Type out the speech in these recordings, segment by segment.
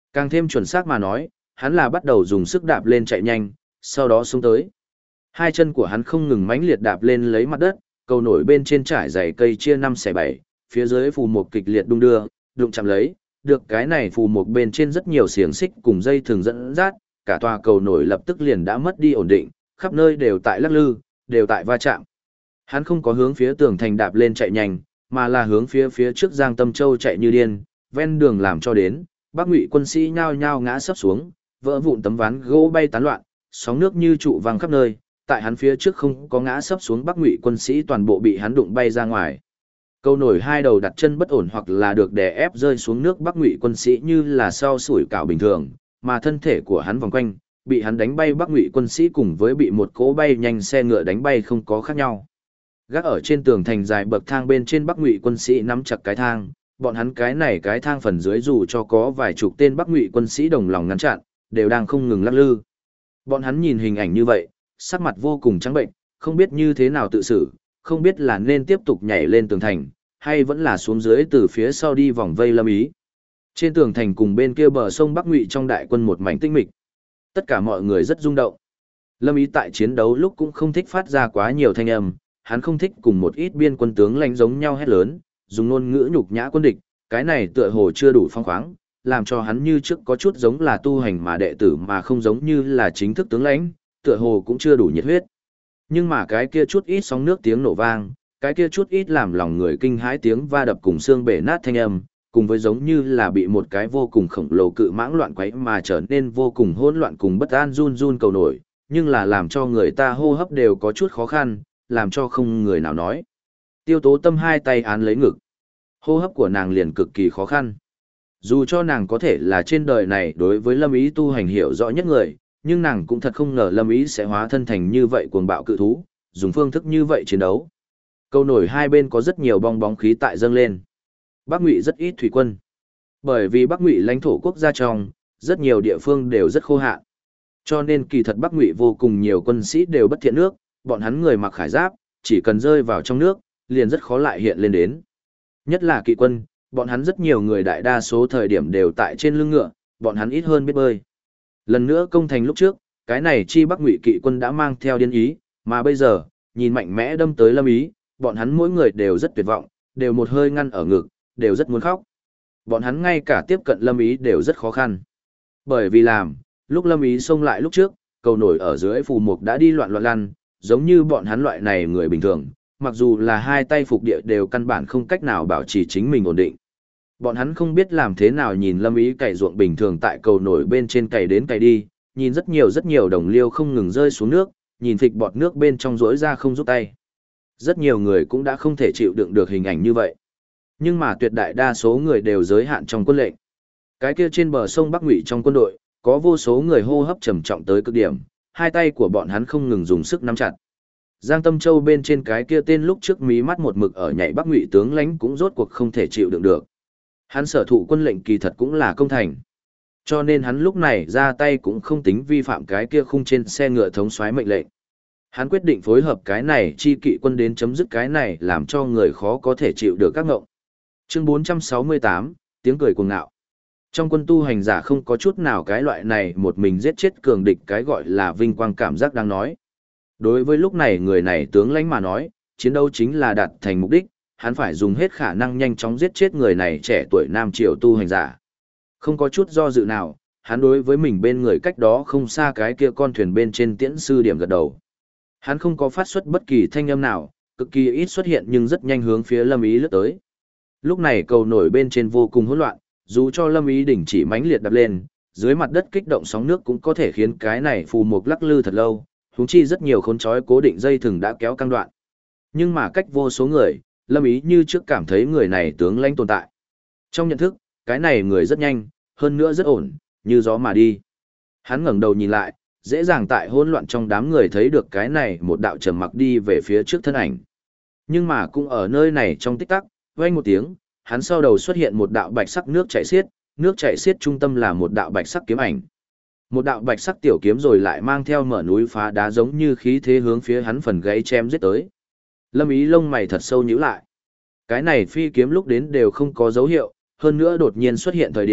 Càng thêm chuẩn xác mà nói, hắn là bắt đầu dùng sức đạp lên chạy nhanh, sau đó xuống tới. Hai chân của hắn không ngừng mãnh liệt đạp lên lấy mặt đất, cầu nổi bên trên trải dày cây chia 5/7, phía dưới phù một kịch liệt đung đưa, đụng chạm lấy, được cái này phù một bên trên rất nhiều xiềng xích cùng dây thường dẫn dắt, cả tòa cầu nổi lập tức liền đã mất đi ổn định, khắp nơi đều tại lắc lư, đều tại va chạm. Hắn không có hướng phía tường thành đạp lên chạy nhanh, mà là hướng phía trước Giang Tâm Châu chạy như điên, ven đường làm cho đến, Bắc Ngụy quân sĩ nhao nhao ngã sấp xuống, vỡ vụn tấm ván gỗ bay tán loạn, sóng nước như trụ vang khắp nơi, tại hắn phía trước không có ngã sấp xuống Bắc Ngụy quân sĩ toàn bộ bị hắn đụng bay ra ngoài. Câu nổi hai đầu đặt chân bất ổn hoặc là được đè ép rơi xuống nước Bắc Ngụy quân sĩ như là sau sủi cảo bình thường, mà thân thể của hắn vòng quanh, bị hắn đánh bay Bắc Ngụy quân sĩ cùng với bị một cỗ bay nhanh xe ngựa đánh bay không có khác nhau. Gác ở trên tường thành dài bậc thang bên trên Bắc Ngụy quân sĩ nắm chặt cái thang, bọn hắn cái thang phần dưới dù cho có vài chục tên Bắc Ngụy quân sĩ đồng lòng ngăn chặn, đều đang không ngừng lắc lư. Bọn hắn nhìn hình ảnh như vậy, sắc mặt vô cùng trắng bệnh, không biết như thế nào tự xử, không biết là nên tiếp tục nhảy lên tường thành, hay vẫn là xuống dưới từ phía sau đi vòng vây Lâm Ý. Trên tường thành cùng bên kia bờ sông Bắc Ngụy trong đại quân một mảnh tinh mịch. Tất cả mọi người rất rung động. Lâm Ý tại chiến đấu lúc cũng không thích phát ra quá nhiều thanh âm, hắn không thích cùng một ít biên quân tướng lãnh giống nhau hét lớn, dùng ngôn ngữ nhục nhã quân địch, cái này tựa hồ chưa đủ phong khoáng, làm cho hắn như trước có chút giống là tu hành mà đệ tử mà không giống như là chính thức tướng lãnh, tựa hồ cũng chưa đủ nhiệt huyết. Nhưng mà cái kia chút ít sóng nước tiếng nổ vang, cái kia chút ít làm lòng người kinh hãi tiếng va đập cùng xương bể nát thanh âm, cùng với giống như là bị một cái vô cùng khổng lồ cự mãng loạn quấy mà trở nên vô cùng hỗn loạn cùng bất an run run cầu nổi, nhưng là làm cho người ta hô hấp đều có chút khó khăn, làm cho không người nào nói. Tiêu Tố Tâm hai tay án lấy ngực. Hô hấp của nàng liền cực kỳ khó khăn. Dù cho nàng có thể là trên đời này đối với Lâm Ý tu hành hiểu rõ nhất người, nhưng nàng cũng thật không ngờ Lâm Ý sẽ hóa thân thành như vậy cuồng bạo cự thú, dùng phương thức như vậy chiến đấu. Cầu nổi hai bên có rất nhiều bong bóng khí tại dâng lên. Bắc Ngụy rất ít thủy quân. Bởi vì Bắc Ngụy lãnh thổ quốc gia trong, rất nhiều địa phương đều rất khô hạn. Cho nên kỳ thật Bắc Ngụy vô cùng nhiều quân sĩ đều bất thiện nước, bọn hắn người mặc khải giáp, chỉ cần rơi vào trong nước, liền rất khó lại hiện lên đến. Nhất là kỵ quân, bọn hắn rất nhiều người đại đa số thời điểm đều tại trên lưng ngựa, bọn hắn ít hơn biết bơi. Lần nữa công thành lúc trước, cái này chi Bắc Ngụy kỵ quân đã mang theo điên ý, mà bây giờ, nhìn mạnh mẽ đâm tới Lâm Ý, bọn hắn mỗi người đều rất tuyệt vọng, đều một hơi ngăn ở ngực, đều rất muốn khóc. Bọn hắn ngay cả tiếp cận Lâm Ý đều rất khó khăn. Bởi vì lúc Lâm Ý xông lại lúc trước, cầu nổi ở dưới phù mục đã đi loạn loạn lăn, giống như bọn hắn loại này người bình thường, mặc dù là hai tay phục địa đều căn bản không cách nào bảo trì chính mình ổn định. Bọn hắn không biết làm thế nào nhìn Lâm Ý cày ruộng bình thường tại cầu nổi bên trên cày đến cày đi, nhìn rất nhiều đồng liêu không ngừng rơi xuống nước, nhìn phịch bọt nước bên trong rỗi ra không giúp tay. Rất nhiều người cũng đã không thể chịu đựng được hình ảnh như vậy. Nhưng mà tuyệt đại đa số người đều giới hạn trong quân lệnh. Cái kia trên bờ sông Bắc Ngụy trong quân đội, có vô số người hô hấp trầm trọng tới cực điểm, hai tay của bọn hắn không ngừng dùng sức nắm chặt. Giang Tâm Châu bên trên cái kia tên lúc trước mí mắt một mực ở nhảy Bắc Ngụy tướng lãnh cũng rốt cuộc không thể chịu đựng được. Hắn sở thụ quân lệnh kỳ thật cũng là công thành. Cho nên hắn lúc này ra tay cũng không tính vi phạm cái kia khung trên xe ngựa thống soái mệnh lệnh. Hắn quyết định phối hợp cái này chi kỵ quân đến chấm dứt cái này làm cho người khó có thể chịu được các ngộng. Chương 468, tiếng cười cuồng ngạo. Trong quân tu hành giả không có chút nào cái loại này một mình giết chết cường địch cái gọi là vinh quang cảm giác đang nói. Đối với lúc này người này tướng lãnh mà nói, chiến đấu chính là đạt thành mục đích, hắn phải dùng hết khả năng nhanh chóng giết chết người này trẻ tuổi nam triều tu hành giả. Không có chút do dự nào, hắn đối với mình bên người cách đó không xa cái kia con thuyền bên trên tiễn sư điểm gật đầu. Hắn không có phát xuất bất kỳ thanh âm nào, cực kỳ ít xuất hiện nhưng rất nhanh hướng phía Lâm Ý lướt tới. Lúc này cầu nổi bên trên vô cùng hỗn loạn, dù cho Lâm Ý đình chỉ mãnh liệt đập lên, dưới mặt đất kích động sóng nước cũng có thể khiến cái này phù mục lắc lư thật lâu, huống chi rất nhiều khốn trói cố định dây thừng đã kéo căng đoạn. Nhưng mà cách vô số người, Lâm Ý như trước cảm thấy người này tướng lãnh tồn tại. Trong nhận thức, cái này người rất nhanh, hơn nữa rất ổn, như gió mà đi. Hắn ngẩng đầu nhìn lại, dễ dàng tại hỗn loạn trong đám người thấy được cái này một đạo trầm mặc đi về phía trước thân ảnh. Nhưng mà cũng ở nơi này trong tích tắc, vang một tiếng, hắn sau đầu xuất hiện một đạo bạch sắc nước chảy xiết trung tâm là một đạo bạch sắc kiếm ảnh. Một đạo bạch sắc tiểu kiếm rồi lại mang theo mở núi phá đá giống như khí thế hướng phía hắn phần gáy chém giết tới. Lâm Ý lông mày thật sâu nhíu lại. Cái này phi kiếm lúc đến đều không có dấu hiệu, hơn nữa đột nhiên xuất hiện thời điểm,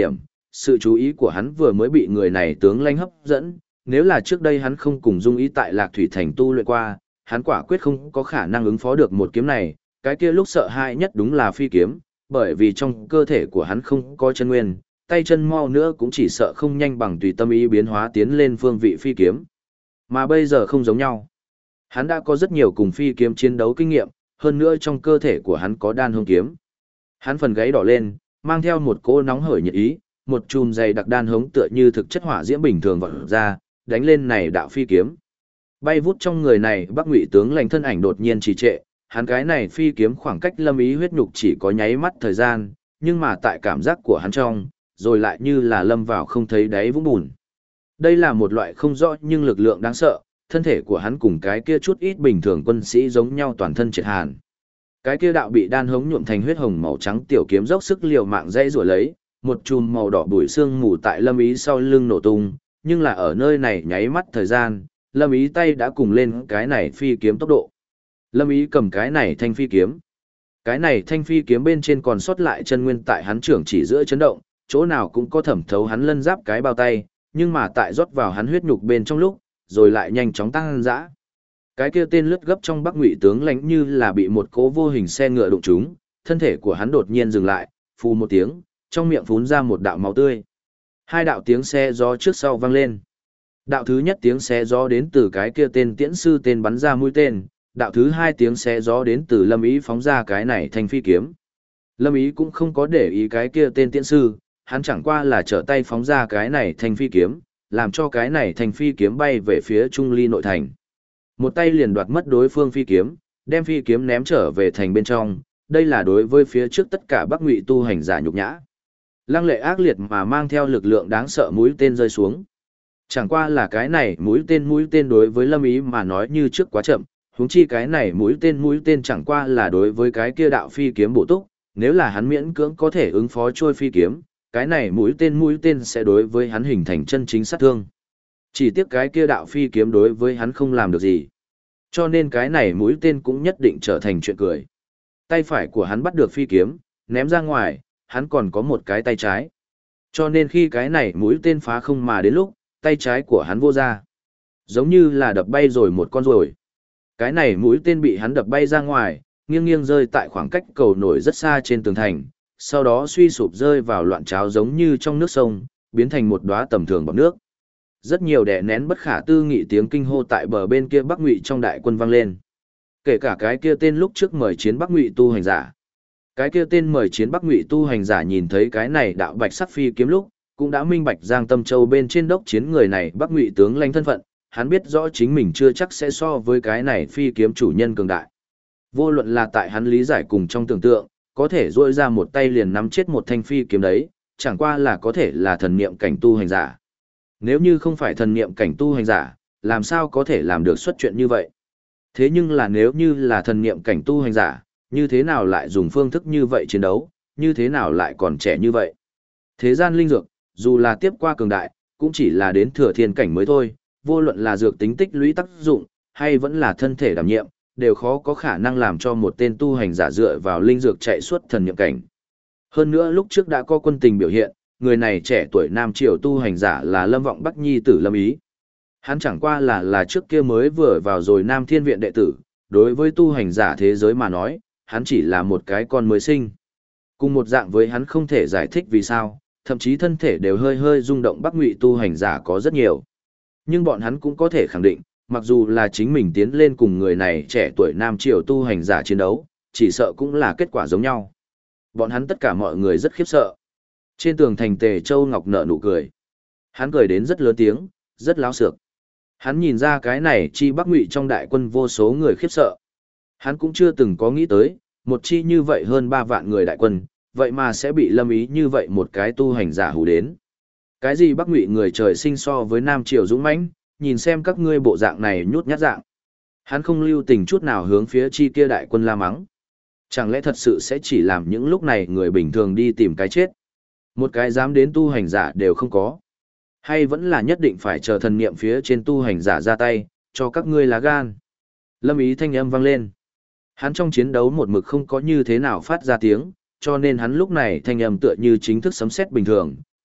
sự chú ý của hắn vừa mới bị người này tướng lãnh hấp dẫn, nếu là trước đây hắn không cùng Dung Ý tại Lạc Thủy Thành tu luyện qua, hắn quả quyết không có khả năng ứng phó được một kiếm này, cái kia lúc sợ hãi nhất đúng là phi kiếm, bởi vì trong cơ thể của hắn không có chân nguyên, tay chân mau nữa cũng chỉ sợ không nhanh bằng tùy tâm ý biến hóa tiến lên phương vị phi kiếm. Mà bây giờ không giống nhau. Hắn đã có rất nhiều cùng phi kiếm chiến đấu kinh nghiệm, hơn nữa trong cơ thể của hắn có đan hung kiếm. Hắn phần gáy đỏ lên, mang theo một cỗ nóng hởi nhiệt ý, một chùm dày đặc đan hống tựa như thực chất hỏa diễm bình thường vọt ra, đánh lên này đạo phi kiếm. Bay vút trong người này, Bắc Ngụy tướng lãnh thân ảnh đột nhiên trì trệ, hắn cái này phi kiếm khoảng cách Lâm Ý huyết nhục chỉ có nháy mắt thời gian, nhưng mà tại cảm giác của hắn trong, rồi lại như là lâm vào không thấy đáy vũng bùn. Đây là một loại không rõ nhưng lực lượng đáng sợ, thân thể của hắn cùng cái kia chút ít bình thường quân sĩ giống nhau toàn thân triệt hàn. Cái kia đạo bị đan hống nhuộm thành huyết hồng màu trắng tiểu kiếm dốc sức liều mạng dãy rủa lấy, một chùm màu đỏ bụi xương mù tại Lâm Ý sau lưng nổ tung, nhưng là ở nơi này nháy mắt thời gian, Lâm Ý tay đã cùng lên cái này phi kiếm tốc độ. Lâm Ý cầm cái này thanh phi kiếm. Cái này thanh phi kiếm bên trên còn sót lại chân nguyên tại hắn trưởng chỉ giữa chấn động, chỗ nào cũng có thẩm thấu hắn lân giáp cái bao tay, nhưng mà tại rót vào hắn huyết nhục bên trong lúc, rồi lại nhanh chóng tăng dã. Cái kia tên lướt gấp trong Bắc Ngụy tướng lãnh như là bị một cỗ vô hình xe ngựa đụng trúng, thân thể của hắn đột nhiên dừng lại, phù một tiếng, trong miệng phún ra một đạo máu tươi. Hai đạo tiếng xe gió trước sau vang lên. Đạo thứ nhất tiếng xe gió đến từ cái kia tên tiễn sư tên bắn ra mũi tên, đạo thứ hai tiếng xe gió đến từ Lâm Ý phóng ra cái này thanh phi kiếm. Lâm Ý cũng không có để ý cái kia tên tiễn sư, hắn chẳng qua là trở tay phóng ra cái này thanh phi kiếm, làm cho cái này thanh phi kiếm bay về phía Trung Ly nội thành. Một tay liền đoạt mất đối phương phi kiếm, đem phi kiếm ném trở về thành bên trong, đây là đối với phía trước tất cả Bắc Ngụy tu hành giả nhục nhã. Lăng lệ ác liệt mà mang theo lực lượng đáng sợ mũi tên rơi xuống. Chẳng qua là cái này mũi tên đối với Lâm Ý mà nói như trước quá chậm, huống chi cái này mũi tên chẳng qua là đối với cái kia đạo phi kiếm bổ túc, nếu là hắn miễn cưỡng có thể ứng phó trôi phi kiếm, cái này mũi tên sẽ đối với hắn hình thành chân chính sát thương. Chỉ tiếc cái kia đạo phi kiếm đối với hắn không làm được gì. Cho nên cái này mũi tên cũng nhất định trở thành chuyện cười. Tay phải của hắn bắt được phi kiếm, ném ra ngoài, hắn còn có một cái tay trái. Cho nên khi cái này mũi tên phá không mà đến lúc, tay trái của hắn vô ra. Giống như là đập bay rồi một con ruồi. Cái này mũi tên bị hắn đập bay ra ngoài, nghiêng nghiêng rơi tại khoảng cách cầu nổi rất xa trên tường thành, sau đó suy sụp rơi vào loạn tráo giống như trong nước sông, biến thành một đóa tầm thường bọt nước. Rất nhiều đè nén bất khả tư nghị tiếng kinh hô tại bờ bên kia Bắc Ngụy trong đại quân vang lên. Kể cả cái kia tên lúc trước mời chiến Bắc Ngụy tu hành giả. Cái kia tên mời chiến Bắc Ngụy tu hành giả nhìn thấy cái này đạo bạch sắc phi kiếm lúc, cũng đã minh bạch Giang Tâm Châu bên trên đốc chiến người này Bắc Ngụy tướng lãnh thân phận, hắn biết rõ chính mình chưa chắc sẽ so với cái này phi kiếm chủ nhân cường đại. Vô luận là tại hắn lý giải cùng trong tưởng tượng, có thể duỗi ra một tay liền nắm chết một thanh phi kiếm đấy, chẳng qua là có thể là thần niệm cảnh tu hành giả. Nếu như không phải thần niệm cảnh tu hành giả, làm sao có thể làm được xuất chuyện như vậy? Thế nhưng là nếu như là thần niệm cảnh tu hành giả, như thế nào lại dùng phương thức như vậy chiến đấu, như thế nào lại còn trẻ như vậy? Thế gian linh dược, dù là tiếp qua cường đại, cũng chỉ là đến thừa thiên cảnh mới thôi, vô luận là dược tính tích lũy tác dụng, hay vẫn là thân thể đảm nhiệm, đều khó có khả năng làm cho một tên tu hành giả dựa vào linh dược chạy suốt thần niệm cảnh. Hơn nữa lúc trước đã có quân tình biểu hiện, người này trẻ tuổi nam triều tu hành giả là Lâm Vọng Bắc nhi tử Lâm Ý. Hắn chẳng qua là trước kia mới vừa vào rồi Nam Thiên Viện đệ tử, đối với tu hành giả thế giới mà nói, hắn chỉ là một cái con mới sinh. Cùng một dạng với hắn không thể giải thích vì sao, thậm chí thân thể đều hơi hơi rung động Bắc Ngụy tu hành giả có rất nhiều. Nhưng bọn hắn cũng có thể khẳng định, mặc dù là chính mình tiến lên cùng người này trẻ tuổi nam triều tu hành giả chiến đấu, chỉ sợ cũng là kết quả giống nhau. Bọn hắn tất cả mọi người rất khiếp sợ. Trên tường thành Tề Châu Ngọc nở nụ cười. Hắn cười đến rất lớn tiếng, rất láo xược. Hắn nhìn ra cái này chi Bắc Ngụy trong đại quân vô số người khiếp sợ. Hắn cũng chưa từng có nghĩ tới, một chi như vậy hơn 3 vạn người đại quân, vậy mà sẽ bị Lâm Ý như vậy một cái tu hành giả hù đến. Cái gì Bắc Ngụy người trời sinh so với Nam triều dũng mãnh, nhìn xem các ngươi bộ dạng này nhút nhát dạng. Hắn không lưu tình chút nào hướng phía chi kia đại quân la mắng. Chẳng lẽ thật sự sẽ chỉ làm những lúc này người bình thường đi tìm cái chết? Một cái dám đến tu hành giả đều không có. Hay vẫn là nhất định phải chờ thần niệm phía trên tu hành giả ra tay, cho các ngươi lá gan. Lâm Ý thanh âm vang lên. Hắn trong chiến đấu một mực không có như thế nào phát ra tiếng, cho nên hắn lúc này thanh âm tựa như chính thức sấm sét bình thường,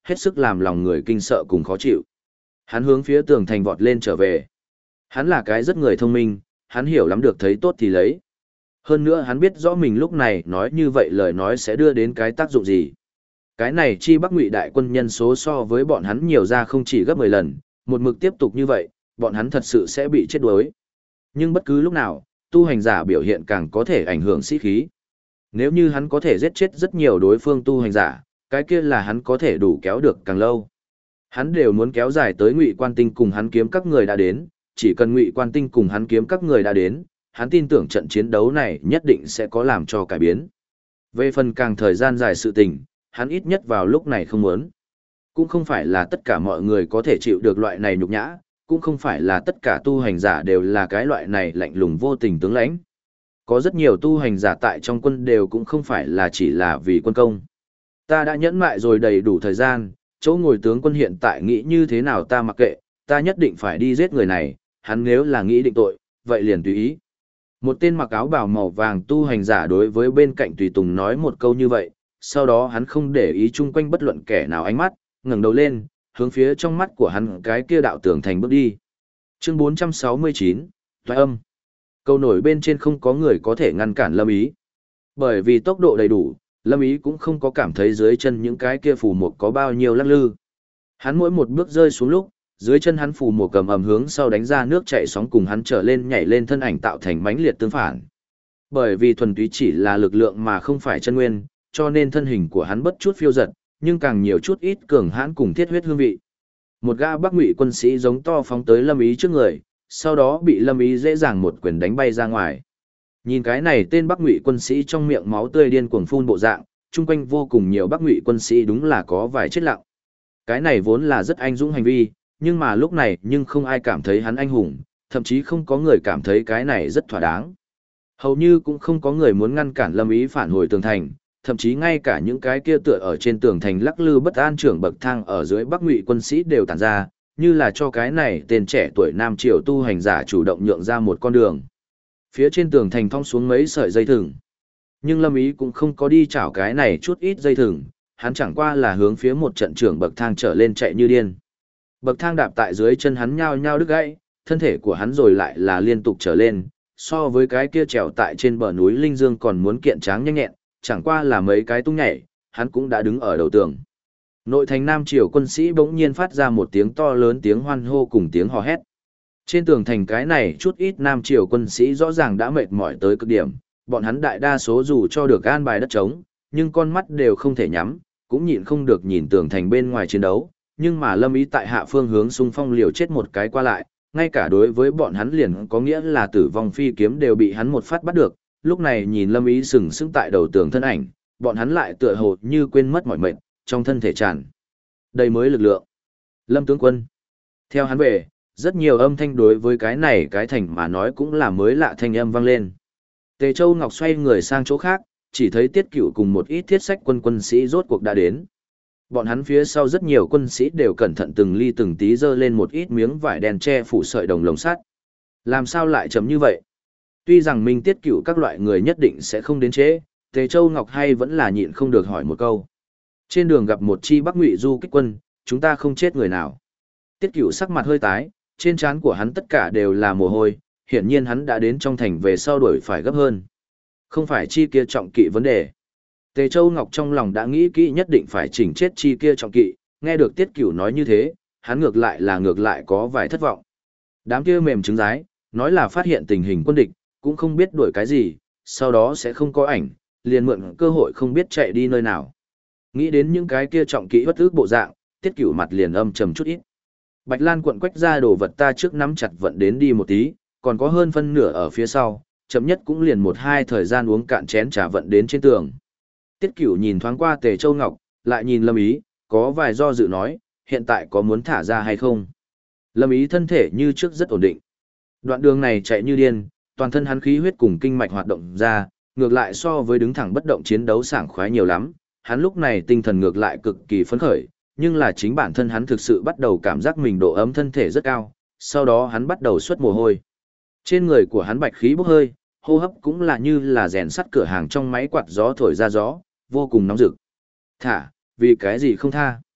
hết sức làm lòng người kinh sợ cùng khó chịu. Hắn hướng phía tường thành vọt lên trở về. Hắn là cái rất người thông minh, hắn hiểu lắm được thấy tốt thì lấy. Hơn nữa hắn biết rõ mình lúc này nói như vậy lời nói sẽ đưa đến cái tác dụng gì. Cái này chi Bắc Ngụy đại quân nhân số so với bọn hắn nhiều ra không chỉ gấp 10 lần, một mực tiếp tục như vậy, bọn hắn thật sự sẽ bị chết đuối. Nhưng bất cứ lúc nào, tu hành giả biểu hiện càng có thể ảnh hưởng sĩ khí. Nếu như hắn có thể giết chết rất nhiều đối phương tu hành giả, cái kia là hắn có thể đủ kéo được càng lâu. Hắn đều muốn kéo dài tới Ngụy Quan Tinh cùng hắn kiếm các người đã đến, chỉ cần Ngụy Quan Tinh cùng hắn kiếm các người đã đến, hắn tin tưởng trận chiến đấu này nhất định sẽ có làm cho cải biến. Về phần càng thời gian dài sự tình, hắn ít nhất vào lúc này không muốn. Cũng không phải là tất cả mọi người có thể chịu được loại này nhục nhã, cũng không phải là tất cả tu hành giả đều là cái loại này lạnh lùng vô tình tướng lãnh. Có rất nhiều tu hành giả tại trong quân đều cũng không phải là chỉ là vì quân công. Ta đã nhẫn mại rồi đầy đủ thời gian, chỗ ngồi tướng quân hiện tại nghĩ như thế nào ta mặc kệ, ta nhất định phải đi giết người này, hắn nếu là nghĩ định tội, vậy liền tùy ý. Một tên mặc áo bào màu vàng tu hành giả đối với bên cạnh tùy tùng nói một câu như vậy, sau đó hắn không để ý chung quanh bất luận kẻ nào ánh mắt, ngẩng đầu lên, hướng phía trong mắt của hắn cái kia đạo tường thành bước đi. Chương 469, Toại âm. Câu nổi bên trên không có người có thể ngăn cản Lâm Ý. Bởi vì tốc độ đầy đủ, Lâm Ý cũng không có cảm thấy dưới chân những cái kia phù mục có bao nhiêu lắc lư. Hắn mỗi một bước rơi xuống lúc, dưới chân hắn phù mục cầm ầm hướng sau đánh ra nước chảy sóng cùng hắn trở lên nhảy lên thân ảnh tạo thành mãnh liệt tương phản. Bởi vì thuần túy chỉ là lực lượng mà không phải chân nguyên, cho nên thân hình của hắn bất chút phiêu giật, nhưng càng nhiều chút ít cường hãn cùng thiết huyết hương vị. Một gã Bắc Ngụy quân sĩ giống to phóng tới Lâm Ý trước người, sau đó bị Lâm Ý dễ dàng một quyền đánh bay ra ngoài. Nhìn cái này tên Bắc Ngụy quân sĩ trong miệng máu tươi điên cuồng phun bộ dạng, chung quanh vô cùng nhiều Bắc Ngụy quân sĩ đúng là có vài chết lặng. Cái này vốn là rất anh dũng hành vi, nhưng mà lúc này nhưng không ai cảm thấy hắn anh hùng, thậm chí không có người cảm thấy cái này rất thỏa đáng. Hầu như cũng không có người muốn ngăn cản Lâm Ý phản hồi tường thành, thậm chí ngay cả những cái kia tựa ở trên tường thành lắc lư bất an trưởng bậc thang ở dưới Bắc Ngụy quân sĩ đều tản ra, như là cho cái này tên trẻ tuổi Nam Triều tu hành giả chủ động nhượng ra một con đường. Phía trên tường thành thong xuống mấy sợi dây thừng. Nhưng Lâm Ý cũng không có đi chảo cái này chút ít dây thừng, hắn chẳng qua là hướng phía một trận trưởng bậc thang trở lên chạy như điên. Bậc thang đạp tại dưới chân hắn nhao nhao đứt gãy, thân thể của hắn rồi lại là liên tục trở lên, so với cái kia trèo tại trên bờ núi Linh Dương còn muốn kiện tráng nhanh nhẹn, chẳng qua là mấy cái tung nhảy, hắn cũng đã đứng ở đầu tường. Nội thành Nam Triều quân sĩ bỗng nhiên phát ra một tiếng to lớn tiếng hoan hô cùng tiếng hò hét. Trên tường thành cái này chút ít Nam Triều quân sĩ rõ ràng đã mệt mỏi tới cực điểm, bọn hắn đại đa số dù cho được an bài đất trống, nhưng con mắt đều không thể nhắm, cũng nhịn không được nhìn tường thành bên ngoài chiến đấu, nhưng mà Lâm Ý tại hạ phương hướng xung phong liều chết một cái qua lại, ngay cả đối với bọn hắn liền có nghĩa là tử vong phi kiếm đều bị hắn một phát bắt được, lúc này nhìn Lâm Ý sừng sững tại đầu tường thân ảnh, bọn hắn lại tựa hồ như quên mất mọi mệnh, trong thân thể tràn đầy mới lực lượng. Lâm tướng quân. Theo hắn về, rất nhiều âm thanh đối với cái này cái thành mà nói cũng là mới lạ thanh âm vang lên. Tề Châu Ngọc xoay người sang chỗ khác, chỉ thấy Tiết Cửu cùng một ít thiết sách quân sĩ rốt cuộc đã đến. Bọn hắn phía sau rất nhiều quân sĩ đều cẩn thận từng ly từng tí dơ lên một ít miếng vải đen che phủ sợi đồng lồng sắt. Làm sao lại chấm như vậy? Tuy rằng Minh Tiết Cửu các loại người nhất định sẽ không đến trễ, Tề Châu Ngọc hay vẫn là nhịn không được hỏi một câu. Trên đường gặp một chi Bắc Ngụy du kích quân, chúng ta không chết người nào. Tiết Cửu sắc mặt hơi tái, trên trán của hắn tất cả đều là mồ hôi, hiển nhiên hắn đã đến trong thành về sau đuổi phải gấp hơn. Không phải chi kia trọng kỵ vấn đề. Tề Châu Ngọc trong lòng đã nghĩ kỹ nhất định phải chỉnh chết chi kia trọng kỵ, nghe được Tiết Cửu nói như thế, hắn ngược lại có vài thất vọng. Đám kia mềm trứng rái, nói là phát hiện tình hình quân địch, cũng không biết đuổi cái gì, sau đó sẽ không có ảnh, liền mượn cơ hội không biết chạy đi nơi nào. Nghĩ đến những cái kia trọng kỹ bất ức bộ dạng, Tiết Cửu mặt liền âm trầm chút ít. Bạch Lan quận quách ra đồ vật ta trước nắm chặt vận đến đi một tí, còn có hơn phân nửa ở phía sau, chậm nhất cũng liền 1-2 thời gian uống cạn chén trà vận đến trên tường. Tiết Cửu nhìn thoáng qua Tề Châu Ngọc, lại nhìn Lâm Ý, có vài do dự nói, hiện tại có muốn thả ra hay không. Lâm Ý thân thể như trước rất ổn định. Đoạn đường này chạy như điên, toàn thân hắn khí huyết cùng kinh mạch hoạt động ra, ngược lại so với đứng thẳng bất động chiến đấu sảng khoái nhiều lắm, hắn lúc này tinh thần ngược lại cực kỳ phấn khởi, nhưng là chính bản thân hắn thực sự bắt đầu cảm giác mình độ ấm thân thể rất cao, sau đó hắn bắt đầu xuất mồ hôi. Trên người của hắn bạch khí bốc hơi, hô hấp cũng là như là rèn sắt cửa hàng trong máy quạt gió thổi ra gió, vô cùng nóng rực. Thả, vì cái gì không tha?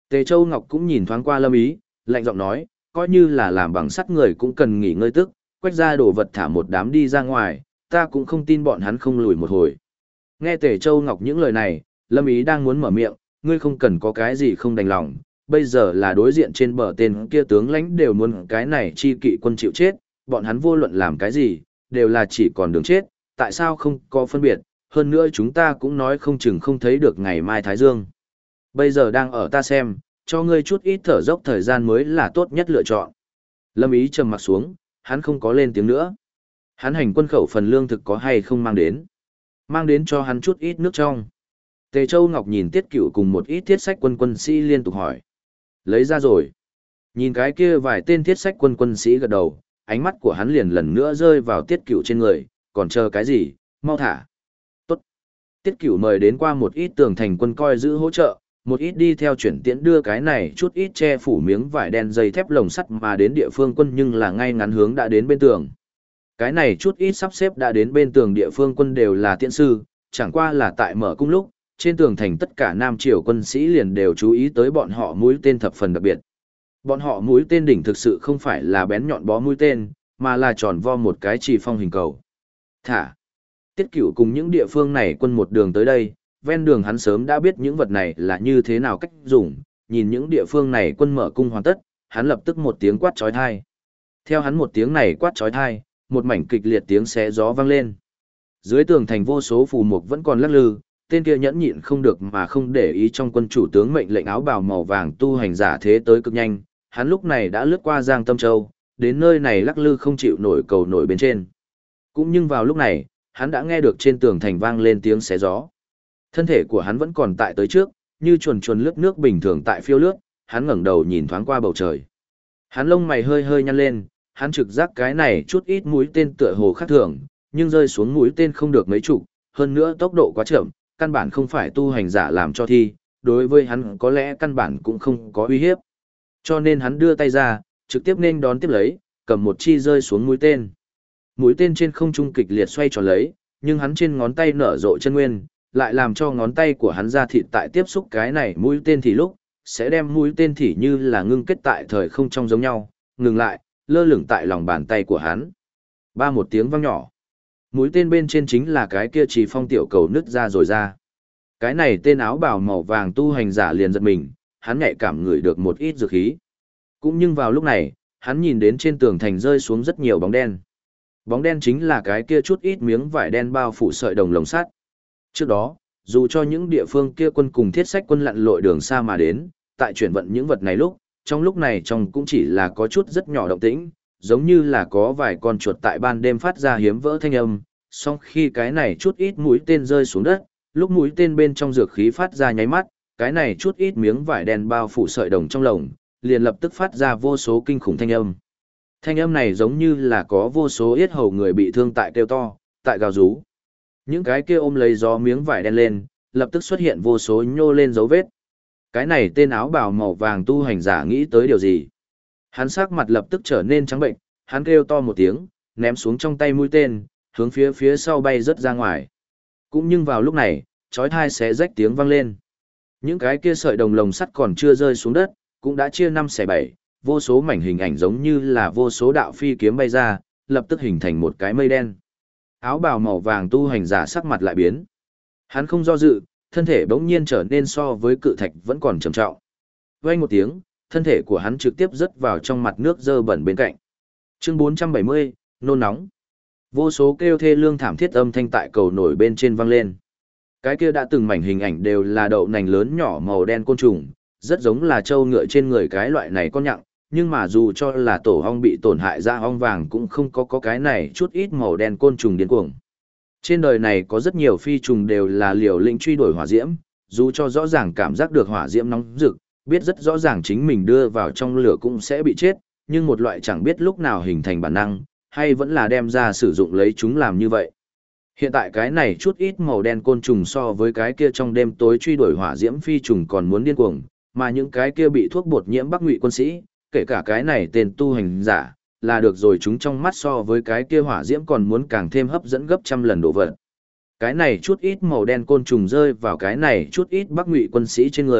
Tề Châu Ngọc cũng nhìn thoáng qua Lâm Ý, lạnh giọng nói, coi như là làm bằng sắt người cũng cần nghỉ ngơi tức, quách ra đồ vật thả một đám đi ra ngoài, ta cũng không tin bọn hắn không lùi một hồi. Nghe Tề Châu Ngọc những lời này, Lâm Ý đang muốn mở miệng, ngươi không cần có cái gì không đành lòng, bây giờ là đối diện trên bờ tên kia tướng lãnh đều muốn cái này chi kỵ quân chịu chết, bọn hắn vô luận làm cái gì, đều là chỉ còn đường chết, tại sao không có phân biệt, hơn nữa chúng ta cũng nói không chừng không thấy được ngày mai Thái Dương. Bây giờ đang ở ta xem, cho ngươi chút ít thở dốc thời gian mới là tốt nhất lựa chọn. Lâm Ý trầm mặt xuống, hắn không có lên tiếng nữa. Hắn hành quân khẩu phần lương thực có hay không mang đến? Mang đến cho hắn chút ít nước trong. Tề Châu Ngọc nhìn Tiết Cửu cùng một ít thiết sách quân sĩ liên tục hỏi. Lấy ra rồi. Nhìn cái kia vài tên thiết sách quân sĩ gật đầu, ánh mắt của hắn liền lần nữa rơi vào Tiết Cửu trên người, còn chờ cái gì, mau thả. Tốt. Tiết Cửu mời đến qua một ít tường thành quân coi giữ hỗ trợ, một ít đi theo chuyển tiễn đưa cái này chút ít che phủ miếng vải đen dây thép lồng sắt mà đến địa phương quân nhưng là ngay ngắn hướng đã đến bên tường. Cái này chút ít sắp xếp đã đến bên tường địa phương quân đều là tiễn sư, chẳng qua là tại mở cung lúc, trên tường thành tất cả Nam Triều quân sĩ liền đều chú ý tới bọn họ mũi tên thập phần đặc biệt. Bọn họ mũi tên đỉnh thực sự không phải là bén nhọn bó mũi tên, mà là tròn vo một cái chì phong hình cầu. Thả. Tiết Cửu cùng những địa phương này quân một đường tới đây, ven đường hắn sớm đã biết những vật này là như thế nào cách dùng, nhìn những địa phương này quân mở cung hoàn tất, hắn lập tức một tiếng quát chói tai. Theo hắn một tiếng này quát chói tai, một mảnh kịch liệt tiếng xé gió vang lên. Dưới tường thành vô số phù mục vẫn còn lắc lư, tên kia nhẫn nhịn không được mà không để ý trong quân chủ tướng mệnh lệnh áo bào màu vàng tu hành giả thế tới cực nhanh, hắn lúc này đã lướt qua Giang Tâm Châu, đến nơi này lắc lư không chịu nổi cầu nổi bên trên. Cũng nhưng vào lúc này, hắn đã nghe được trên tường thành vang lên tiếng xé gió. Thân thể của hắn vẫn còn tại tới trước, như chuồn chuồn lướt nước bình thường tại phiêu lướt, hắn ngẩng đầu nhìn thoáng qua bầu trời. Hắn lông mày hơi hơi nhăn lên, hắn trực giác cái này chút ít mũi tên tựa hồ khác thường, nhưng rơi xuống mũi tên không được mấy chục, hơn nữa tốc độ quá chậm, căn bản không phải tu hành giả làm cho thi, đối với hắn có lẽ căn bản cũng không có uy hiếp. Cho nên hắn đưa tay ra, trực tiếp nên đón tiếp lấy, cầm một chi rơi xuống mũi tên. Mũi tên trên không trung kịch liệt xoay tròn lấy, nhưng hắn trên ngón tay nở rộ chân nguyên, lại làm cho ngón tay của hắn ra thịt tại tiếp xúc cái này mũi tên thì lúc, sẽ đem mũi tên thì như là ngưng kết tại thời không trong giống nhau, ngừng lại, lơ lửng tại lòng bàn tay của hắn. Ba một tiếng vang nhỏ. Mũi tên bên trên chính là cái kia chỉ phong tiểu cầu nứt ra rồi ra. Cái này tên áo bào màu vàng tu hành giả liền giật mình, hắn nhạy cảm ngửi được một ít dược khí. Cũng nhưng vào lúc này, hắn nhìn đến trên tường thành rơi xuống rất nhiều bóng đen. Bóng đen chính là cái kia chút ít miếng vải đen bao phủ sợi đồng lồng sắt. Trước đó, dù cho những địa phương kia quân cùng thiết sách quân lặn lội đường xa mà đến, tại chuyển vận những vật này trong lúc này trong cũng chỉ là có chút rất nhỏ động tĩnh, giống như là có vài con chuột tại ban đêm phát ra hiếm vỡ thanh âm, song khi cái này chút ít mũi tên rơi xuống đất, lúc mũi tên bên trong dược khí phát ra nháy mắt, cái này chút ít miếng vải đen bao phủ sợi đồng trong lồng, liền lập tức phát ra vô số kinh khủng thanh âm. Thanh âm này giống như là có vô số yết hầu người bị thương tại kêu to, tại gào rú. Những cái kia ôm lấy gió miếng vải đen lên, lập tức xuất hiện vô số nhô lên dấu vết. Cái này tên áo bào màu vàng tu hành giả nghĩ tới điều gì? Hắn sắc mặt lập tức trở nên trắng bệnh, hắn kêu to một tiếng, ném xuống trong tay mũi tên, hướng phía sau bay rất ra ngoài. Cũng nhưng vào lúc này, chói tai xé rách tiếng vang lên. Những cái kia sợi đồng lồng sắt còn chưa rơi xuống đất, cũng đã chia 5 xẻ 7, vô số mảnh hình ảnh giống như là vô số đạo phi kiếm bay ra, lập tức hình thành một cái mây đen. Áo bào màu vàng tu hành giả sắc mặt lại biến. Hắn không do dự, thân thể bỗng nhiên trở nên so với cự thạch vẫn còn trầm trọng. Vang một tiếng, thân thể của hắn trực tiếp rớt vào trong mặt nước dơ bẩn bên cạnh. Chương 470, nôn nóng. Vô số kêu thê lương thảm thiết âm thanh tại cầu nổi bên trên vang lên. Cái kia đã từng mảnh hình ảnh đều là đậu nành lớn nhỏ màu đen côn trùng, rất giống là trâu ngựa trên người cái loại này con nhặng, nhưng mà dù cho là tổ ong bị tổn hại ra ong vàng cũng không có cái này chút ít màu đen côn trùng điên cuồng. Trên đời này có rất nhiều phi trùng đều là liều lĩnh truy đuổi hỏa diễm, dù cho rõ ràng cảm giác được hỏa diễm nóng rực, biết rất rõ ràng chính mình đưa vào trong lửa cũng sẽ bị chết, nhưng một loại chẳng biết lúc nào hình thành bản năng, hay vẫn là đem ra sử dụng lấy chúng làm như vậy. Hiện tại cái này chút ít màu đen côn trùng so với cái kia trong đêm tối truy đuổi hỏa diễm phi trùng còn muốn điên cuồng, mà những cái kia bị thuốc bột nhiễm Bắc Ngụy quân sĩ, kể cả cái này tên tu hành giả, là được rồi chúng trong mắt so với cái kia hỏa diễm còn muốn càng thêm hấp dẫn gấp trăm lần độ vật. Cái này chút ít màu đen côn trùng rơi vào cái này chút ít Bắc Ngụy quân sĩ trên người,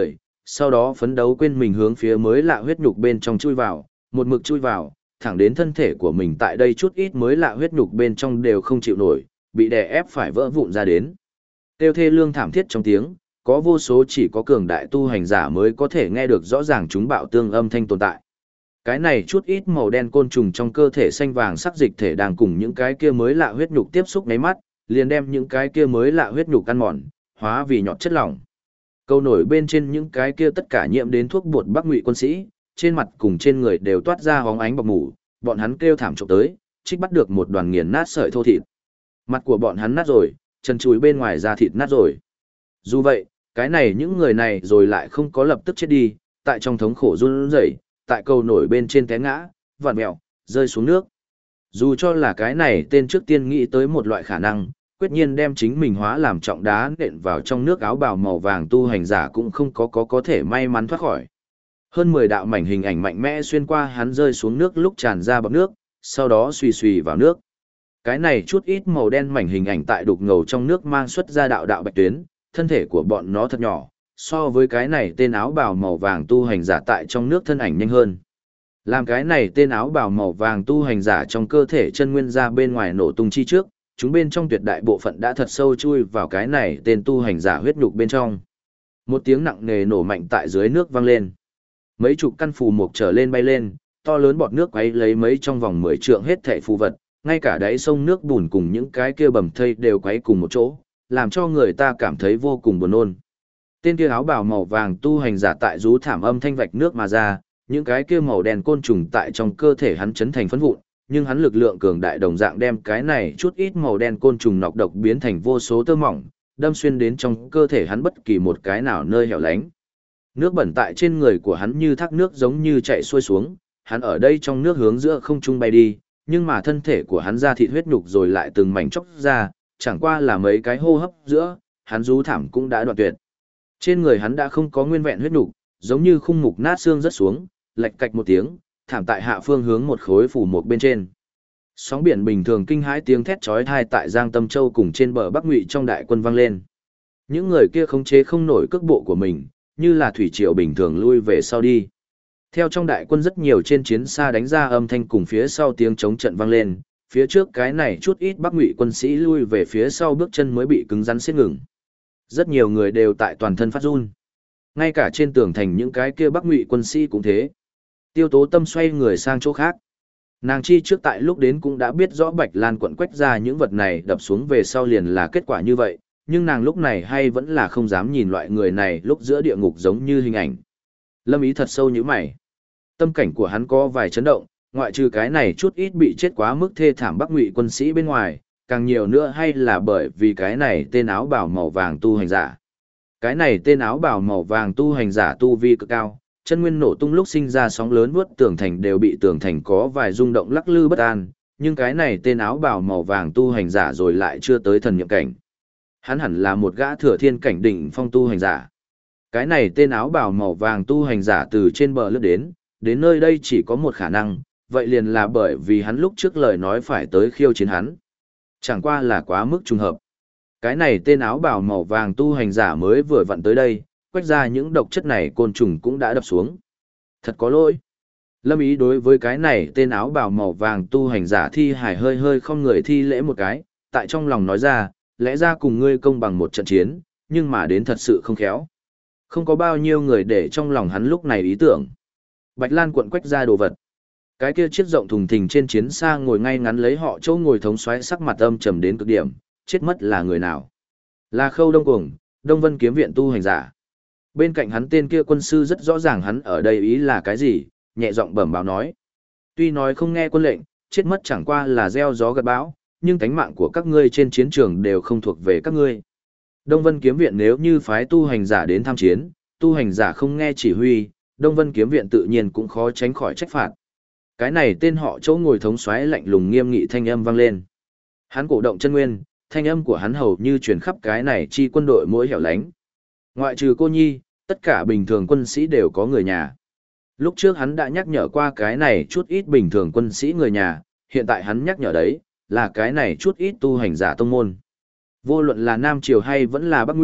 sau đó phấn đấu quên mình hướng phía mới lạ huyết nhục bên trong chui vào, một mực chui vào, thẳng đến thân thể của mình tại đây chút ít mới lạ huyết nhục bên trong đều không chịu nổi, bị đè ép phải vỡ vụn ra đến. Tiêu thê lương thảm thiết trong tiếng, có vô số chỉ có cường đại tu hành giả mới có thể nghe được rõ ràng chúng bạo tương âm thanh tồn tại. Cái này chút ít màu đen côn trùng trong cơ thể xanh vàng sắc dịch thể đang cùng những cái kia mới lạ huyết nhục tiếp xúc nháy mắt, liền đem những cái kia mới lạ huyết nhục ăn mòn, hóa vì nhọt chất lỏng. Câu nổi bên trên những cái kia tất cả nhiễm đến thuốc bột Bắc Ngụy quân sĩ, trên mặt cùng trên người đều toát ra hóng ánh bọc mủ, bọn hắn kêu thảm trộm tới, trích bắt được một đoàn nghiền nát sợi thô thịt. Mặt của bọn hắn nát rồi, chân chuối bên ngoài da thịt nát rồi. Dù vậy, cái này những người này rồi lại không có lập tức chết đi, tại trong thống khổ run rẩy, tại cầu nổi bên trên té ngã, vặn mèo, rơi xuống nước. Dù cho là cái này tên trước tiên nghĩ tới một loại khả năng, quyết nhiên đem chính mình hóa làm trọng đá nện vào trong nước áo bào màu vàng tu hành giả cũng không có thể may mắn thoát khỏi. Hơn 10 đạo mảnh hình ảnh mạnh mẽ xuyên qua hắn rơi xuống nước lúc tràn ra bọt nước, sau đó xùy xùy vào nước. Cái này chút ít màu đen mảnh hình ảnh tại đục ngầu trong nước mang xuất ra đạo đạo bạch tuyến, thân thể của bọn nó thật nhỏ, so với cái này tên áo bào màu vàng tu hành giả tại trong nước thân ảnh nhanh hơn. Làm cái này tên áo bào màu vàng tu hành giả trong cơ thể chân nguyên ra bên ngoài nổ tung chi trước, chúng bên trong tuyệt đại bộ phận đã thật sâu chui vào cái này tên tu hành giả huyết nhục bên trong. Một tiếng nặng nề nổ mạnh tại dưới nước vang lên. Mấy chục căn phù mục trở lên bay lên, to lớn bọt nước quấy lấy mấy trong vòng 10 trượng hết thảy phù vật, ngay cả đáy sông nước bùn cùng những cái kia bầm thây đều quấy cùng một chỗ, làm cho người ta cảm thấy vô cùng buồn nôn. Tên kia áo bào màu vàng tu hành giả tại rú thảm âm thanh vạch nước mà ra, những cái kia màu đen côn trùng tại trong cơ thể hắn chấn thành phấn vụn, nhưng hắn lực lượng cường đại đồng dạng đem cái này chút ít màu đen côn trùng nọc độc biến thành vô số tơ mỏng, đâm xuyên đến trong cơ thể hắn bất kỳ một cái nào nơi hẻo lánh. Nước bẩn tại trên người của hắn như thác nước giống như chạy xuôi xuống, hắn ở đây trong nước hướng giữa không trung bay đi, nhưng mà thân thể của hắn ra thịt huyết nhục rồi lại từng mảnh chóc ra, chẳng qua là mấy cái hô hấp giữa, hắn rú thảm cũng đã đoạn tuyệt. Trên người hắn đã không có nguyên vẹn huyết nhục, giống như khung mục nát xương rớt xuống, lạch cạch một tiếng, thảm tại hạ phương hướng một khối phủ một bên trên. Sóng biển bình thường kinh hãi tiếng thét chói tai tại Giang Tâm Châu cùng trên bờ Bắc Ngụy trong đại quân vang lên. Những người kia khống chế không nổi cước bộ của mình, như là thủy triều bình thường lui về sau đi. Theo trong đại quân rất nhiều trên chiến xa đánh ra âm thanh cùng phía sau tiếng chống trận vang lên, phía trước cái này chút ít Bắc Ngụy quân sĩ lui về phía sau bước chân mới bị cứng rắn siết ngừng. Rất nhiều người đều tại toàn thân phát run. Ngay cả trên tường thành những cái kia Bắc Ngụy quân sĩ cũng thế. Tiêu Tố Tâm xoay người sang chỗ khác. Nàng chi trước tại lúc đến cũng đã biết rõ Bạch Lan quận quách ra những vật này đập xuống về sau liền là kết quả như vậy, nhưng nàng lúc này hay vẫn là không dám nhìn loại người này lúc giữa địa ngục giống như hình ảnh. Lâm Ý thật sâu như mày. Tâm cảnh của hắn có vài chấn động, ngoại trừ cái này chút ít bị chết quá mức thê thảm Bắc Ngụy quân sĩ bên ngoài, càng nhiều nữa hay là bởi vì cái này tên áo bào màu vàng tu hành giả. Cái này tên áo bào màu vàng tu hành giả tu vi cực cao, chân nguyên nổ tung lúc sinh ra sóng lớn vuốt tường thành đều bị tường thành có vài rung động lắc lư bất an, nhưng cái này tên áo bào màu vàng tu hành giả rồi lại chưa tới thần niệm cảnh. Hắn hẳn là một gã thừa thiên cảnh đỉnh phong tu hành giả. Cái này tên áo bào màu vàng tu hành giả từ trên bờ lướt đến nơi đây chỉ có một khả năng, vậy liền là bởi vì hắn lúc trước lời nói phải tới khiêu chiến hắn. Chẳng qua là quá mức trùng hợp. Cái này tên áo bào màu vàng tu hành giả mới vừa vặn tới đây, quách ra những độc chất này côn trùng cũng đã đập xuống. Thật có lỗi. Lâm Ý đối với cái này tên áo bào màu vàng tu hành giả thi hải hơi hơi không người thi lễ một cái, tại trong lòng nói ra, lẽ ra cùng ngươi công bằng một trận chiến, nhưng mà đến thật sự không khéo. Không có bao nhiêu người để trong lòng hắn lúc này ý tưởng. Bạch Lan quận quách ra đồ vật. Cái kia chiếc rộng thùng thình trên chiến xa ngồi ngay ngắn lấy họ chỗ ngồi thống soái sắc mặt âm trầm đến cực điểm, chết mất là người nào? Là Khâu Đông Cuồng, Đông Vân kiếm viện tu hành giả. Bên cạnh hắn tên kia quân sư rất rõ ràng hắn ở đây ý là cái gì, nhẹ giọng bẩm báo nói. Tuy nói không nghe quân lệnh, chết mất chẳng qua là gieo gió gặt bão, nhưng tánh mạng của các ngươi trên chiến trường đều không thuộc về các ngươi. Đông Vân kiếm viện nếu như phái tu hành giả đến tham chiến, tu hành giả không nghe chỉ huy, Đông Vân kiếm viện tự nhiên cũng khó tránh khỏi trách phạt. Cái này tên họ chỗ ngồi thống soái lạnh lùng nghiêm nghị thanh âm vang lên. Hắn cổ động chân nguyên, thanh âm của hắn hầu như truyền khắp cái này chi quân đội mỗi hẻo lánh. Ngoại trừ cô nhi, tất cả bình thường quân sĩ đều có người nhà. Lúc trước hắn đã nhắc nhở qua cái này chút ít bình thường quân sĩ người nhà, hiện tại hắn nhắc nhở đấy, là cái này chút ít tu hành giả tông môn. Vô luận là Nam Triều hay vẫn là Bắc Ngụy,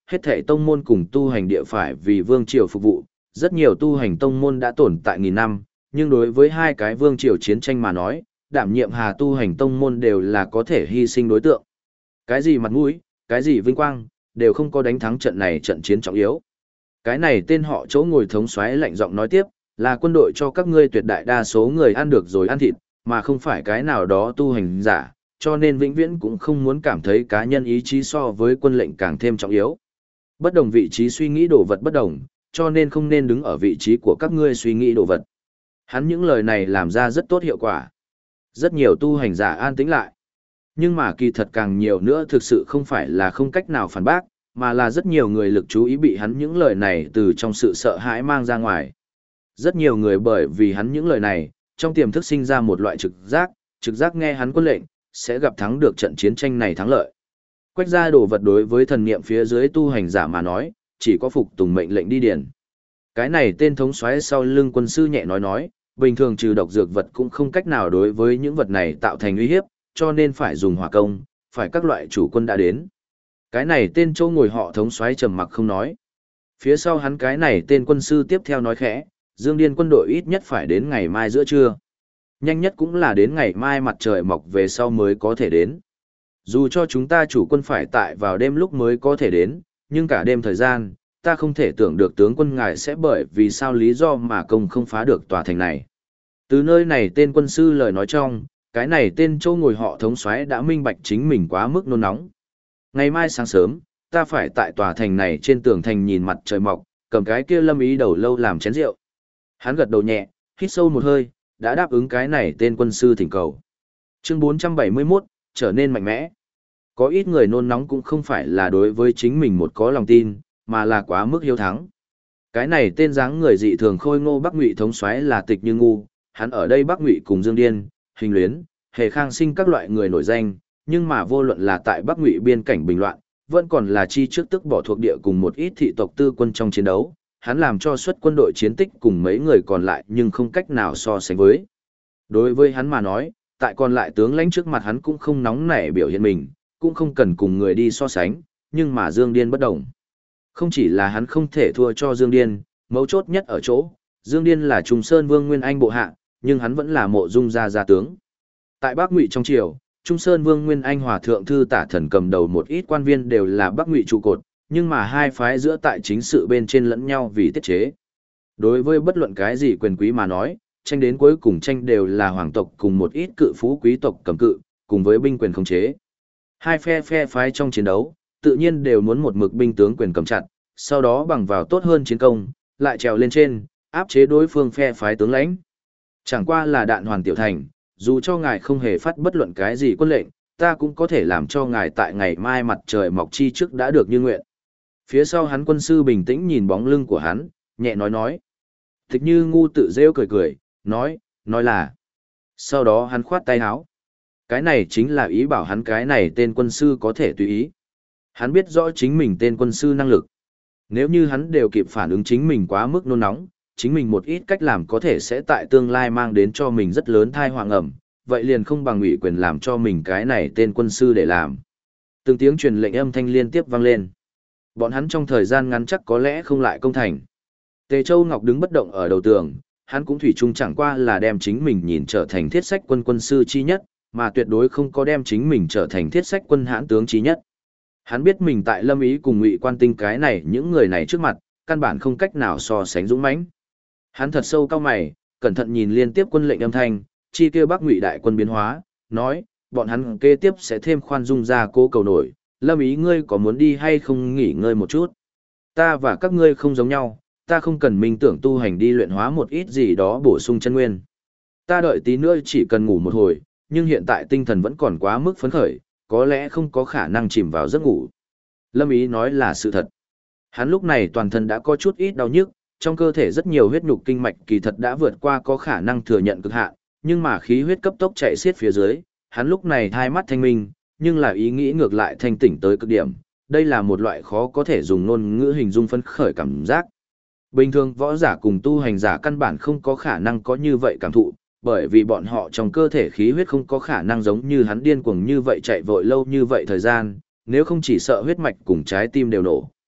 hết thảy tông môn cùng tu hành địa phải vì vương triều phục vụ, rất nhiều tu hành tông môn đã tồn tại nghìn năm, nhưng đối với hai cái vương triều chiến tranh mà nói, đảm nhiệm hà tu hành tông môn đều là có thể hy sinh đối tượng. Cái gì mặt mũi, cái gì vinh quang, đều không có đánh thắng trận này trận chiến trọng yếu. Cái này tên họ chỗ ngồi thống soái lạnh giọng nói tiếp, là quân đội cho các ngươi tuyệt đại đa số người ăn được rồi ăn thịt, mà không phải cái nào đó tu hành giả, cho nên vĩnh viễn cũng không muốn cảm thấy cá nhân ý chí so với quân lệnh càng thêm trọng yếu. Bất đồng vị trí suy nghĩ đồ vật bất đồng, cho nên không nên đứng ở vị trí của các ngươi suy nghĩ đồ vật. Hắn những lời này làm ra rất tốt hiệu quả. Rất nhiều tu hành giả an tĩnh lại. Nhưng mà kỳ thật càng nhiều nữa thực sự không phải là không cách nào phản bác, mà là rất nhiều người lực chú ý bị hắn những lời này từ trong sự sợ hãi mang ra ngoài. Rất nhiều người bởi vì hắn những lời này, trong tiềm thức sinh ra một loại trực giác nghe hắn quân lệnh, sẽ gặp thắng được trận chiến tranh này thắng lợi. Quách gia đồ vật đối với thần niệm phía dưới tu hành giả mà nói, chỉ có phục tùng mệnh lệnh đi điền. Cái này tên thống soái sau lưng quân sư nhẹ nói, bình thường trừ độc dược vật cũng không cách nào đối với những vật này tạo thành uy hiếp, cho nên phải dùng hỏa công, phải các loại chủ quân đã đến. Cái này tên châu ngồi họ thống soái trầm mặc không nói. Phía sau hắn cái này tên quân sư tiếp theo nói khẽ, Dương Điên quân đội ít nhất phải đến ngày mai giữa trưa. Nhanh nhất cũng là đến ngày mai mặt trời mọc về sau mới có thể đến. Dù cho chúng ta chủ quân phải tại vào đêm lúc mới có thể đến, nhưng cả đêm thời gian, ta không thể tưởng được tướng quân ngài sẽ bởi vì sao lý do mà công không phá được tòa thành này. Từ nơi này tên quân sư lời nói trong, cái này tên châu ngồi họ thống soái đã minh bạch chính mình quá mức nôn nóng. Ngày mai sáng sớm, ta phải tại tòa thành này trên tường thành nhìn mặt trời mọc, cầm cái kia lâm ý đầu lâu làm chén rượu. Hắn gật đầu nhẹ, hít sâu một hơi, đã đáp ứng cái này tên quân sư thỉnh cầu. Chương 471, trở nên mạnh mẽ. Có ít người nôn nóng cũng không phải là đối với chính mình một có lòng tin, mà là quá mức hiếu thắng. Cái này tên dáng người dị thường khôi ngô Bắc Ngụy thống soái là Tịch Như Ngu, hắn ở đây Bắc Ngụy cùng Dương Điên, Hình Luyến, Hề Khang Sinh các loại người nổi danh, nhưng mà vô luận là tại Bắc Ngụy biên cảnh bình loạn, vẫn còn là chi trước tức bỏ thuộc địa cùng một ít thị tộc tư quân trong chiến đấu, hắn làm cho suất quân đội chiến tích cùng mấy người còn lại nhưng không cách nào so sánh với. Đối với hắn mà nói, tại còn lại tướng lãnh trước mặt hắn cũng không nóng nảy biểu hiện mình, cũng không cần cùng người đi so sánh, nhưng mà Dương Điên bất đồng. Không chỉ là hắn không thể thua cho Dương Điên, mấu chốt nhất ở chỗ, Dương Điên là Trung Sơn Vương Nguyên Anh bộ hạ, nhưng hắn vẫn là Mộ Dung gia tướng. Tại Bắc Ngụy trong triều, Trung Sơn Vương Nguyên Anh hòa thượng thư tả thần cầm đầu một ít quan viên đều là Bắc Ngụy trụ cột, nhưng mà hai phái giữa tại chính sự bên trên lẫn nhau vì tiết chế. Đối với bất luận cái gì quyền quý mà nói, tranh đến cuối cùng tranh đều là hoàng tộc cùng một ít cự phú quý tộc cầm cự, cùng với binh quyền khống chế. Hai phe phái trong chiến đấu, tự nhiên đều muốn một mực binh tướng quyền cầm chặt, sau đó bằng vào tốt hơn chiến công, lại trèo lên trên, áp chế đối phương phe phái tướng lãnh. Chẳng qua là Đạn Hoàn tiểu thành, dù cho ngài không hề phát bất luận cái gì quân lệnh, ta cũng có thể làm cho ngài tại ngày mai mặt trời mọc chi trước đã được như nguyện. Phía sau hắn quân sư bình tĩnh nhìn bóng lưng của hắn, nhẹ nói. Tịch Như Ngu tự rêu cười, nói là. Sau đó hắn khoát tay áo. Cái này chính là ý bảo hắn cái này tên quân sư có thể tùy ý. Hắn biết rõ chính mình tên quân sư năng lực. Nếu như hắn đều kịp phản ứng chính mình quá mức nôn nóng, chính mình một ít cách làm có thể sẽ tại tương lai mang đến cho mình rất lớn thai hoàng ẩm, vậy liền không bằng ủy quyền làm cho mình cái này tên quân sư để làm. Từng tiếng truyền lệnh âm thanh liên tiếp vang lên. Bọn hắn trong thời gian ngắn chắc có lẽ không lại công thành. Tề Châu Ngọc đứng bất động ở đầu tường, hắn cũng thủy chung chẳng qua là đem chính mình nhìn trở thành thiết sách quân quân sư chi nhất, mà tuyệt đối không có đem chính mình trở thành thiết sách quân hãn tướng chi nhất. Hắn biết mình tại Lâm Ý cùng Ngụy Quan Tinh cái này những người này trước mặt, căn bản không cách nào so sánh dũng mãnh. Hắn thật sâu cao mày, cẩn thận nhìn liên tiếp quân lệnh âm thanh, chi kia Bắc Ngụy đại quân biến hóa, nói, bọn hắn kế tiếp sẽ thêm khoan dung ra Cố Cầu nổi, Lâm Ý ngươi có muốn đi hay không nghỉ ngơi một chút? Ta và các ngươi không giống nhau, ta không cần minh tưởng tu hành đi luyện hóa một ít gì đó bổ sung chân nguyên. Ta đợi tí nữa chỉ cần ngủ một hồi, nhưng hiện tại tinh thần vẫn còn quá mức phấn khởi, có lẽ không có khả năng chìm vào giấc ngủ. Lâm Ý nói là sự thật. Hắn lúc này toàn thân đã có chút ít đau nhức, trong cơ thể rất nhiều huyết nhục kinh mạch kỳ thật đã vượt qua có khả năng thừa nhận cực hạn, nhưng mà khí huyết cấp tốc chạy xiết phía dưới, hắn lúc này hai mắt thanh minh, nhưng là ý nghĩ ngược lại thanh tỉnh tới cực điểm. Đây là một loại khó có thể dùng ngôn ngữ hình dung phấn khởi cảm giác. Bình thường võ giả cùng tu hành giả căn bản không có khả năng có như vậy cảm thụ, bởi vì bọn họ trong cơ thể khí huyết không có khả năng giống như hắn điên cuồng như vậy chạy vội lâu như vậy thời gian, nếu không chỉ sợ huyết mạch cùng trái tim đều nổ.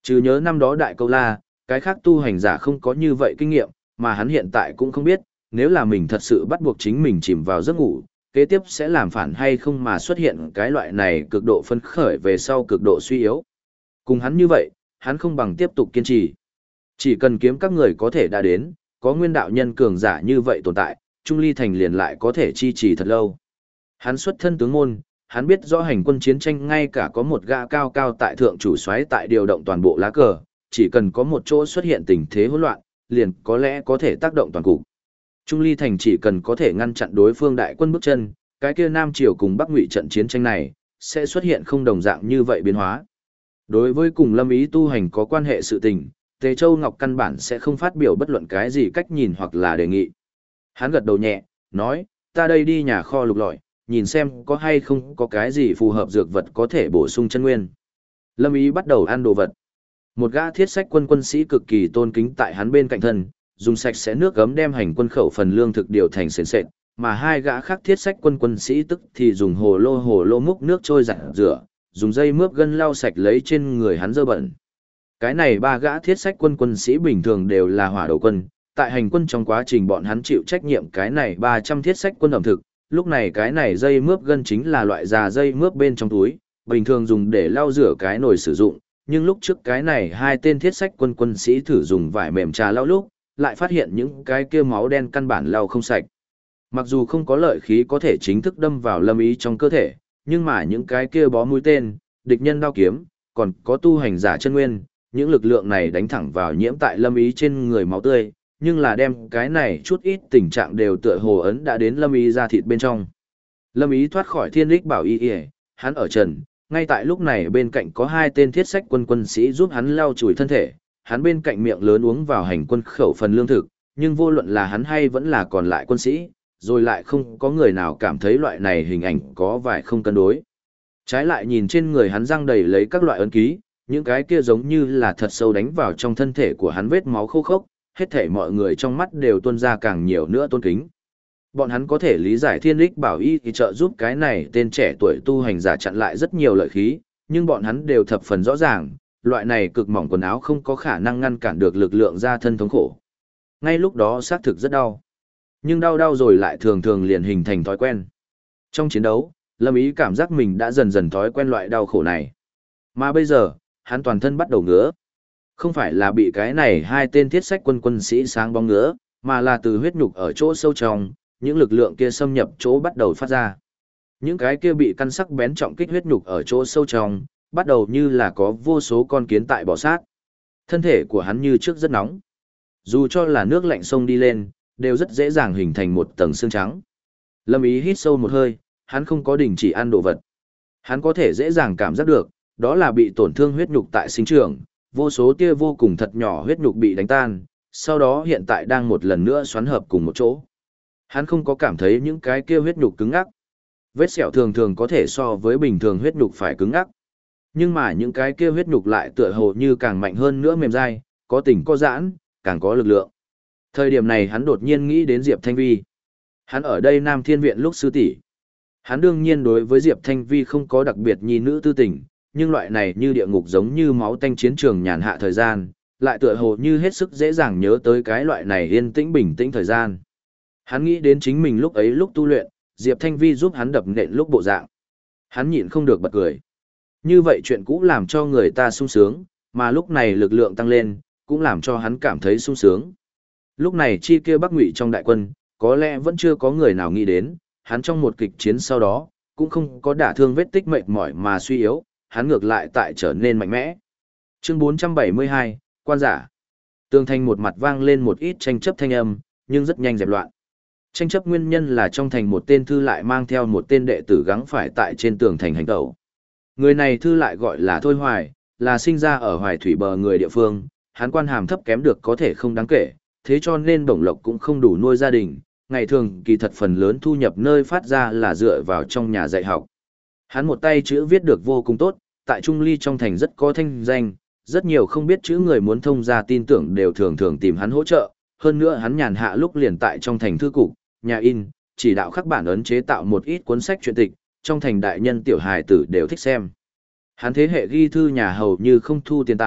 Trừ nhớ năm đó Đại Câu La, cái khác tu hành giả không có như vậy kinh nghiệm, mà hắn hiện tại cũng không biết, nếu là mình thật sự bắt buộc chính mình chìm vào giấc ngủ, kế tiếp sẽ làm phản hay không mà xuất hiện cái loại này cực độ phấn khởi về sau cực độ suy yếu. Cùng hắn như vậy, hắn không bằng tiếp tục kiên trì. Chỉ cần kiếm các người có thể đã đến, có nguyên đạo nhân cường giả như vậy tồn tại, Trung Ly Thành liền lại có thể chi trì thật lâu. Hắn xuất thân tướng môn, hắn biết rõ hành quân chiến tranh ngay cả có một gã cao cao tại thượng chủ soái tại điều động toàn bộ lá cờ, chỉ cần có một chỗ xuất hiện tình thế hỗn loạn, liền có lẽ có thể tác động toàn cục. Trung Ly Thành chỉ cần có thể ngăn chặn đối phương đại quân bước chân, cái kia Nam Triều cùng Bắc Ngụy trận chiến tranh này, sẽ xuất hiện không đồng dạng như vậy biến hóa. Đối với cùng Lâm Ý tu hành có quan hệ sự tình, Tề Châu Ngọc căn bản sẽ không phát biểu bất luận cái gì cách nhìn hoặc là đề nghị. Hắn gật đầu nhẹ, nói, ta đây đi nhà kho lục lọi, nhìn xem có hay không có cái gì phù hợp dược vật có thể bổ sung chân nguyên. Lâm Ý bắt đầu ăn đồ vật. Một gã thiết sách quân sĩ cực kỳ tôn kính tại hắn bên cạnh thân, dùng sạch sẽ nước gấm đem hành quân khẩu phần lương thực điều thành sền sệt, mà hai gã khác thiết sách quân sĩ tức thì dùng hồ lô múc nước trôi giặt rửa, dùng dây mướp gân lau sạch lấy trên người hắn dơ bẩn. Cái này ba gã thiết sách quân sĩ bình thường đều là hỏa đầu quân, tại hành quân trong quá trình bọn hắn chịu trách nhiệm cái này 300 thiết sách quân ẩm thực, lúc này cái này dây mướp gân chính là loại già dây mướp bên trong túi, bình thường dùng để lau rửa cái nồi sử dụng, nhưng lúc trước cái này hai tên thiết sách quân sĩ thử dùng vải mềm trà lau lúc, lại phát hiện những cái kia máu đen căn bản lau không sạch. Mặc dù không có lợi khí có thể chính thức đâm vào Lâm Ý trong cơ thể, nhưng mà những cái kia bó mũi tên, địch nhân đao kiếm, còn có tu hành giả chân nguyên, những lực lượng này đánh thẳng vào nhiễm tại Lâm Ý trên người máu tươi, nhưng là đem cái này chút ít tình trạng đều tựa hồ ấn đã đến Lâm Ý ra thịt bên trong. Lâm Ý thoát khỏi thiên lích bảo y, hắn ở trần, ngay tại lúc này bên cạnh có hai tên thiết sách quân sĩ giúp hắn lau chùi thân thể, hắn bên cạnh miệng lớn uống vào hành quân khẩu phần lương thực, nhưng vô luận là hắn hay vẫn là còn lại quân sĩ, rồi lại không có người nào cảm thấy loại này hình ảnh có vài không cân đối. Trái lại nhìn trên người hắn răng đầy lấy các loại ấn ký, những cái kia giống như là thật sâu đánh vào trong thân thể của hắn vết máu khô khốc, hết thảy mọi người trong mắt đều tuôn ra càng nhiều nữa tôn kính. Bọn hắn có thể lý giải thiên lích bảo y thì trợ giúp cái này tên trẻ tuổi tu hành giả chặn lại rất nhiều lợi khí, nhưng bọn hắn đều thập phần rõ ràng, loại này cực mỏng quần áo không có khả năng ngăn cản được lực lượng ra thân thống khổ. Ngay lúc đó xác thực rất đau. Nhưng đau rồi lại thường thường liền hình thành thói quen. Trong chiến đấu, Lâm Ý cảm giác mình đã dần dần thói quen loại đau khổ này. Mà bây giờ, hắn toàn thân bắt đầu ngứa. Không phải là bị cái này hai tên thiết sách quân sĩ sáng bóng ngứa, mà là từ huyết nhục ở chỗ sâu trong, những lực lượng kia xâm nhập chỗ bắt đầu phát ra. Những cái kia bị căn sắc bén trọng kích huyết nhục ở chỗ sâu trong, bắt đầu như là có vô số con kiến tại bò sát. Thân thể của hắn như trước rất nóng. Dù cho là nước lạnh sông đi lên, đều rất dễ dàng hình thành một tầng xương trắng. Lâm Ý hít sâu một hơi, hắn không có đình chỉ ăn đồ vật. Hắn có thể dễ dàng cảm giác được, đó là bị tổn thương huyết nhục tại sinh trưởng, vô số tia vô cùng thật nhỏ huyết nhục bị đánh tan, sau đó hiện tại đang một lần nữa xoắn hợp cùng một chỗ. Hắn không có cảm thấy những cái kia huyết nhục cứng ngắc. Vết sẹo thường thường có thể so với bình thường huyết nhục phải cứng ngắc. Nhưng mà những cái kia huyết nhục lại tựa hồ như càng mạnh hơn nữa mềm dai, có tình có giãn, càng có lực lượng. Thời điểm này hắn đột nhiên nghĩ đến Diệp Thanh Vi. Hắn ở đây Nam Thiên Viện lúc sư tỷ. Hắn đương nhiên đối với Diệp Thanh Vi không có đặc biệt nhi nữ tư tình, nhưng loại này như địa ngục giống như máu tanh chiến trường nhàn hạ thời gian, lại tựa hồ như hết sức dễ dàng nhớ tới cái loại này yên tĩnh bình tĩnh thời gian. Hắn nghĩ đến chính mình lúc ấy lúc tu luyện, Diệp Thanh Vi giúp hắn đập nện lúc bộ dạng. Hắn nhịn không được bật cười. Như vậy chuyện cũ làm cho người ta sung sướng, mà lúc này lực lượng tăng lên, cũng làm cho hắn cảm thấy sung sướng. Lúc này chi kia Bắc Ngụy trong đại quân, có lẽ vẫn chưa có người nào nghĩ đến, hắn trong một kịch chiến sau đó, cũng không có đả thương vết tích mệt mỏi mà suy yếu, hắn ngược lại tại trở nên mạnh mẽ. Chương 472, Quan giả. Tường thành một mặt vang lên một ít tranh chấp thanh âm, nhưng rất nhanh dẹp loạn. Tranh chấp nguyên nhân là trong thành một tên thư lại mang theo một tên đệ tử gắng phải tại trên tường thành hành tẩu. Người này thư lại gọi là Thôi Hoài, là sinh ra ở Hoài Thủy bờ người địa phương, hắn quan hàm thấp kém được có thể không đáng kể, thế cho nên bổng lộc cũng không đủ nuôi gia đình, ngày thường kỳ thật phần lớn thu nhập nơi phát ra là dựa vào trong nhà dạy học. Hắn một tay chữ viết được vô cùng tốt, tại Trung Ly trong thành rất có thanh danh, rất nhiều không biết chữ người muốn thông ra tin tưởng đều thường thường tìm hắn hỗ trợ, hơn nữa hắn nhàn hạ lúc liền tại trong thành thư cục, nhà in, chỉ đạo khắc bản ấn chế tạo một ít cuốn sách truyện tịch, trong thành đại nhân tiểu hài tử đều thích xem. Hắn thế hệ ghi thư nhà hầu như không thu tiền tài,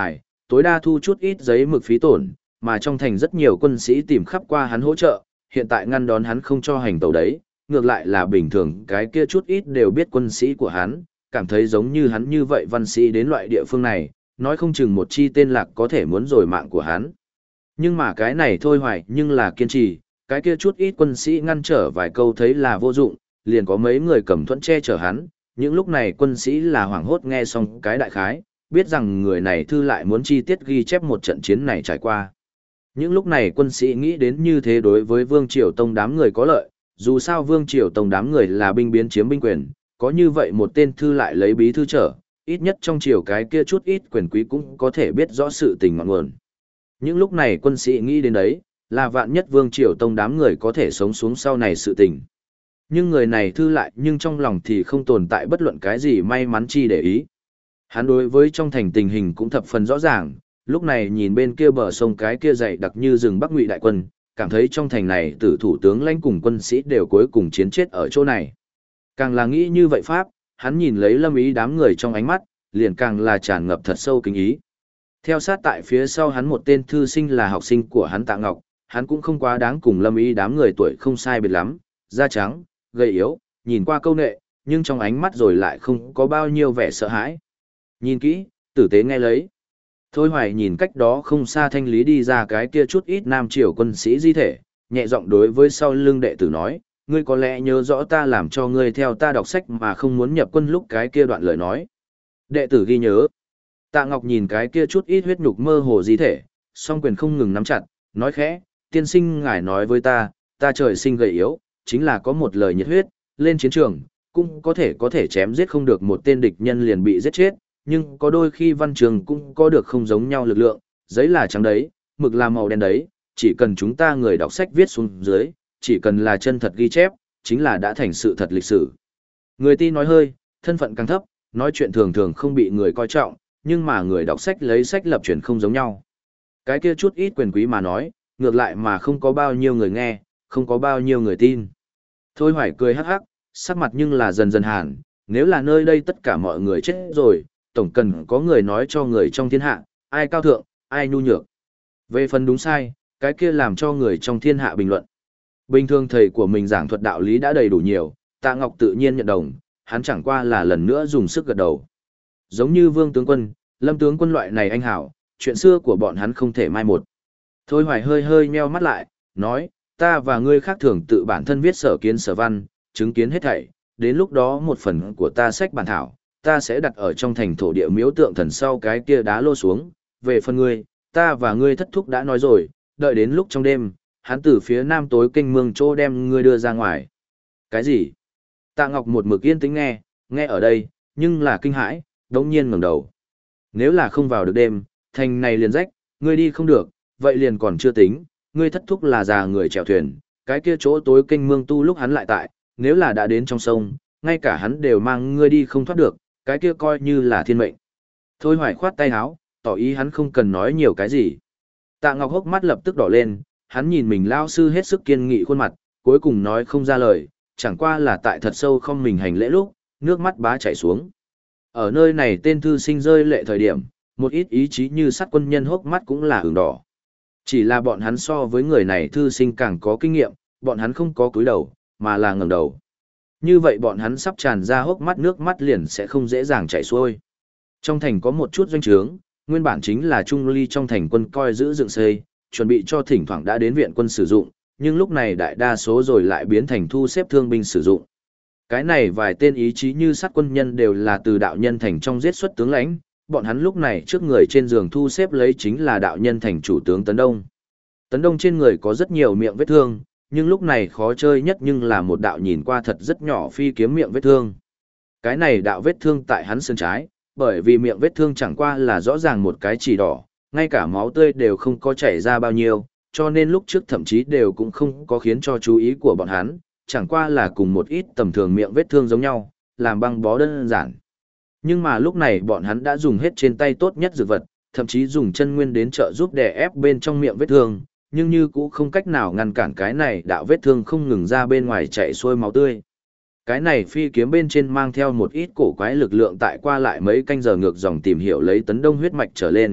tối đa thu chút ít giấy mực phí tổn, mà trong thành rất nhiều quân sĩ tìm khắp qua hắn hỗ trợ, hiện tại ngăn đón hắn không cho hành tẩu đấy, ngược lại là bình thường cái kia chút ít đều biết quân sĩ của hắn, cảm thấy giống như hắn như vậy văn sĩ đến loại địa phương này, nói không chừng một chi tên lạc có thể muốn rồi mạng của hắn. Nhưng mà cái này thôi hoài nhưng là kiên trì, cái kia chút ít quân sĩ ngăn trở vài câu thấy là vô dụng, liền có mấy người cầm thuẫn che chở hắn, những lúc này quân sĩ là hoảng hốt nghe xong cái đại khái, biết rằng người này thư lại muốn chi tiết ghi chép một trận chiến này trải qua. Những lúc này quân sĩ nghĩ đến như thế đối với Vương Triều Tông đám người có lợi, dù sao Vương Triều Tông đám người là binh biến chiếm binh quyền, có như vậy một tên thư lại lấy bí thư trở, ít nhất trong triều cái kia chút ít quyền quý cũng có thể biết rõ sự tình ngọn nguồn. Những lúc này quân sĩ nghĩ đến đấy, là vạn nhất Vương Triều Tông đám người có thể sống xuống sau này sự tình. Nhưng người này thư lại nhưng trong lòng thì không tồn tại bất luận cái gì may mắn chi để ý. Hắn đối với trong thành tình hình cũng thập phần rõ ràng, lúc này nhìn bên kia bờ sông cái kia dày đặc như rừng Bắc Ngụy đại quân, cảm thấy trong thành này tử thủ tướng lãnh cùng quân sĩ đều cuối cùng chiến chết ở chỗ này. Càng là nghĩ như vậy pháp, hắn nhìn lấy Lâm Ý đám người trong ánh mắt, liền càng là tràn ngập thật sâu kính ý. Theo sát tại phía sau hắn một tên thư sinh là học sinh của hắn Tạ Ngọc, hắn cũng không quá đáng cùng Lâm Ý đám người tuổi không sai biệt lắm, da trắng, gầy yếu, nhìn qua câu nệ, nhưng trong ánh mắt rồi lại không có bao nhiêu vẻ sợ hãi. Nhìn kỹ, tử tế nghe lấy. Thôi Hoài nhìn cách đó không xa thanh lý đi ra cái kia chút ít nam triều quân sĩ di thể, nhẹ giọng đối với sau lưng đệ tử nói, ngươi có lẽ nhớ rõ ta làm cho ngươi theo ta đọc sách mà không muốn nhập quân lúc cái kia đoạn lời nói. Đệ tử ghi nhớ. Tạ Ngọc nhìn cái kia chút ít huyết nhục mơ hồ di thể, song quyền không ngừng nắm chặt, nói khẽ, tiên sinh ngài nói với ta trời sinh gầy yếu, chính là có một lời nhiệt huyết, lên chiến trường, cũng có thể chém giết không được một tên địch nhân liền bị giết chết, nhưng có đôi khi văn trường cũng có được không giống nhau lực lượng, giấy là trắng đấy, mực là màu đen đấy, chỉ cần chúng ta người đọc sách viết xuống dưới, chỉ cần là chân thật ghi chép, chính là đã thành sự thật lịch sử. Người ti nói hơi, thân phận càng thấp, nói chuyện thường thường không bị người coi trọng, nhưng mà người đọc sách lấy sách lập truyền không giống nhau. Cái kia chút ít quyền quý mà nói, ngược lại mà không có bao nhiêu người nghe, không có bao nhiêu người tin. Thôi Hoài cười hắc hắc, sắc mặt nhưng là dần dần hàn, nếu là nơi đây tất cả mọi người chết rồi, tổng cần có người nói cho người trong thiên hạ, ai cao thượng, ai nhu nhược. Về phần đúng sai, cái kia làm cho người trong thiên hạ bình luận. Bình thường thầy của mình giảng thuật đạo lý đã đầy đủ nhiều, Tạ Ngọc tự nhiên nhận đồng, hắn chẳng qua là lần nữa dùng sức gật đầu. Giống như Vương tướng quân, Lâm tướng quân loại này anh hảo, chuyện xưa của bọn hắn không thể mai một. Thôi Hoài hơi hơi nheo mắt lại, nói, ta và ngươi khác thường tự bản thân viết sở kiến sở văn, chứng kiến hết thảy, đến lúc đó một phần của ta sách bản thảo, ta sẽ đặt ở trong thành thổ địa miếu tượng thần sau cái kia đá lô xuống, về phần ngươi, ta và ngươi thất thúc đã nói rồi, đợi đến lúc trong đêm, hắn từ phía nam tối kênh mương chỗ đem ngươi đưa ra ngoài. Cái gì? Tạ Ngọc một mực yên tĩnh nghe, nghe ở đây, nhưng là kinh hãi, đống nhiên ngẩng đầu. Nếu là không vào được đêm, thành này liền rách, ngươi đi không được, vậy liền còn chưa tính, ngươi thất thúc là già người chèo thuyền, cái kia chỗ tối kênh mương tu lúc hắn lại tại, nếu là đã đến trong sông, ngay cả hắn đều mang ngươi đi không thoát được, cái kia coi như là thiên mệnh. Thôi Hoài khoát tay áo, tỏ ý hắn không cần nói nhiều cái gì. Tạ Ngọc hốc mắt lập tức đỏ lên, hắn nhìn mình lao sư hết sức kiên nghị khuôn mặt, cuối cùng nói không ra lời, chẳng qua là tại thật sâu không mình hành lễ lúc, nước mắt bá chảy xuống. Ở nơi này tên thư sinh rơi lệ thời điểm, một ít ý chí như sát quân nhân hốc mắt cũng là ửng đỏ. Chỉ là bọn hắn so với người này thư sinh càng có kinh nghiệm, bọn hắn không có cúi đầu, mà là ngẩng đầu. Như vậy bọn hắn sắp tràn ra hốc mắt nước mắt liền sẽ không dễ dàng chảy xuôi. Trong thành có một chút doanh trướng, nguyên bản chính là Trung Ly trong thành quân coi giữ dựng xây, chuẩn bị cho thỉnh thoảng đã đến viện quân sử dụng, nhưng lúc này đại đa số rồi lại biến thành thu xếp thương binh sử dụng. Cái này vài tên ý chí như sát quân nhân đều là từ đạo nhân thành trong giết xuất tướng lãnh, bọn hắn lúc này trước người trên giường thu xếp lấy chính là đạo nhân thành chủ tướng Tấn Đông. Tấn Đông trên người có rất nhiều miệng vết thương, nhưng lúc này khó chơi nhất nhưng là một đạo nhìn qua thật rất nhỏ phi kiếm miệng vết thương. Cái này đạo vết thương tại hắn sườn trái, bởi vì miệng vết thương chẳng qua là rõ ràng một cái chỉ đỏ, ngay cả máu tươi đều không có chảy ra bao nhiêu, cho nên lúc trước thậm chí đều cũng không có khiến cho chú ý của bọn hắn, chẳng qua là cùng một ít tầm thường miệng vết thương giống nhau, làm băng bó đơn giản. Nhưng mà lúc này bọn hắn đã dùng hết trên tay tốt nhất dược vật, thậm chí dùng chân nguyên đến trợ giúp đè ép bên trong miệng vết thương, nhưng như cũng không cách nào ngăn cản cái này đạo vết thương không ngừng ra bên ngoài chảy xuôi máu tươi. Cái này phi kiếm bên trên mang theo một ít cổ quái lực lượng tại qua lại mấy canh giờ ngược dòng tìm hiểu lấy Tấn Đông huyết mạch trở lên,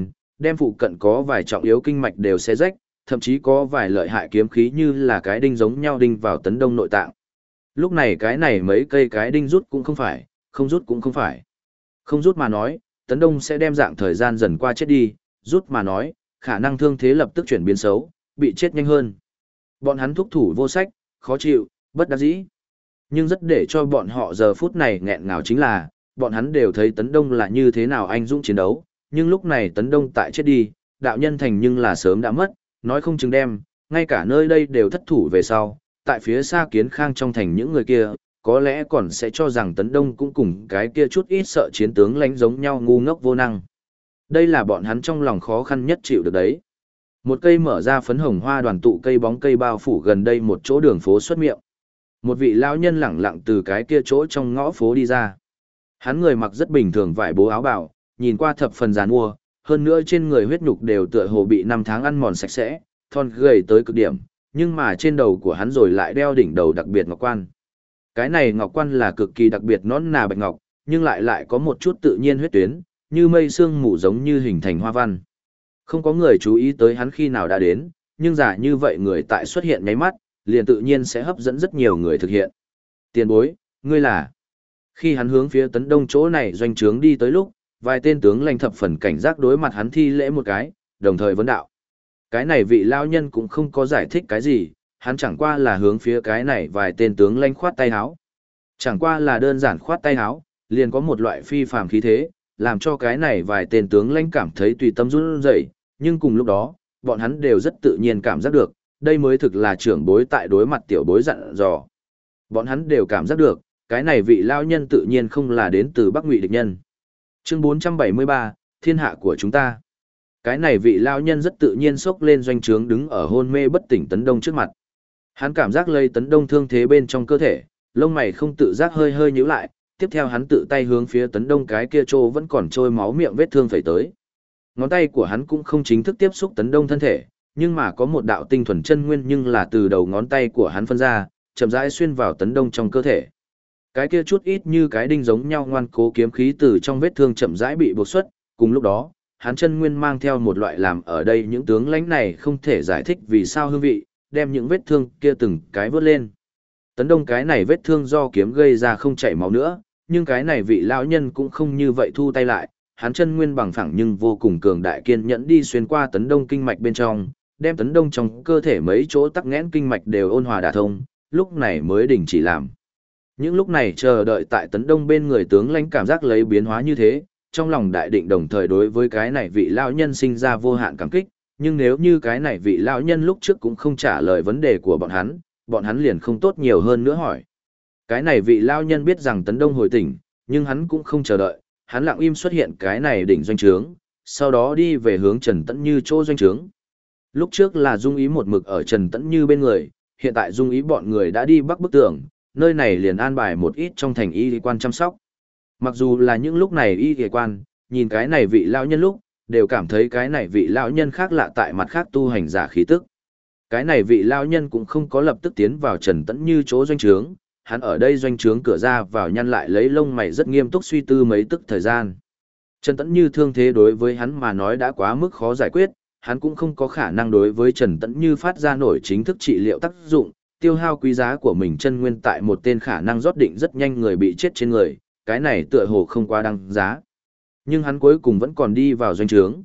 đem phụ cận có vài trọng yếu kinh mạch đều xé rách, thậm chí có vài lợi hại kiếm khí như là cái đinh giống nhau đinh vào Tấn Đông nội tạng. Lúc này cái này mấy cây cái đinh rút cũng không phải, không rút cũng không phải. Không rút mà nói, Tấn Đông sẽ đem dạng thời gian dần qua chết đi, rút mà nói, khả năng thương thế lập tức chuyển biến xấu, bị chết nhanh hơn. Bọn hắn thúc thủ vô sách, khó chịu, bất đắc dĩ. Nhưng rất để cho bọn họ giờ phút này nghẹn ngào chính là, bọn hắn đều thấy Tấn Đông là như thế nào anh dũng chiến đấu, nhưng lúc này Tấn Đông tại chết đi, đạo nhân thành nhưng là sớm đã mất, nói không chừng đem, ngay cả nơi đây đều thất thủ về sau, tại phía xa Kiến Khang trong thành những người kia, có lẽ còn sẽ cho rằng Tấn Đông cũng cùng cái kia chút ít sợ chiến tướng lãnh giống nhau ngu ngốc vô năng. Đây là bọn hắn trong lòng khó khăn nhất chịu được đấy. Một cây mở ra phấn hồng hoa đoàn tụ cây bóng cây bao phủ gần đây một chỗ đường phố xuất miệng. Một vị lão nhân lẳng lặng từ cái kia chỗ trong ngõ phố đi ra. Hắn người mặc rất bình thường vải bố áo bào, nhìn qua thập phần giàn mua, hơn nữa trên người huyết nhục đều tựa hồ bị năm tháng ăn mòn sạch sẽ, thon gầy tới cực điểm, nhưng mà trên đầu của hắn rồi lại đeo đỉnh đầu đặc biệt ngọc quan. Cái này ngọc quan là cực kỳ đặc biệt nõn nà bạch ngọc, nhưng lại có một chút tự nhiên huyết tuyến, như mây sương mù giống như hình thành hoa văn. Không có người chú ý tới hắn khi nào đã đến, nhưng giả như vậy người tại xuất hiện nháy mắt, liền tự nhiên sẽ hấp dẫn rất nhiều người thực hiện. Tiền bối, ngươi là... Khi hắn hướng phía Tấn Đông chỗ này doanh trướng đi tới lúc, vài tên tướng lãnh thập phần cảnh giác đối mặt hắn thi lễ một cái, đồng thời vấn đạo. Cái này vị lao nhân cũng không có giải thích cái gì, hắn chẳng qua là hướng phía cái này vài tên tướng lãnh khoát tay áo. Chẳng qua là đơn giản khoát tay áo, liền có một loại phi phàm khí thế, làm cho cái này vài tên tướng lãnh cảm thấy tùy tâm run rẩy, nhưng cùng lúc đó, bọn hắn đều rất tự nhiên cảm giác được, đây mới thực là trưởng bối tại đối mặt tiểu bối dặn dò. Bọn hắn đều cảm giác được, cái này vị lao nhân tự nhiên không là đến từ Bắc Ngụy địch nhân. Chương 473, thiên hạ của chúng ta. Cái này vị lao nhân rất tự nhiên xốc lên doanh trướng đứng ở hôn mê bất tỉnh Tấn Đông trước mặt. Hắn cảm giác lây Tấn Đông thương thế bên trong cơ thể, lông mày không tự giác hơi hơi nhíu lại, tiếp theo hắn tự tay hướng phía Tấn Đông cái kia trô vẫn còn trôi máu miệng vết thương phẩy tới. Ngón tay của hắn cũng không chính thức tiếp xúc Tấn Đông thân thể, nhưng mà có một đạo tinh thuần chân nguyên nhưng là từ đầu ngón tay của hắn phân ra, chậm rãi xuyên vào Tấn Đông trong cơ thể. Cái kia chút ít như cái đinh giống nhau ngoan cố kiếm khí từ trong vết thương chậm rãi bị buộc xuất, cùng lúc đó, hắn chân nguyên mang theo một loại làm ở đây những tướng lãnh này không thể giải thích vì sao hương vị, đem những vết thương kia từng cái vớt lên. Tấn Đông cái này vết thương do kiếm gây ra không chảy máu nữa, nhưng cái này vị lão nhân cũng không như vậy thu tay lại, hắn chân nguyên bằng phẳng nhưng vô cùng cường đại kiên nhẫn đi xuyên qua Tấn Đông kinh mạch bên trong, đem Tấn Đông trong cơ thể mấy chỗ tắc nghẽn kinh mạch đều ôn hòa đả thông, lúc này mới đình chỉ làm. Những lúc này chờ đợi tại Tấn Đông bên người tướng lãnh cảm giác lấy biến hóa như thế, trong lòng đại định đồng thời đối với cái này vị lão nhân sinh ra vô hạn cảm kích, nhưng nếu như cái này vị lão nhân lúc trước cũng không trả lời vấn đề của bọn hắn liền không tốt nhiều hơn nữa hỏi. Cái này vị lão nhân biết rằng Tấn Đông hồi tỉnh, nhưng hắn cũng không chờ đợi, hắn lặng im xuất hiện cái này đỉnh doanh trướng, sau đó đi về hướng Trần Tẫn Như chỗ doanh trướng. Lúc trước là Dung Ý một mực ở Trần Tẫn Như bên người, hiện tại Dung Ý bọn người đã đi bắc bức tường, nơi này liền an bài một ít trong thành y quan chăm sóc. Mặc dù là những lúc này y quan, nhìn cái này vị lão nhân lúc, đều cảm thấy cái này vị lão nhân khác lạ tại mặt khác tu hành giả khí tức. Cái này vị lão nhân cũng không có lập tức tiến vào Trần Tẫn Như chỗ doanh trướng, hắn ở đây doanh trướng cửa ra vào nhăn lại lấy lông mày rất nghiêm túc suy tư mấy tức thời gian. Trần Tẫn Như thương thế đối với hắn mà nói đã quá mức khó giải quyết, hắn cũng không có khả năng đối với Trần Tẫn Như phát ra nổi chính thức trị liệu tác dụng, tiêu hao quý giá của mình chân nguyên tại một tên khả năng rót định rất nhanh người bị chết trên người, cái này tựa hồ không quá đăng giá. Nhưng hắn cuối cùng vẫn còn đi vào doanh trướng.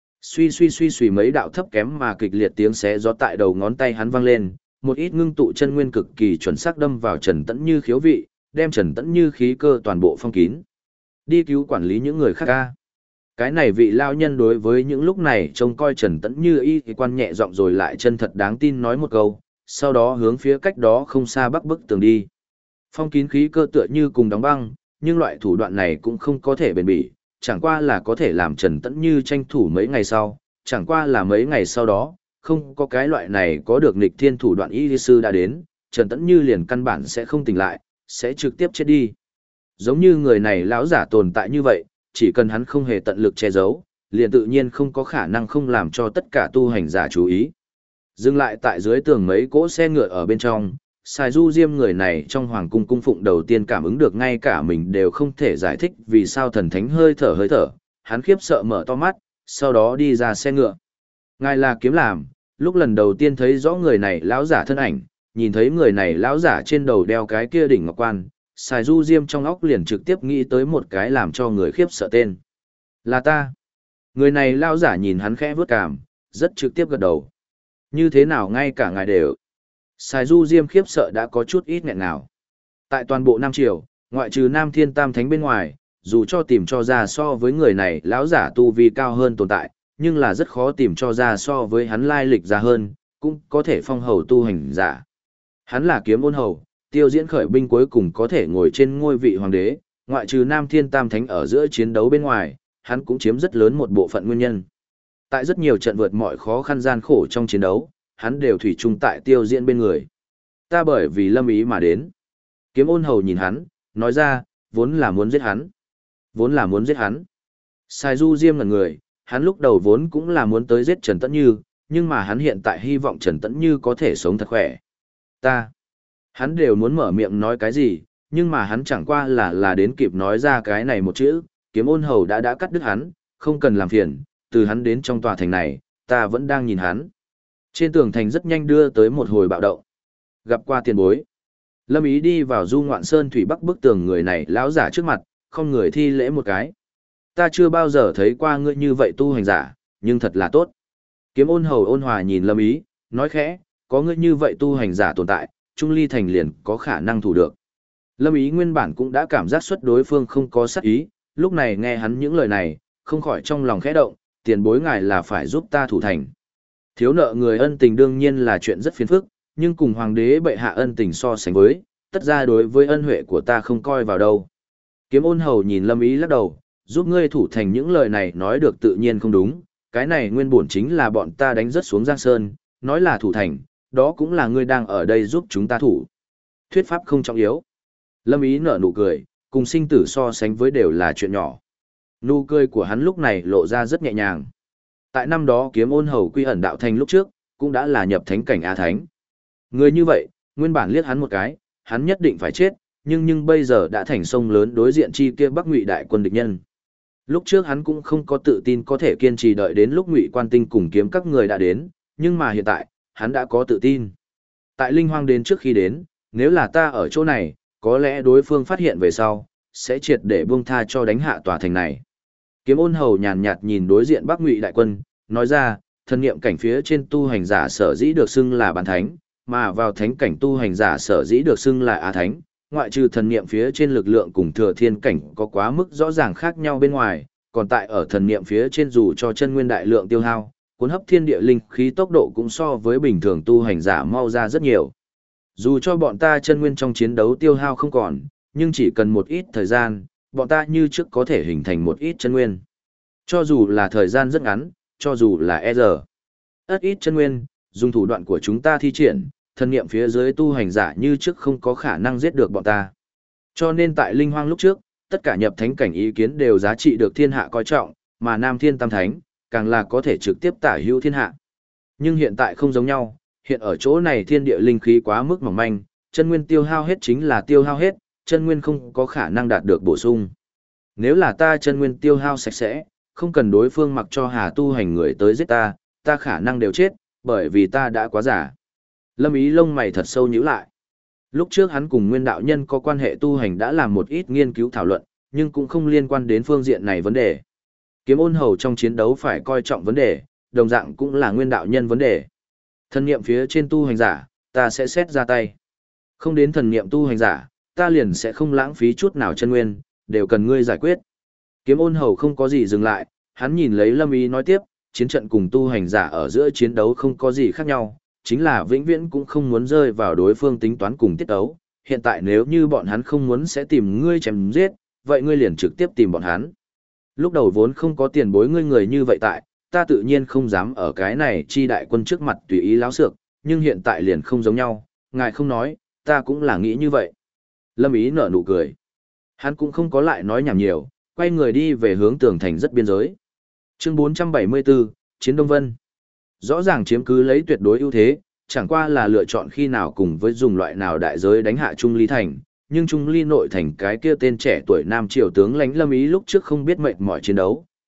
Suy mấy đạo thấp kém mà kịch liệt tiếng xé gió tại đầu ngón tay hắn vang lên, một ít ngưng tụ chân nguyên cực kỳ chuẩn xác đâm vào Trần Tẫn Như khiếu vị, đem Trần Tẫn Như khí cơ toàn bộ phong kín. Đi cứu quản lý những người khác ca. Cái này vị lao nhân đối với những lúc này trông coi Trần Tẫn Như y thì quan nhẹ giọng rồi lại chân thật đáng tin nói một câu, sau đó hướng phía cách đó không xa bắc bức tường đi. Phong kín khí cơ tựa như cùng đóng băng, nhưng loại thủ đoạn này cũng không có thể bền bỉ, chẳng qua là có thể làm Trần Tẫn Như tranh thủ mấy ngày sau, chẳng qua là mấy ngày sau đó, không có cái loại này có được nghịch thiên thủ đoạn y sư đã đến, Trần Tẫn Như liền căn bản sẽ không tỉnh lại, sẽ trực tiếp chết đi. Giống như người này lão giả tồn tại như vậy, chỉ cần hắn không hề tận lực che giấu, liền tự nhiên không có khả năng không làm cho tất cả tu hành giả chú ý. Dừng lại tại dưới tường mấy cỗ xe ngựa ở bên trong, Sài Du Diêm người này trong hoàng cung cung phụng đầu tiên cảm ứng được ngay cả mình đều không thể giải thích vì sao thần thánh hơi thở, hắn khiếp sợ mở to mắt, sau đó đi ra xe ngựa. Ngài là Kiếm Làm, lúc lần đầu tiên thấy rõ người này lão giả thân ảnh, nhìn thấy người này lão giả trên đầu đeo cái kia đỉnh ngọc quan, Sài Du Diêm trong óc liền trực tiếp nghĩ tới một cái làm cho người khiếp sợ tên. Là ta. Người này lão giả nhìn hắn khẽ vướt cằm, rất trực tiếp gật đầu. Như thế nào ngay cả ngài đều. Sài Du Diêm khiếp sợ đã có chút ít nghẹn nào. Tại toàn bộ Nam Triều, ngoại trừ Nam Thiên Tam Thánh bên ngoài, dù cho tìm cho ra so với người này lão giả tu vi cao hơn tồn tại, nhưng là rất khó tìm cho ra so với hắn lai lịch ra hơn, cũng có thể phong hầu tu hành giả. Hắn là Kiếm Ôn Hầu, Tiêu Diễn khởi binh cuối cùng có thể ngồi trên ngôi vị hoàng đế, ngoại trừ Nam Thiên Tam Thánh ở giữa chiến đấu bên ngoài, hắn cũng chiếm rất lớn một bộ phận nguyên nhân. Tại rất nhiều trận vượt mọi khó khăn gian khổ trong chiến đấu, hắn đều thủy chung tại Tiêu Diễn bên người. Ta bởi vì Lâm Ý mà đến. Kiếm Ôn Hầu nhìn hắn, nói ra, vốn là muốn giết hắn. Vốn là muốn giết hắn. Sài Du Diêm ngẩn người, hắn lúc đầu vốn cũng là muốn tới giết Trần Tẫn Như, nhưng mà hắn hiện tại hy vọng Trần Tẫn Như có thể sống thật khỏe. Hắn đều muốn mở miệng nói cái gì, nhưng mà hắn chẳng qua là đến kịp nói ra cái này một chữ, Kiếm Ôn Hầu đã cắt đứt hắn, không cần làm phiền, từ hắn đến trong tòa thành này, ta vẫn đang nhìn hắn. Trên tường thành rất nhanh đưa tới một hồi bạo động. Gặp qua tiền bối. Lâm Ý đi vào Du Ngoạn Sơn thủy bắc bức tường người này lão giả trước mặt, không người thi lễ một cái. Ta chưa bao giờ thấy qua ngươi như vậy tu hành giả, nhưng thật là tốt. Kiếm Ôn Hầu ôn hòa nhìn Lâm Ý, nói khẽ, có ngươi như vậy tu hành giả tồn tại, Trung Ly Thành liền có khả năng thủ được. Lâm Ý nguyên bản cũng đã cảm giác xuất đối phương không có sát ý, lúc này nghe hắn những lời này, không khỏi trong lòng khẽ động, tiền bối ngài là phải giúp ta thủ thành. Thiếu nợ người ân tình đương nhiên là chuyện rất phiền phức, nhưng cùng hoàng đế bệ hạ ân tình so sánh với, tất ra đối với ân huệ của ta không coi vào đâu. Kiếm Ôn Hầu nhìn Lâm Ý lắc đầu, giúp ngươi thủ thành những lời này nói được tự nhiên không đúng, cái này nguyên bổn chính là bọn ta đánh rất xuống Giang Sơn, nói là thủ thành, đó cũng là ngươi đang ở đây giúp chúng ta thủ. Thuyết pháp không trọng yếu. Lâm Ý nở nụ cười, cùng sinh tử so sánh với đều là chuyện nhỏ. Nụ cười của hắn lúc này lộ ra rất nhẹ nhàng. Tại năm đó Kiếm Ôn Hầu quy ẩn đạo thành lúc trước, cũng đã là nhập thánh cảnh A Thánh. Người như vậy, nguyên bản liếc hắn một cái, hắn nhất định phải chết, nhưng bây giờ đã thành sông lớn đối diện chi kia Bắc Ngụy đại quân địch nhân. Lúc trước hắn cũng không có tự tin có thể kiên trì đợi đến lúc Ngụy Quan Tinh cùng kiếm các người đã đến, nhưng mà hiện tại, hắn đã có tự tin. Tại Linh Hoang đến trước khi đến, nếu là ta ở chỗ này, có lẽ đối phương phát hiện về sau, sẽ triệt để buông tha cho đánh hạ tòa thành này. Kiếm Ôn Hầu nhàn nhạt nhìn đối diện Bắc Ngụy đại quân, nói ra, thần niệm cảnh phía trên tu hành giả sở dĩ được xưng là bán thánh, mà vào thánh cảnh tu hành giả sở dĩ được xưng là á thánh, ngoại trừ thần niệm phía trên lực lượng cùng thừa thiên cảnh có quá mức rõ ràng khác nhau bên ngoài, còn tại ở thần niệm phía trên dù cho chân nguyên đại lượng tiêu hao, cuốn hấp thiên địa linh khí tốc độ cũng so với bình thường tu hành giả mau ra rất nhiều. Dù cho bọn ta chân nguyên trong chiến đấu tiêu hao không còn, nhưng chỉ cần một ít thời gian, bọn ta như trước có thể hình thành một ít chân nguyên. Cho dù là thời gian rất ngắn, cho dù là giờ. Ít chân nguyên, dùng thủ đoạn của chúng ta thi triển, thần niệm phía dưới tu hành giả như trước không có khả năng giết được bọn ta. Cho nên tại Linh Hoang lúc trước, tất cả nhập thánh cảnh ý kiến đều giá trị được thiên hạ coi trọng, mà Nam Thiên Tam Thánh, càng là có thể trực tiếp tả hữu thiên hạ. Nhưng hiện tại không giống nhau, hiện ở chỗ này thiên địa linh khí quá mức mỏng manh, chân nguyên tiêu hao hết chính là tiêu hao hết, chân nguyên không có khả năng đạt được bổ sung. Nếu là ta chân nguyên tiêu hao sạch sẽ, không cần đối phương mặc cho hà tu hành người tới giết ta, ta khả năng đều chết, bởi vì ta đã quá giả. Lâm Ý lông mày thật sâu nhíu lại. Lúc trước hắn cùng Nguyên đạo nhân có quan hệ tu hành đã làm một ít nghiên cứu thảo luận, nhưng cũng không liên quan đến phương diện này vấn đề. Kiếm Ôn Hầu trong chiến đấu phải coi trọng vấn đề, đồng dạng cũng là Nguyên đạo nhân vấn đề. Thần niệm phía trên tu hành giả, ta sẽ xét ra tay. Không đến thần niệm tu hành giả, ta liền sẽ không lãng phí chút nào chân nguyên, đều cần ngươi giải quyết. Kiếm Ôn Hầu không có gì dừng lại, hắn nhìn lấy Lâm Ý nói tiếp, chiến trận cùng tu hành giả ở giữa chiến đấu không có gì khác nhau, chính là vĩnh viễn cũng không muốn rơi vào đối phương tính toán cùng tiết đấu. Hiện tại nếu như bọn hắn không muốn sẽ tìm ngươi chém giết, vậy ngươi liền trực tiếp tìm bọn hắn. Lúc đầu vốn không có tiền bối ngươi người như vậy tại, ta tự nhiên không dám ở cái này chi đại quân trước mặt tùy ý láo xược, nhưng hiện tại liền không giống nhau, ngài không nói, ta cũng là nghĩ như vậy. Lâm Ý nở nụ cười. Hắn cũng không có lại nói nhảm nhiều, quay người đi về hướng tường thành rất biên giới. Chương 474, Chiến Đông Vân. Rõ ràng chiếm cứ lấy tuyệt đối ưu thế, chẳng qua là lựa chọn khi nào cùng với dùng loại nào đại giới đánh hạ Trung Ly Thành, nhưng Trung Ly nội thành cái kia tên trẻ tuổi Nam Triều tướng lãnh Lâm Ý lúc trước không biết mệt mỏi chiến đấu,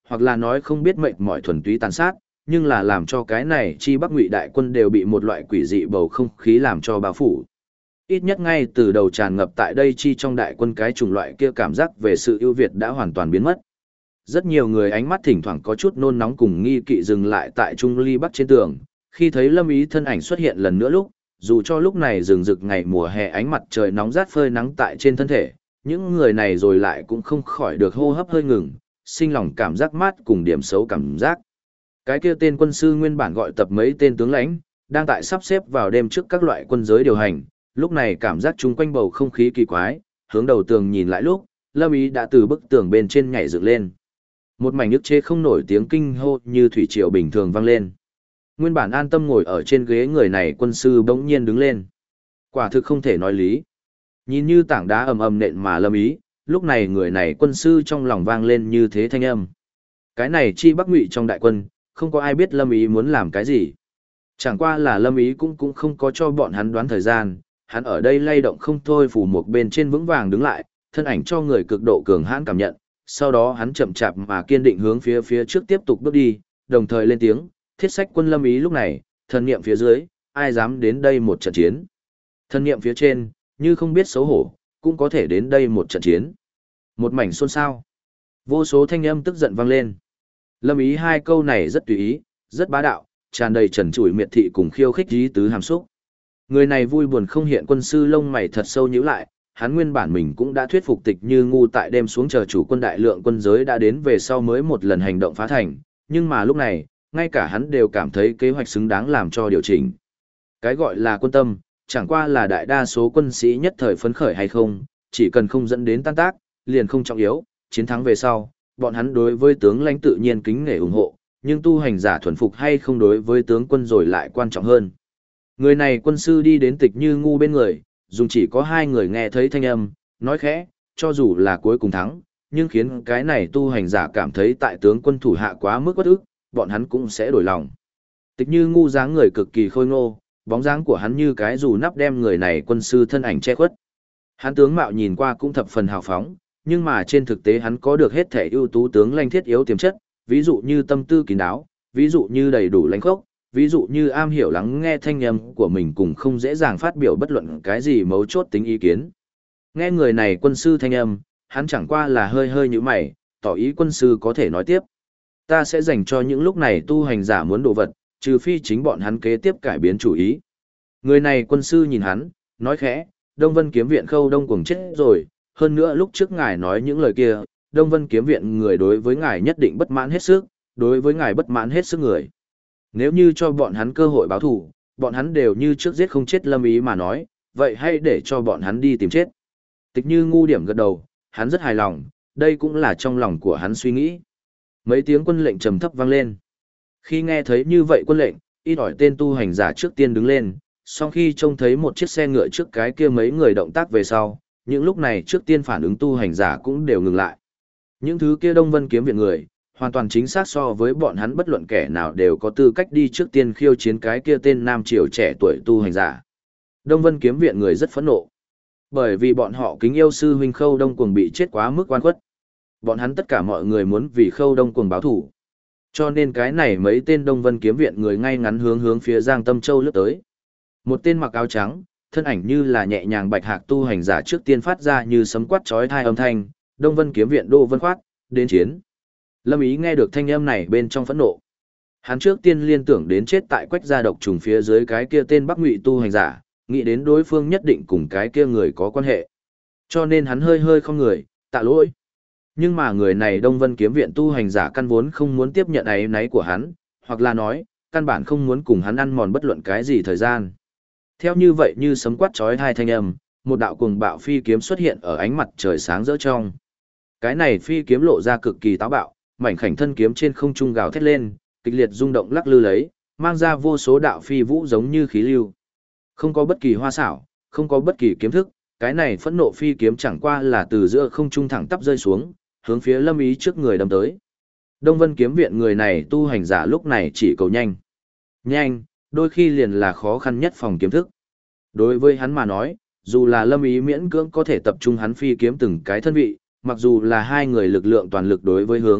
hoặc là nói không biết mệnh mọi thuần túy tàn sát, nhưng là làm cho cái này chi Bắc Ngụy đại quân đều bị một loại quỷ dị bầu không khí làm cho bao phủ. Ít nhất ngay từ đầu tràn ngập tại đây chi trong đại quân cái chủng loại kia cảm giác về sự ưu việt đã hoàn toàn biến mất. Rất nhiều người ánh mắt thỉnh thoảng có chút nôn nóng cùng nghi kỵ dừng lại tại Trung Ly Bắc trên tường, khi thấy Lâm Ý thân ảnh xuất hiện lần nữa lúc, dù cho lúc này rừng rực ngày mùa hè ánh mặt trời nóng rát phơi nắng tại trên thân thể, những người này rồi lại cũng không khỏi được hô hấp hơi ngừng, sinh lòng cảm giác mát cùng điểm xấu cảm giác. Cái kia tên quân sư nguyên bản gọi tập mấy tên tướng lãnh, đang tại sắp xếp vào đêm trước các loại quân giới điều hành, lúc này cảm giác chung quanh bầu không khí kỳ quái, hướng đầu tường nhìn lại lúc, Lâm Ý đã từ bức tường bên trên nhảy dựng lên. Một mảnh ức chế không nổi tiếng kinh hô như thủy triều bình thường vang lên. Nguyên bản an tâm ngồi ở trên ghế người này quân sư bỗng nhiên đứng lên. Quả thực không thể nói lý. Nhìn như tảng đá ầm ầm nện mà Lâm Ý, lúc này người này quân sư trong lòng vang lên như thế thanh âm. Cái này chi Bắc Ngụy trong đại quân, không có ai biết Lâm Ý muốn làm cái gì. Chẳng qua là Lâm Ý cũng không có cho bọn hắn đoán thời gian, hắn ở đây lay động không thôi phủ một bên trên vững vàng đứng lại, thân ảnh cho người cực độ cường hãn cảm nhận, sau đó hắn chậm chạp mà kiên định hướng phía trước tiếp tục bước đi, đồng thời lên tiếng, thiết sách quân Lâm Ý lúc này, thần niệm phía dưới, ai dám đến đây một trận chiến. Thần niệm phía trên, như không biết xấu hổ, cũng có thể đến đây một trận chiến. Một mảnh xôn xao. Vô số thanh âm tức giận vang lên. Lâm Ý hai câu này rất tùy ý, rất bá đạo, tràn đầy trần trụi miệt thị cùng khiêu khích ý tứ hàm xúc. Người này vui buồn không hiện quân sư lông mày thật sâu nhíu lại, hắn nguyên bản mình cũng đã thuyết phục Tịch Như Ngu tại đêm xuống chờ chủ quân đại lượng quân giới đã đến về sau mới một lần hành động phá thành, nhưng mà lúc này, ngay cả hắn đều cảm thấy kế hoạch xứng đáng làm cho điều chỉnh. Cái gọi là quân tâm, chẳng qua là đại đa số quân sĩ nhất thời phấn khởi hay không, chỉ cần không dẫn đến tan tác, liền không trọng yếu, chiến thắng về sau, bọn hắn đối với tướng lãnh tự nhiên kính nể ủng hộ, nhưng tu hành giả thuần phục hay không đối với tướng quân rồi lại quan trọng hơn. Người này quân sư đi đến Tịch Như Ngu bên người, dùng chỉ có hai người nghe thấy thanh âm, nói khẽ, cho dù là cuối cùng thắng, nhưng khiến cái này tu hành giả cảm thấy tại tướng quân thủ hạ quá mức bất ức, bọn hắn cũng sẽ đổi lòng. Tịch Như Ngu dáng người cực kỳ khôi ngô, bóng dáng của hắn như cái dù nắp đem người này quân sư thân ảnh che khuất. Hắn tướng mạo nhìn qua cũng thập phần hào phóng, nhưng mà trên thực tế hắn có được hết thể ưu tú tướng lãnh thiết yếu tiềm chất, ví dụ như tâm tư kín đáo, ví dụ như đầy đủ lãnh khốc, ví dụ như am hiểu lắng nghe thanh âm của mình cùng không dễ dàng phát biểu bất luận cái gì mấu chốt tính ý kiến. Nghe người này quân sư thanh âm, hắn chẳng qua là hơi hơi như mày, tỏ ý quân sư có thể nói tiếp. Ta sẽ dành cho những lúc này tu hành giả muốn đồ vật, trừ phi chính bọn hắn kế tiếp cải biến chủ ý. Người này quân sư nhìn hắn, nói khẽ, Đông Vân Kiếm Viện Khâu Đông Cuồng chết rồi, hơn nữa lúc trước ngài nói những lời kia, Đông Vân Kiếm Viện người đối với ngài nhất định bất mãn hết sức, đối với ngài bất mãn hết sức người. Nếu như cho bọn hắn cơ hội báo thù, bọn hắn đều như trước giết không chết Lâm Ý mà nói, vậy hãy để cho bọn hắn đi tìm chết. Tịch Như Ngu điểm gật đầu, hắn rất hài lòng, đây cũng là trong lòng của hắn suy nghĩ. Mấy tiếng quân lệnh trầm thấp vang lên. Khi nghe thấy như vậy quân lệnh, ít ỏi tên tu hành giả trước tiên đứng lên, sau khi trông thấy một chiếc xe ngựa trước cái kia mấy người động tác về sau, những lúc này trước tiên phản ứng tu hành giả cũng đều ngừng lại. Những thứ kia Đông Vân Kiếm Viện người, hoàn toàn chính xác so với bọn hắn bất luận kẻ nào đều có tư cách đi trước tiên khiêu chiến cái kia tên nam triều trẻ tuổi tu hành giả. Đông Vân Kiếm Viện người rất phẫn nộ, bởi vì bọn họ kính yêu sư huynh Khâu Đông Cuồng bị chết quá mức oan khuất. Bọn hắn tất cả mọi người muốn vì Khâu Đông Cuồng báo thù. Cho nên cái này mấy tên Đông Vân Kiếm Viện người ngay ngắn hướng phía Giang Tâm Châu lướt tới. Một tên mặc áo trắng, thân ảnh như là nhẹ nhàng bạch hạc tu hành giả trước tiên phát ra như sấm quát chói tai âm thanh, Đông Vân Kiếm Viện Đô Vân Khoát, đến chiến. Lâm Ý nghe được thanh âm này bên trong phẫn nộ. Hắn trước tiên liên tưởng đến chết tại Quách gia độc trùng phía dưới cái kia tên Bắc Ngụy tu hành giả, nghĩ đến đối phương nhất định cùng cái kia người có quan hệ. Cho nên hắn hơi hơi không người, tạ lỗi. Nhưng mà người này Đông Vân Kiếm Viện tu hành giả căn vốn không muốn tiếp nhận áy náy của hắn, hoặc là nói, căn bản không muốn cùng hắn ăn mòn bất luận cái gì thời gian. Theo như vậy như sấm quát chói tai thanh âm, một đạo cuồng bạo phi kiếm xuất hiện ở ánh mặt trời sáng rỡ trong. Cái này phi kiếm lộ ra cực kỳ táo bạo, mảnh khảnh thân kiếm trên không trung gào thét lên, kịch liệt rung động lắc lư lấy, mang ra vô số đạo phi vũ giống như khí lưu. Không có bất kỳ hoa xảo, không có bất kỳ kiếm thức, cái này phẫn nộ phi kiếm chẳng qua là từ giữa không trung thẳng tắp rơi xuống, hướng phía Lâm Ý trước người đâm tới. Đông Vân Kiếm Viện người này tu hành giả lúc này chỉ cầu nhanh. Nhanh, đôi khi liền là khó khăn nhất phòng kiếm thức. Đối với hắn mà nói, dù là Lâm Ý miễn cưỡng có thể tập trung hắn phi kiếm từng cái thân vị, mặc dù là hai người lực lượng toàn lực đối với hướng,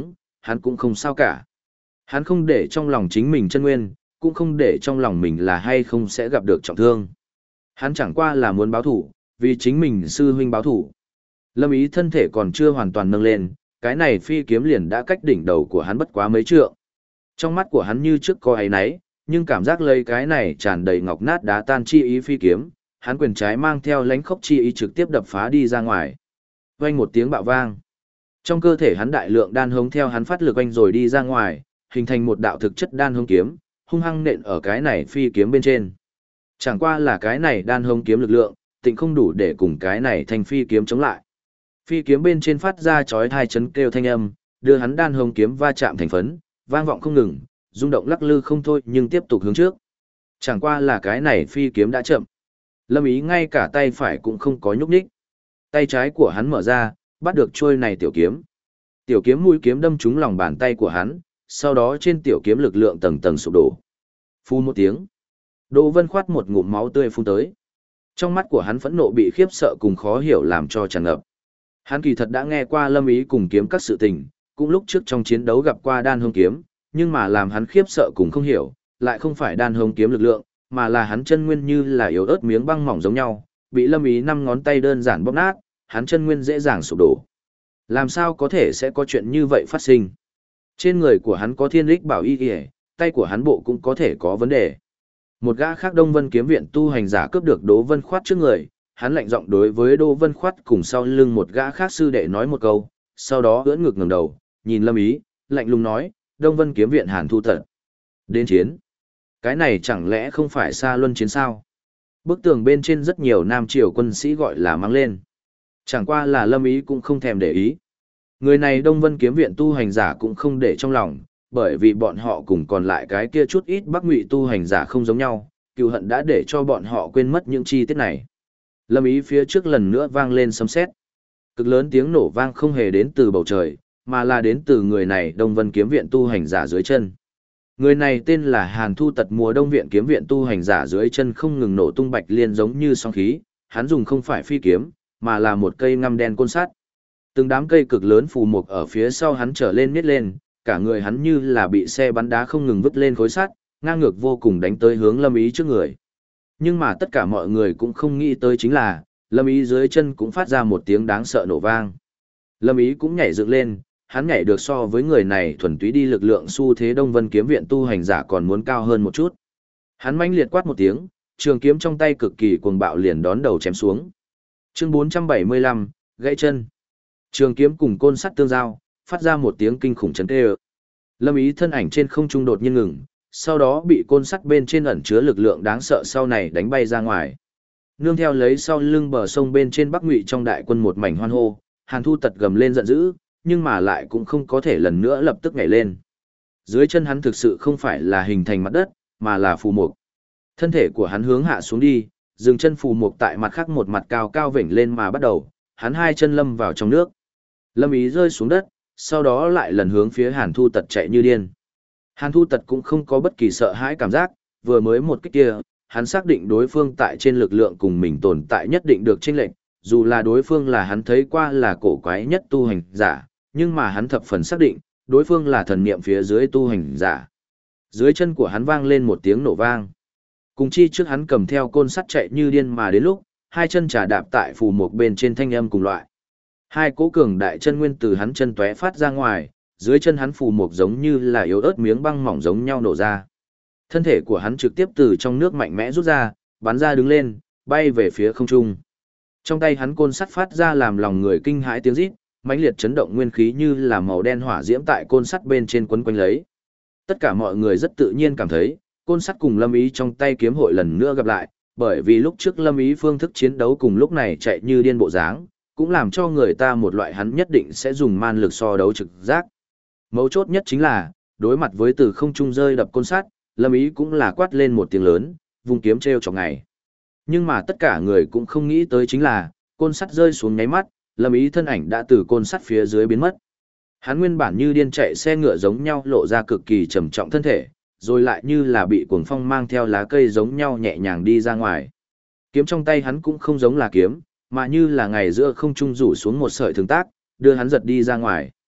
hắn cũng không sao cả. Hắn không để trong lòng chính mình chân nguyên, cũng không để trong lòng mình là hay không sẽ gặp được trọng thương. Hắn chẳng qua là muốn báo thủ, vì chính mình sư huynh báo thủ. Lâm Ý thân thể còn chưa hoàn toàn nâng lên, cái này phi kiếm liền đã cách đỉnh đầu của hắn bất quá mấy trượng. Trong mắt của hắn như trước có áy náy, nhưng cảm giác lấy cái này tràn đầy ngọc nát đá tan chi ý phi kiếm, hắn quyền trái mang theo lánh khốc chi ý trực tiếp đập phá đi ra ngoài. Vang một tiếng bạo vang. Trong cơ thể hắn đại lượng đan hống theo hắn phát lực oanh rồi đi ra ngoài, hình thành một đạo thực chất đan hống kiếm, hung hăng nện ở cái này phi kiếm bên trên. Chẳng qua là cái này đan hống kiếm lực lượng, tịnh không đủ để cùng cái này thành phi kiếm chống lại. Phi kiếm bên trên phát ra chói tai chấn kêu thanh âm, đưa hắn đan hống kiếm va chạm thành phấn, vang vọng không ngừng, rung động lắc lư không thôi nhưng tiếp tục hướng trước. Chẳng qua là cái này phi kiếm đã chậm. Lâm Ý ngay cả tay phải cũng không có nhúc nhích. Tay trái của hắn mở ra, bắt được trôi này tiểu kiếm. Tiểu kiếm mũi kiếm đâm trúng lòng bàn tay của hắn, sau đó trên tiểu kiếm lực lượng tầng tầng sụp đổ. Phun một tiếng, Đỗ Vân Khoát một ngụm máu tươi phun tới. Trong mắt của hắn phẫn nộ bị khiếp sợ cùng khó hiểu làm cho tràn ngập. Hắn kỳ thật đã nghe qua Lâm Ý cùng kiếm các sự tình, cũng lúc trước trong chiến đấu gặp qua đan hông kiếm, nhưng mà làm hắn khiếp sợ cùng không hiểu, lại không phải đan hông kiếm lực lượng, mà là hắn chân nguyên như là yếu ớt miếng băng mỏng giống nhau, bị Lâm Ý 5 ngón tay đơn giản bóp nát, hắn chân nguyên dễ dàng sụp đổ. Làm sao có thể sẽ có chuyện như vậy phát sinh? Trên người của hắn có thiên lích bảo y y, tay của hắn bộ cũng có thể có vấn đề. Một gã khác Đông Vân kiếm viện tu hành giả cướp được Đỗ Vân Khoát trước người, hắn lạnh giọng đối với Đỗ Vân Khoát cùng sau lưng một gã khác sư đệ nói một câu, sau đó ưỡn ngực ngẩng đầu, nhìn Lâm Ý, lạnh lùng nói, Đông Vân kiếm viện Hàn Thu Tật. Đến chiến. Cái này chẳng lẽ không phải Sa Luân chiến sao? Bức tường bên trên rất nhiều nam triều quân sĩ gọi là mang lên. Chẳng qua là Lâm Ý cũng không thèm để ý. Người này Đông Vân kiếm viện tu hành giả cũng không để trong lòng, bởi vì bọn họ cùng còn lại cái kia chút ít Bắc Ngụy tu hành giả không giống nhau, cừu hận đã để cho bọn họ quên mất những chi tiết này. Lâm Ý phía trước lần nữa vang lên sấm sét. Cực lớn tiếng nổ vang không hề đến từ bầu trời, mà là đến từ người này Đông Vân kiếm viện tu hành giả dưới chân. Người này tên là Hàn Thu Tật, mùa đông viện kiếm viện tu hành giả dưới chân không ngừng nổ tung bạch liên giống như sóng khí, hắn dùng không phải phi kiếm, mà là một cây ngăm đen côn sắt. Từng đám cây cực lớn phù mục ở phía sau hắn trở lên miết lên, cả người hắn như là bị xe bắn đá không ngừng vứt lên khối sắt, ngang ngược vô cùng đánh tới hướng Lâm Ý trước người. Nhưng mà tất cả mọi người cũng không nghĩ tới chính là, Lâm Ý dưới chân cũng phát ra một tiếng đáng sợ nổ vang. Lâm Ý cũng nhảy dựng lên, hắn nhảy được so với người này thuần túy đi lực lượng xu thế Đông Vân kiếm viện tu hành giả còn muốn cao hơn một chút. Hắn mãnh liệt quát một tiếng, trường kiếm trong tay cực kỳ cuồng bạo liền đón đầu chém xuống. Chương 475, gãy chân. Trường kiếm cùng côn sắt tương giao, phát ra một tiếng kinh khủng chấn tê. Lâm Ý thân ảnh trên không trung đột nhiên ngừng, sau đó bị côn sắt bên trên ẩn chứa lực lượng đáng sợ sau này đánh bay ra ngoài. Nương theo lấy sau lưng bờ sông bên trên Bắc Ngụy trong đại quân một mảnh hoan hô, Hàn Thu Tật gầm lên giận dữ, nhưng mà lại cũng không có thể lần nữa lập tức nhảy lên. Dưới chân hắn thực sự không phải là hình thành mặt đất, mà là phù mục. Thân thể của hắn hướng hạ xuống đi, dừng chân phù mục tại mặt khác một mặt cao cao vểnh lên mà bắt đầu, hắn hai chân lâm vào trong nước. Lâm Ý rơi xuống đất, sau đó lại lần hướng phía Hàn Thu Tật chạy như điên. Hàn Thu Tật cũng không có bất kỳ sợ hãi cảm giác, vừa mới một kích kia, hắn xác định đối phương tại trên lực lượng cùng mình tồn tại nhất định được chênh lệch, dù là đối phương là hắn thấy qua là cổ quái nhất tu hành giả, nhưng mà hắn thập phần xác định, đối phương là thần niệm phía dưới tu hành giả. Dưới chân của hắn vang lên một tiếng nổ vang. Cùng chi trước hắn cầm theo côn sắt chạy như điên mà đến lúc, hai chân trà đạp tại phù mục bên trên thanh âm cùng loại. Hai cỗ cường đại chân nguyên từ hắn chân tóe phát ra ngoài, dưới chân hắn phù mục giống như là yếu ớt miếng băng mỏng giống nhau nổ ra. Thân thể của hắn trực tiếp từ trong nước mạnh mẽ rút ra, bắn ra đứng lên, bay về phía không trung. Trong tay hắn côn sắt phát ra làm lòng người kinh hãi tiếng rít, mãnh liệt chấn động nguyên khí như là màu đen hỏa diễm tại côn sắt bên trên quấn quanh lấy. Tất cả mọi người rất tự nhiên cảm thấy, côn sắt cùng Lâm Ý trong tay kiếm hội lần nữa gặp lại, bởi vì lúc trước Lâm Ý phương thức chiến đấu cùng lúc này chạy như điên bộ dáng, cũng làm cho người ta một loại hắn nhất định sẽ dùng man lực so đấu trực giác. Mấu chốt nhất chính là, đối mặt với từ không trung rơi đập côn sắt, Lâm Ý cũng là quát lên một tiếng lớn, vung kiếm treo chọc ngày. Nhưng mà tất cả người cũng không nghĩ tới chính là, côn sắt rơi xuống nháy mắt, Lâm Ý thân ảnh đã từ côn sắt phía dưới biến mất. Hắn nguyên bản như điên chạy xe ngựa giống nhau lộ ra cực kỳ trầm trọng thân thể, rồi lại như là bị cuồng phong mang theo lá cây giống nhau nhẹ nhàng đi ra ngoài. Kiếm trong tay hắn cũng không giống là kiếm, mà như là ngày giữa không trung rủ xuống một sợi thường tác, đưa hắn giật đi ra ngoài.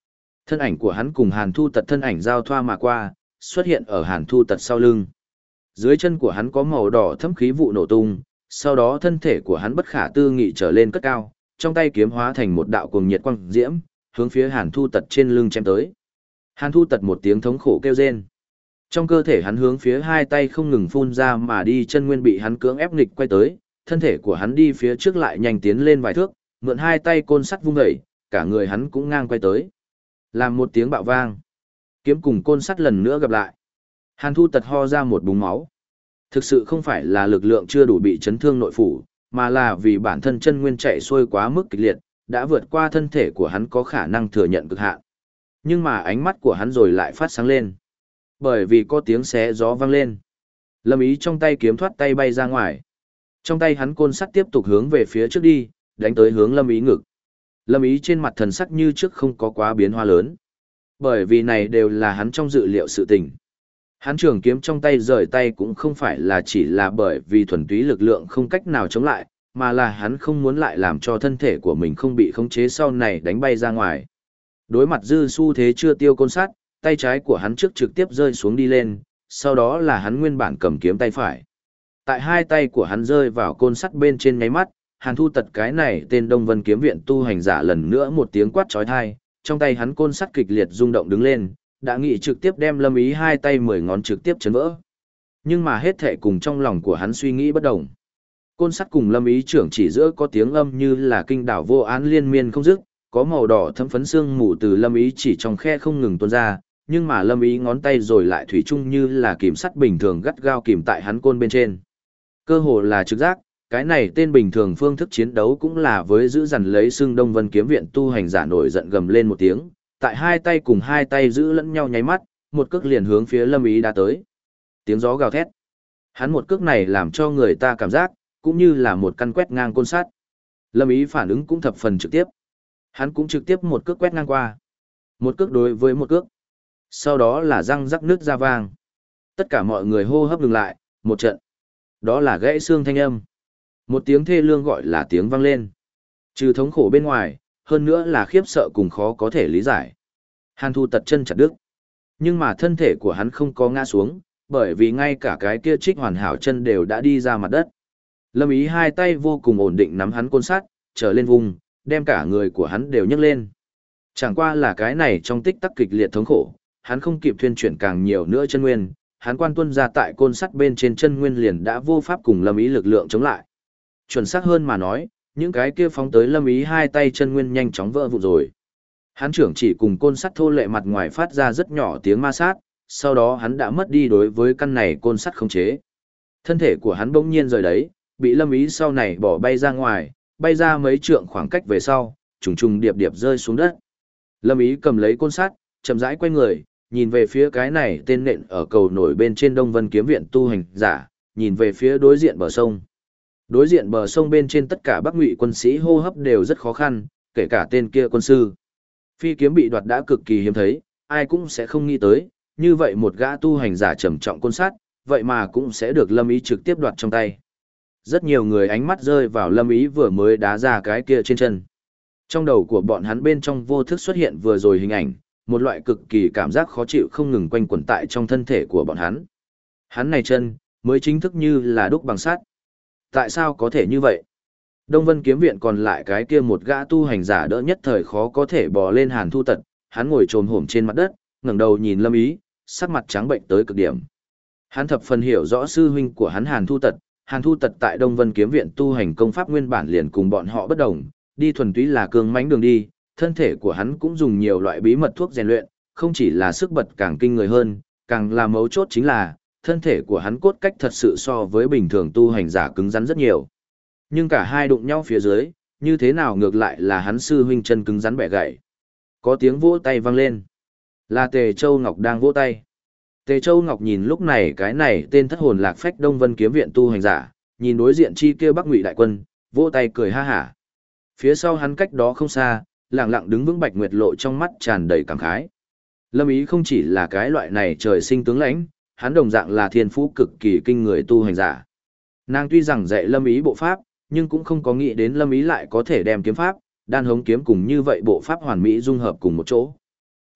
Thân ảnh của hắn cùng Hàn Thu Tật thân ảnh giao thoa mà qua, xuất hiện ở Hàn Thu Tật sau lưng. Dưới chân của hắn có màu đỏ thẫm khí vụ nổ tung, sau đó thân thể của hắn bất khả tư nghị trở lên cất cao, trong tay kiếm hóa thành một đạo cuồng nhiệt quang diễm, hướng phía Hàn Thu Tật trên lưng chém tới. Hàn Thu Tật một tiếng thống khổ kêu rên. Trong cơ thể hắn hướng phía hai tay không ngừng phun ra mà đi chân nguyên bị hắn cưỡng ép nghịch quay tới, thân thể của hắn đi phía trước lại nhanh tiến lên vài thước, mượn hai tay côn sắt vung dậy, cả người hắn cũng ngang quay tới. Làm một tiếng bạo vang, kiếm cùng côn sắt lần nữa gặp lại. Hàn Thu Tật ho ra một búng máu. Thực sự không phải là lực lượng chưa đủ bị chấn thương nội phủ, mà là vì bản thân chân nguyên chạy xuôi quá mức kịch liệt, đã vượt qua thân thể của hắn có khả năng thừa nhận cực hạn. Nhưng mà ánh mắt của hắn rồi lại phát sáng lên. Bởi vì có tiếng xé gió vang lên. Lâm Ý trong tay kiếm thoát tay bay ra ngoài. Trong tay hắn côn sắt tiếp tục hướng về phía trước đi, đánh tới hướng Lâm Ý ngực. Lâm Ý trên mặt thần sắc như trước không có quá biến hóa lớn. Bởi vì này đều là hắn trong dự liệu sự tình. Hắn trường kiếm trong tay rời tay cũng không phải là chỉ là bởi vì thuần túy lực lượng không cách nào chống lại, mà là hắn không muốn lại làm cho thân thể của mình không bị khống chế sau này đánh bay ra ngoài. Đối mặt dư xu thế chưa tiêu côn sắt, tay trái của hắn trước trực tiếp rơi xuống đi lên, sau đó là hắn nguyên bản cầm kiếm tay phải. Tại hai tay của hắn rơi vào côn sắt bên trên nháy mắt, Hàn Thu Tật cái này tên Đông Vân Kiếm Viện tu hành giả lần nữa một tiếng quát chói tai, trong tay hắn côn sắt kịch liệt rung động đứng lên, đã nghĩ trực tiếp đem Lâm Ý hai tay 10 ngón trực tiếp chấn vỡ. Nhưng mà hết thệ cùng trong lòng của hắn suy nghĩ bất đồng. Côn sắt cùng Lâm Ý trưởng chỉ giữa có tiếng âm như là kinh đảo vô án liên miên không dứt, có màu đỏ thấm phấn xương mù từ Lâm Ý chỉ trong khe không ngừng tuôn ra, nhưng mà Lâm Ý ngón tay rồi lại thủy chung như là kìm sắt bình thường gắt gao kìm tại hắn côn bên trên. Cơ hồ là trực giác, cái này tên bình thường phương thức chiến đấu cũng là với giữ dằn lấy xương Đông Vân Kiếm Viện tu hành giả nổi giận gầm lên một tiếng, tại hai tay cùng hai tay giữ lẫn nhau nháy mắt, một cước liền hướng phía Lâm Ý đã tới. Tiếng gió gào thét. Hắn một cước này làm cho người ta cảm giác, cũng như là một căn quét ngang côn sắt. Lâm Ý phản ứng cũng thập phần trực tiếp. Hắn cũng trực tiếp một cước quét ngang qua. Một cước đối với một cước. Sau đó là răng rắc nước ra vang. Tất cả mọi người hô hấp ngừng lại, một trận. Đó là gãy xương thanh âm. Một tiếng thê lương gọi là tiếng vang lên. Trừ thống khổ bên ngoài, hơn nữa là khiếp sợ cùng khó có thể lý giải. Hàn Thu Tật chân chặt đứt. Nhưng mà thân thể của hắn không có ngã xuống, bởi vì ngay cả cái kia trích hoàn hảo chân đều đã đi ra mặt đất. Lâm Ý hai tay vô cùng ổn định nắm hắn côn sắt, trở lên vùng, đem cả người của hắn đều nhấc lên. Chẳng qua là cái này trong tích tắc kịch liệt thống khổ, hắn không kịp thuyên chuyển càng nhiều nữa chân nguyên, hắn quan tuân ra tại côn sắt bên trên chân nguyên liền đã vô pháp cùng Lâm Ý lực lượng chống lại. Chuẩn xác hơn mà nói, những cái kia phóng tới Lâm Ý hai tay chân nguyên nhanh chóng vỡ vụn rồi. Hắn trưởng chỉ cùng côn sắt thô lệ mặt ngoài phát ra rất nhỏ tiếng ma sát, sau đó hắn đã mất đi đối với căn này côn sắt khống chế. Thân thể của hắn bỗng nhiên rời đấy, bị Lâm Ý sau này bỏ bay ra ngoài, bay ra mấy trượng khoảng cách về sau, trùng trùng điệp điệp rơi xuống đất. Lâm Ý cầm lấy côn sắt, chậm rãi quay người, nhìn về phía cái này tên nện ở cầu nổi bên trên Đông Vân Kiếm Viện tu hành giả, nhìn về phía đối diện bờ sông. Đối diện bờ sông bên trên tất cả Bắc Ngụy quân sĩ hô hấp đều rất khó khăn, kể cả tên kia quân sư. Phi kiếm bị đoạt đã cực kỳ hiếm thấy, ai cũng sẽ không nghĩ tới, như vậy một gã tu hành giả trầm trọng côn sắt, vậy mà cũng sẽ được Lâm Ý trực tiếp đoạt trong tay. Rất nhiều người ánh mắt rơi vào Lâm Ý vừa mới đá ra cái kia trên chân. Trong đầu của bọn hắn bên trong vô thức xuất hiện vừa rồi hình ảnh, một loại cực kỳ cảm giác khó chịu không ngừng quanh quẩn tại trong thân thể của bọn hắn. Hắn này chân, mới chính thức như là đúc bằng sắt. Tại sao có thể như vậy? Đông Vân Kiếm Viện còn lại cái kia một gã tu hành giả đỡ nhất thời khó có thể bò lên Hàn Thu Tật, hắn ngồi chồm hổm trên mặt đất, ngẩng đầu nhìn Lâm Ý, sắc mặt trắng bệnh tới cực điểm. Hắn thập phần hiểu rõ sư huynh của hắn Hàn Thu Tật tại Đông Vân Kiếm Viện tu hành công pháp nguyên bản liền cùng bọn họ bất đồng, đi thuần túy là cương mãnh đường đi, thân thể của hắn cũng dùng nhiều loại bí mật thuốc rèn luyện, không chỉ là sức bật càng kinh người hơn, càng là mấu chốt chính là, thân thể của hắn cốt cách thật sự so với bình thường tu hành giả cứng rắn rất nhiều. Nhưng cả hai đụng nhau phía dưới, như thế nào ngược lại là hắn sư huynh chân cứng rắn bẻ gãy. Có tiếng vỗ tay vang lên. Là Tề Châu Ngọc đang vỗ tay. Tề Châu Ngọc nhìn lúc này cái này tên thất hồn lạc phách Đông Vân Kiếm Viện tu hành giả, nhìn đối diện chi kia Bắc Ngụy đại quân, vỗ tay cười ha hả. Phía sau hắn cách đó không xa, lặng lặng đứng vững Bạch Nguyệt Lộ trong mắt tràn đầy cảm khái. Lâm Ý không chỉ là cái loại này trời sinh tướng lãnh, hắn đồng dạng là thiên phú cực kỳ kinh người tu hành giả. Nàng tuy rằng dạy Lâm Ý bộ pháp, nhưng cũng không có nghĩ đến Lâm Ý lại có thể đem kiếm pháp, đan hống kiếm cùng như vậy bộ pháp hoàn mỹ dung hợp cùng một chỗ.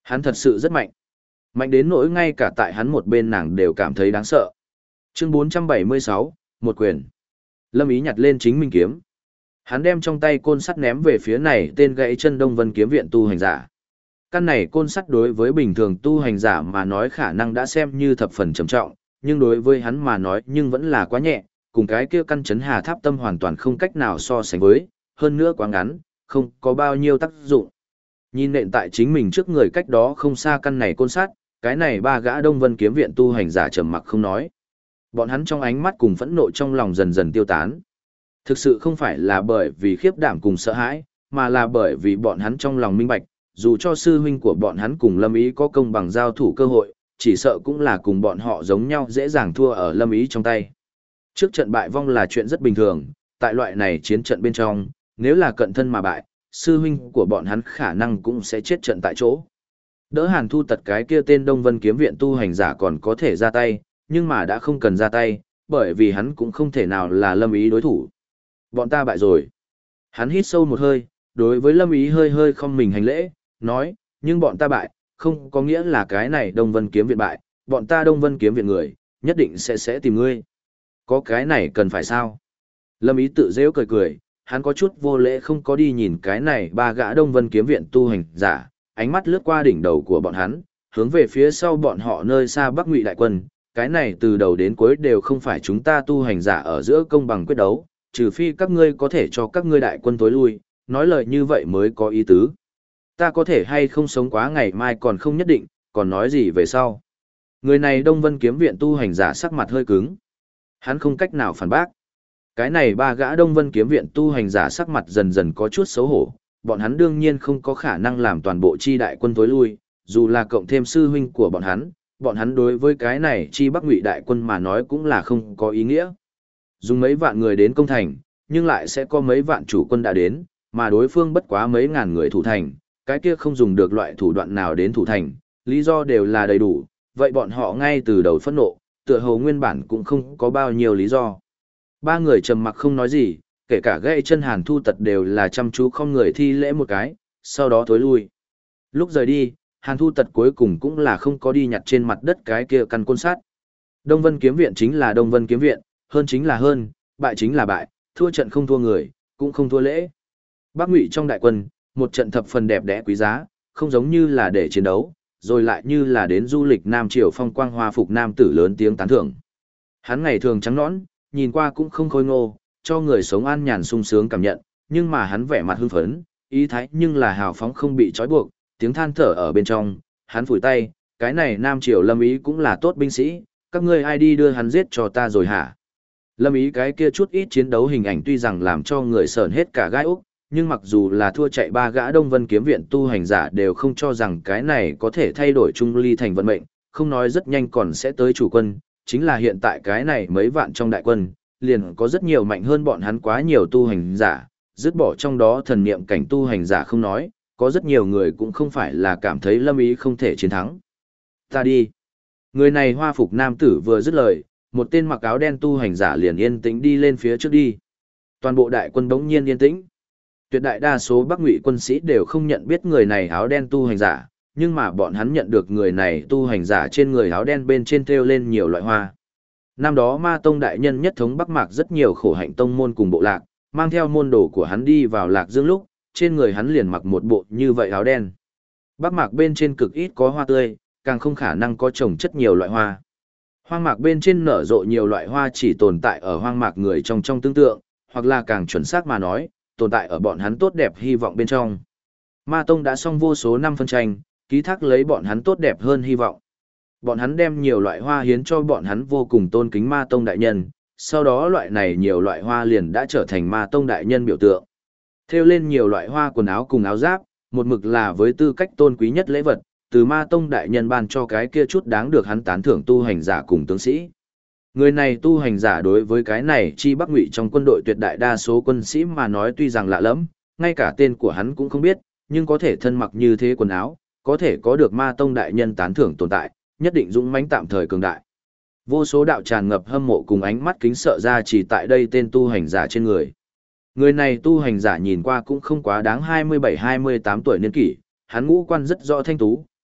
Hắn thật sự rất mạnh. Mạnh đến nỗi ngay cả tại hắn một bên nàng đều cảm thấy đáng sợ. Chương 476, một quyền. Lâm Ý nhặt lên chính mình kiếm. Hắn đem trong tay côn sắt ném về phía này tên gãy chân Đông Vân kiếm viện tu hành giả. Căn này côn sắt đối với bình thường tu hành giả mà nói khả năng đã xem như thập phần trầm trọng, nhưng đối với hắn mà nói nhưng vẫn là quá nhẹ, cùng cái kia căn chấn hà tháp tâm hoàn toàn không cách nào so sánh với, hơn nữa quá ngắn, không có bao nhiêu tác dụng. Nhìn nện tại chính mình trước người cách đó không xa căn này côn sắt, cái này ba gã Đông Vân kiếm viện tu hành giả trầm mặc không nói. Bọn hắn trong ánh mắt cùng phẫn nộ trong lòng dần dần tiêu tán. Thực sự không phải là bởi vì khiếp đảm cùng sợ hãi, mà là bởi vì bọn hắn trong lòng minh bạch, dù cho sư huynh của bọn hắn cùng Lâm Ý có công bằng giao thủ cơ hội, chỉ sợ cũng là cùng bọn họ giống nhau dễ dàng thua ở Lâm Ý trong tay. Trước trận bại vong là chuyện rất bình thường, tại loại này chiến trận bên trong, nếu là cận thân mà bại, sư huynh của bọn hắn khả năng cũng sẽ chết trận tại chỗ. Đỡ Hàn Thu Tật cái kia tên Đông Vân kiếm viện tu hành giả còn có thể ra tay, nhưng mà đã không cần ra tay, bởi vì hắn cũng không thể nào là Lâm Ý đối thủ. Bọn ta bại rồi. Hắn hít sâu một hơi, đối với Lâm Ý hơi hơi không mình hành lễ, nói, nhưng bọn ta bại, không có nghĩa là cái này Đông Vân kiếm viện bại, bọn ta Đông Vân kiếm viện người, nhất định sẽ tìm ngươi. Có cái này cần phải sao? Lâm Ý tự dễ cười cười, hắn có chút vô lễ không có đi nhìn cái này ba gã Đông Vân kiếm viện tu hành giả, ánh mắt lướt qua đỉnh đầu của bọn hắn, hướng về phía sau bọn họ nơi xa Bắc Ngụy đại quân, cái này từ đầu đến cuối đều không phải chúng ta tu hành giả ở giữa công bằng quyết đấu, trừ phi các ngươi có thể cho các ngươi đại quân tối lui, nói lời như vậy mới có ý tứ. Ta có thể hay không sống quá ngày mai còn không nhất định, còn nói gì về sau. Người này Đông Vân kiếm viện tu hành giả sắc mặt hơi cứng. Hắn không cách nào phản bác. Cái này ba gã Đông Vân kiếm viện tu hành giả sắc mặt dần dần có chút xấu hổ, bọn hắn đương nhiên không có khả năng làm toàn bộ chi đại quân tối lui, dù là cộng thêm sư huynh của bọn hắn đối với cái này chi Bắc Ngụy đại quân mà nói cũng là không có ý nghĩa. Dùng mấy vạn người đến công thành, nhưng lại sẽ có mấy vạn chủ quân đã đến, mà đối phương bất quá mấy ngàn người thủ thành, cái kia không dùng được loại thủ đoạn nào đến thủ thành, lý do đều là đầy đủ, vậy bọn họ ngay từ đầu phẫn nộ, tựa hồ nguyên bản cũng không có bao nhiêu lý do. Ba người trầm mặc không nói gì, kể cả gãy chân Hàn Thu Tật đều là chăm chú không người thi lễ một cái, sau đó thối lui. Lúc rời đi, Hàn Thu Tật cuối cùng cũng là không có đi nhặt trên mặt đất cái kia căn côn sắt. Đông Vân kiếm viện chính là Đông Vân kiếm viện, hơn chính là hơn, bại chính là bại, thua trận không thua người, cũng không thua lễ. Bắc Ngụy trong đại quân, một trận thập phần đẹp đẽ quý giá, không giống như là để chiến đấu, rồi lại như là đến du lịch Nam Triều phong quang hoa phục nam tử lớn tiếng tán thưởng. Hắn ngày thường trắng nõn, nhìn qua cũng không khôi ngô, cho người sống an nhàn sung sướng cảm nhận, nhưng mà hắn vẻ mặt hưng phấn, ý thái nhưng là hào phóng không bị trói buộc, tiếng than thở ở bên trong, hắn phủi tay, cái này Nam Triều Lâm Ý cũng là tốt binh sĩ, các ngươi ai đi đưa hắn giết cho ta rồi hả? Lâm Ý cái kia chút ít chiến đấu hình ảnh tuy rằng làm cho người sởn hết cả gai úc, nhưng mặc dù là thua chạy ba gã Đông Vân kiếm viện tu hành giả đều không cho rằng cái này có thể thay đổi Trung Ly thành vận mệnh, không nói rất nhanh còn sẽ tới chủ quân, chính là hiện tại cái này mấy vạn trong đại quân, liền có rất nhiều mạnh hơn bọn hắn quá nhiều tu hành giả, dứt bỏ trong đó thần niệm cảnh tu hành giả không nói, có rất nhiều người cũng không phải là cảm thấy Lâm Ý không thể chiến thắng. Ta đi. Người này hoa phục nam tử vừa dứt lời, một tên mặc áo đen tu hành giả liền yên tĩnh đi lên phía trước đi. Toàn bộ đại quân đống nhiên yên tĩnh. Tuyệt đại đa số Bắc Ngụy quân sĩ đều không nhận biết người này áo đen tu hành giả, nhưng mà bọn hắn nhận được người này tu hành giả trên người áo đen bên trên thêu lên nhiều loại hoa. Năm đó Ma Tông đại nhân nhất thống Bắc Mạc rất nhiều khổ hạnh tông môn cùng bộ lạc, mang theo môn đồ của hắn đi vào Lạc Dương lúc, trên người hắn liền mặc một bộ như vậy áo đen. Bắc Mạc bên trên cực ít có hoa tươi, càng không khả năng có trồng chất nhiều loại hoa. Hoang mạc bên trên nở rộ nhiều loại hoa chỉ tồn tại ở hoang mạc người trong tương tượng, hoặc là càng chuẩn xác mà nói, tồn tại ở bọn hắn tốt đẹp hy vọng bên trong. Ma Tông đã xong vô số năm phân tranh, ký thác lấy bọn hắn tốt đẹp hơn hy vọng. Bọn hắn đem nhiều loại hoa hiến cho bọn hắn vô cùng tôn kính Ma Tông đại nhân, sau đó loại này nhiều loại hoa liền đã trở thành Ma Tông đại nhân biểu tượng. Thêu lên nhiều loại hoa quần áo cùng áo giáp, một mực là với tư cách tôn quý nhất lễ vật, từ Ma Tông đại nhân ban cho cái kia chút đáng được hắn tán thưởng tu hành giả cùng tướng sĩ. Người này tu hành giả đối với cái này chi Bắc Ngụy trong quân đội tuyệt đại đa số quân sĩ mà nói tuy rằng lạ lẫm, ngay cả tên của hắn cũng không biết, nhưng có thể thân mặc như thế quần áo, có thể có được Ma Tông đại nhân tán thưởng tồn tại, nhất định dũng mãnh tạm thời cường đại. Vô số đạo tràn ngập hâm mộ cùng ánh mắt kính sợ ra chỉ tại đây tên tu hành giả trên người. Người này tu hành giả nhìn qua cũng không quá đáng 27-28 tuổi niên kỷ, hắn ngũ quan rất rõ thanh tú,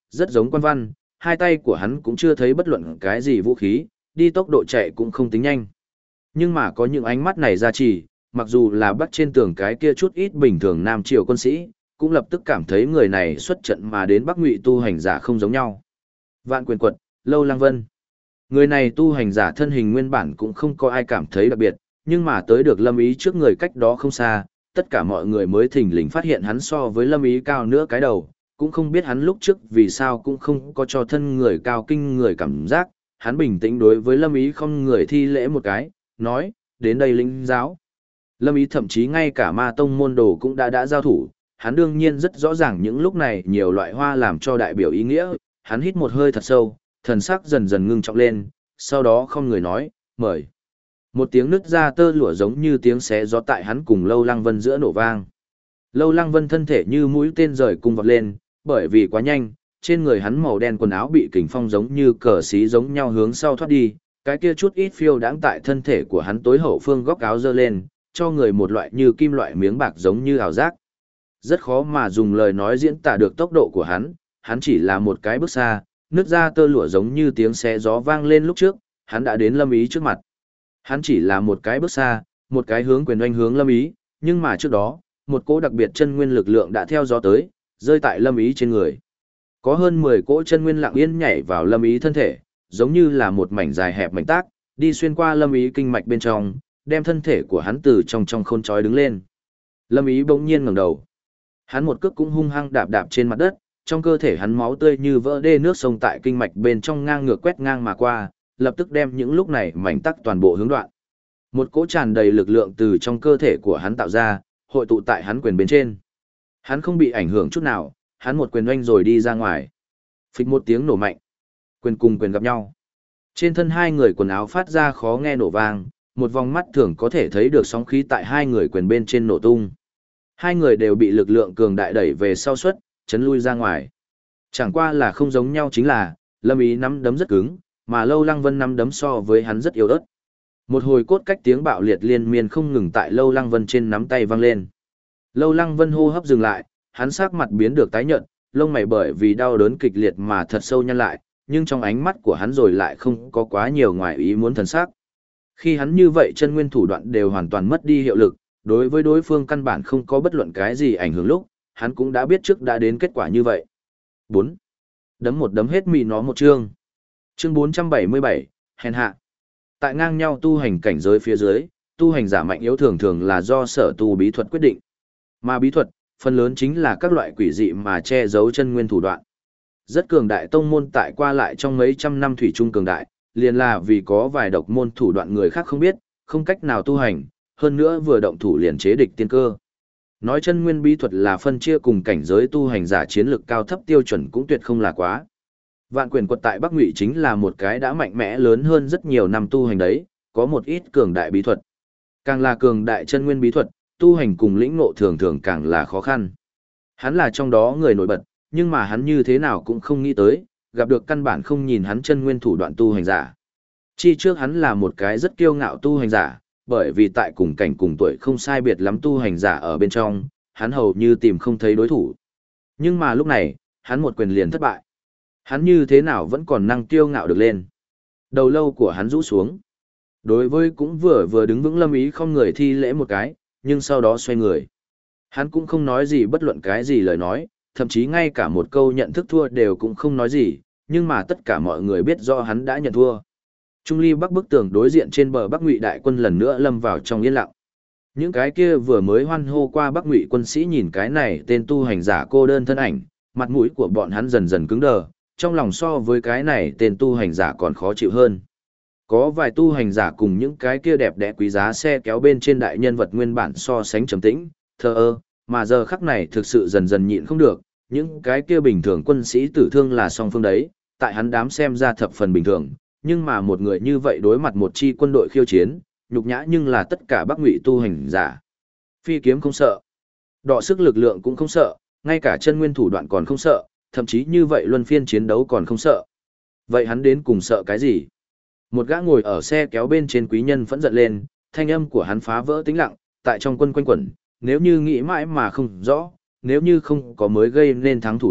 rất giống quan văn, hai tay của hắn cũng chưa thấy bất luận cái gì vũ khí, đi tốc độ chạy cũng không tính nhanh. Nhưng mà có những ánh mắt này ra chỉ, mặc dù là bắt trên tường cái kia chút ít bình thường Nam Triều quân sĩ, cũng lập tức cảm thấy người này xuất trận mà đến Bắc Ngụy tu hành giả không giống nhau. Vạn Quyền Quật, Lâu Lăng Vân. Người này tu hành giả thân hình nguyên bản cũng không có ai cảm thấy đặc biệt, nhưng mà tới được Lâm Ý trước người cách đó không xa, tất cả mọi người mới thình lình phát hiện hắn so với Lâm Ý cao nữa cái đầu, cũng không biết hắn lúc trước vì sao cũng không có cho thân người cao kinh người cảm giác, hắn bình tĩnh đối với Lâm Ý không người thi lễ một cái, nói, đến đây lĩnh giáo. Lâm Ý thậm chí ngay cả ma tông môn đồ cũng đã giao thủ, hắn đương nhiên rất rõ ràng những lúc này nhiều loại hoa làm cho đại biểu ý nghĩa, hắn hít một hơi thật sâu, thần sắc dần dần ngưng trọng lên, sau đó không người nói, mời. Một tiếng nứt ra tơ lụa giống như tiếng xé gió tại hắn cùng Lâu Lăng Vân giữa nổ vang. Lâu Lăng Vân thân thể như mũi tên rời cung vọt lên, bởi vì quá nhanh, trên người hắn màu đen quần áo bị kình phong giống như cờ xí giống nhau hướng sau thoát đi, cái kia chút ít phiêu đãng tại thân thể của hắn tối hậu phương góc áo giơ lên, cho người một loại như kim loại miếng bạc giống như ảo giác. Rất khó mà dùng lời nói diễn tả được tốc độ của hắn chỉ là một cái bước xa, nứt ra tơ lụa giống như tiếng xé gió vang lên lúc trước, hắn đã đến Lâm Ý trước mặt. Hắn chỉ là một cái bước xa, một cái hướng quyền oanh hướng Lâm Ý, nhưng mà trước đó, một cỗ đặc biệt chân nguyên lực lượng đã theo gió tới, rơi tại Lâm Ý trên người. Có hơn 10 cỗ chân nguyên lặng yên nhảy vào Lâm Ý thân thể, giống như là một mảnh dài hẹp mảnh tác, đi xuyên qua Lâm Ý kinh mạch bên trong, đem thân thể của hắn từ trong khôn trói đứng lên. Lâm Ý bỗng nhiên ngẩng đầu. Hắn một cước cũng hung hăng đạp trên mặt đất, trong cơ thể hắn máu tươi như vỡ đê nước sông tại kinh mạch bên trong ngang ngược quét ngang mà qua, lập tức đem những lúc này mảnh tắc toàn bộ hướng đoạn. Một cỗ tràn đầy lực lượng từ trong cơ thể của hắn tạo ra, hội tụ tại hắn quyền bên trên. Hắn không bị ảnh hưởng chút nào, hắn một quyền oanh rồi đi ra ngoài. Phịch một tiếng nổ mạnh. Quyền cùng quyền gặp nhau. Trên thân hai người quần áo phát ra khó nghe nổ vang, một vòng mắt thường có thể thấy được sóng khí tại hai người quyền bên trên nổ tung. Hai người đều bị lực lượng cường đại đẩy về sau suất, chấn lui ra ngoài. Chẳng qua là không giống nhau chính là, Lâm Ý nắm đấm rất cứng, mà Lâu Lăng Vân nắm đấm so với hắn rất yếu ớt. Một hồi cốt cách tiếng bạo liệt liên miên không ngừng tại Lâu Lăng Vân trên nắm tay vang lên. Lâu Lăng Vân hô hấp dừng lại, hắn sắc mặt biến được tái nhợt, lông mày bởi vì đau đớn kịch liệt mà thật sâu nhăn lại, nhưng trong ánh mắt của hắn rồi lại không có quá nhiều ngoài ý muốn thần sắc. Khi hắn như vậy chân nguyên thủ đoạn đều hoàn toàn mất đi hiệu lực, đối với đối phương căn bản không có bất luận cái gì ảnh hưởng lúc, hắn cũng đã biết trước đã đến kết quả như vậy. 4. Đấm một đấm hết mì nó một chương. Chương 477, hèn hạ. Tại ngang nhau tu hành cảnh giới phía dưới, tu hành giả mạnh yếu thường thường là do sở tu bí thuật quyết định. Mà bí thuật, phần lớn chính là các loại quỷ dị mà che giấu chân nguyên thủ đoạn. Rất cường đại tông môn tại qua lại trong mấy trăm năm thủy chung cường đại, liền là vì có vài độc môn thủ đoạn người khác không biết, không cách nào tu hành, hơn nữa vừa động thủ liền chế địch tiên cơ. Nói chân nguyên bí thuật là phân chia cùng cảnh giới tu hành giả chiến lực cao thấp tiêu chuẩn cũng tuyệt không là quá. Vạn Quyền Quật tại Bắc Ngụy chính là một cái đã mạnh mẽ lớn hơn rất nhiều năm tu hành đấy, có một ít cường đại bí thuật. Càng là cường đại chân nguyên bí thuật, tu hành cùng lĩnh ngộ thường thường càng là khó khăn. Hắn là trong đó người nổi bật, nhưng mà hắn như thế nào cũng không nghĩ tới, gặp được căn bản không nhìn hắn chân nguyên thủ đoạn tu hành giả. Chi trước hắn là một cái rất kiêu ngạo tu hành giả, bởi vì tại cùng cảnh cùng tuổi không sai biệt lắm tu hành giả ở bên trong, hắn hầu như tìm không thấy đối thủ. Nhưng mà lúc này, hắn một quyền liền thất bại. Hắn như thế nào vẫn còn năng kiêu ngạo được lên. Đầu lâu của hắn rũ xuống. Đối với cũng vừa đứng vững Lâm Ý không người thi lễ một cái, nhưng sau đó xoay người. Hắn cũng không nói gì bất luận cái gì lời nói, thậm chí ngay cả một câu nhận thức thua đều cũng không nói gì, nhưng mà tất cả mọi người biết rõ hắn đã nhận thua. Trung ly bắc bức tường đối diện trên bờ Bắc Ngụy đại quân lần nữa lâm vào trong yên lặng. Những cái kia vừa mới hoan hô qua Bắc Ngụy quân sĩ nhìn cái này tên tu hành giả cô đơn thân ảnh, mặt mũi của bọn hắn dần dần cứng đờ, trong lòng so với cái này tên tu hành giả còn khó chịu hơn. Có vài tu hành giả cùng những cái kia đẹp đẽ quý giá xe kéo bên trên đại nhân vật nguyên bản so sánh trầm tĩnh, thờ ơ, mà giờ khắc này thực sự dần dần nhịn không được, những cái kia bình thường quân sĩ tử thương là song phương đấy, tại hắn đám xem ra thập phần bình thường, nhưng mà một người như vậy đối mặt một chi quân đội khiêu chiến, nhục nhã nhưng là tất cả Bắc Ngụy tu hành giả. Phi kiếm không sợ, đọ sức lực lượng cũng không sợ, ngay cả chân nguyên thủ đoạn còn không sợ, thậm chí như vậy luân phiên chiến đấu còn không sợ. Vậy hắn đến cùng sợ cái gì? Một gã ngồi ở xe kéo bên trên quý nhân phẫn giận lên, thanh âm của hắn phá vỡ tĩnh lặng, tại trong quân quanh quẩn, nếu như nghĩ mãi mà không rõ, nếu như không có mới gây nên thắng thủ đoạn,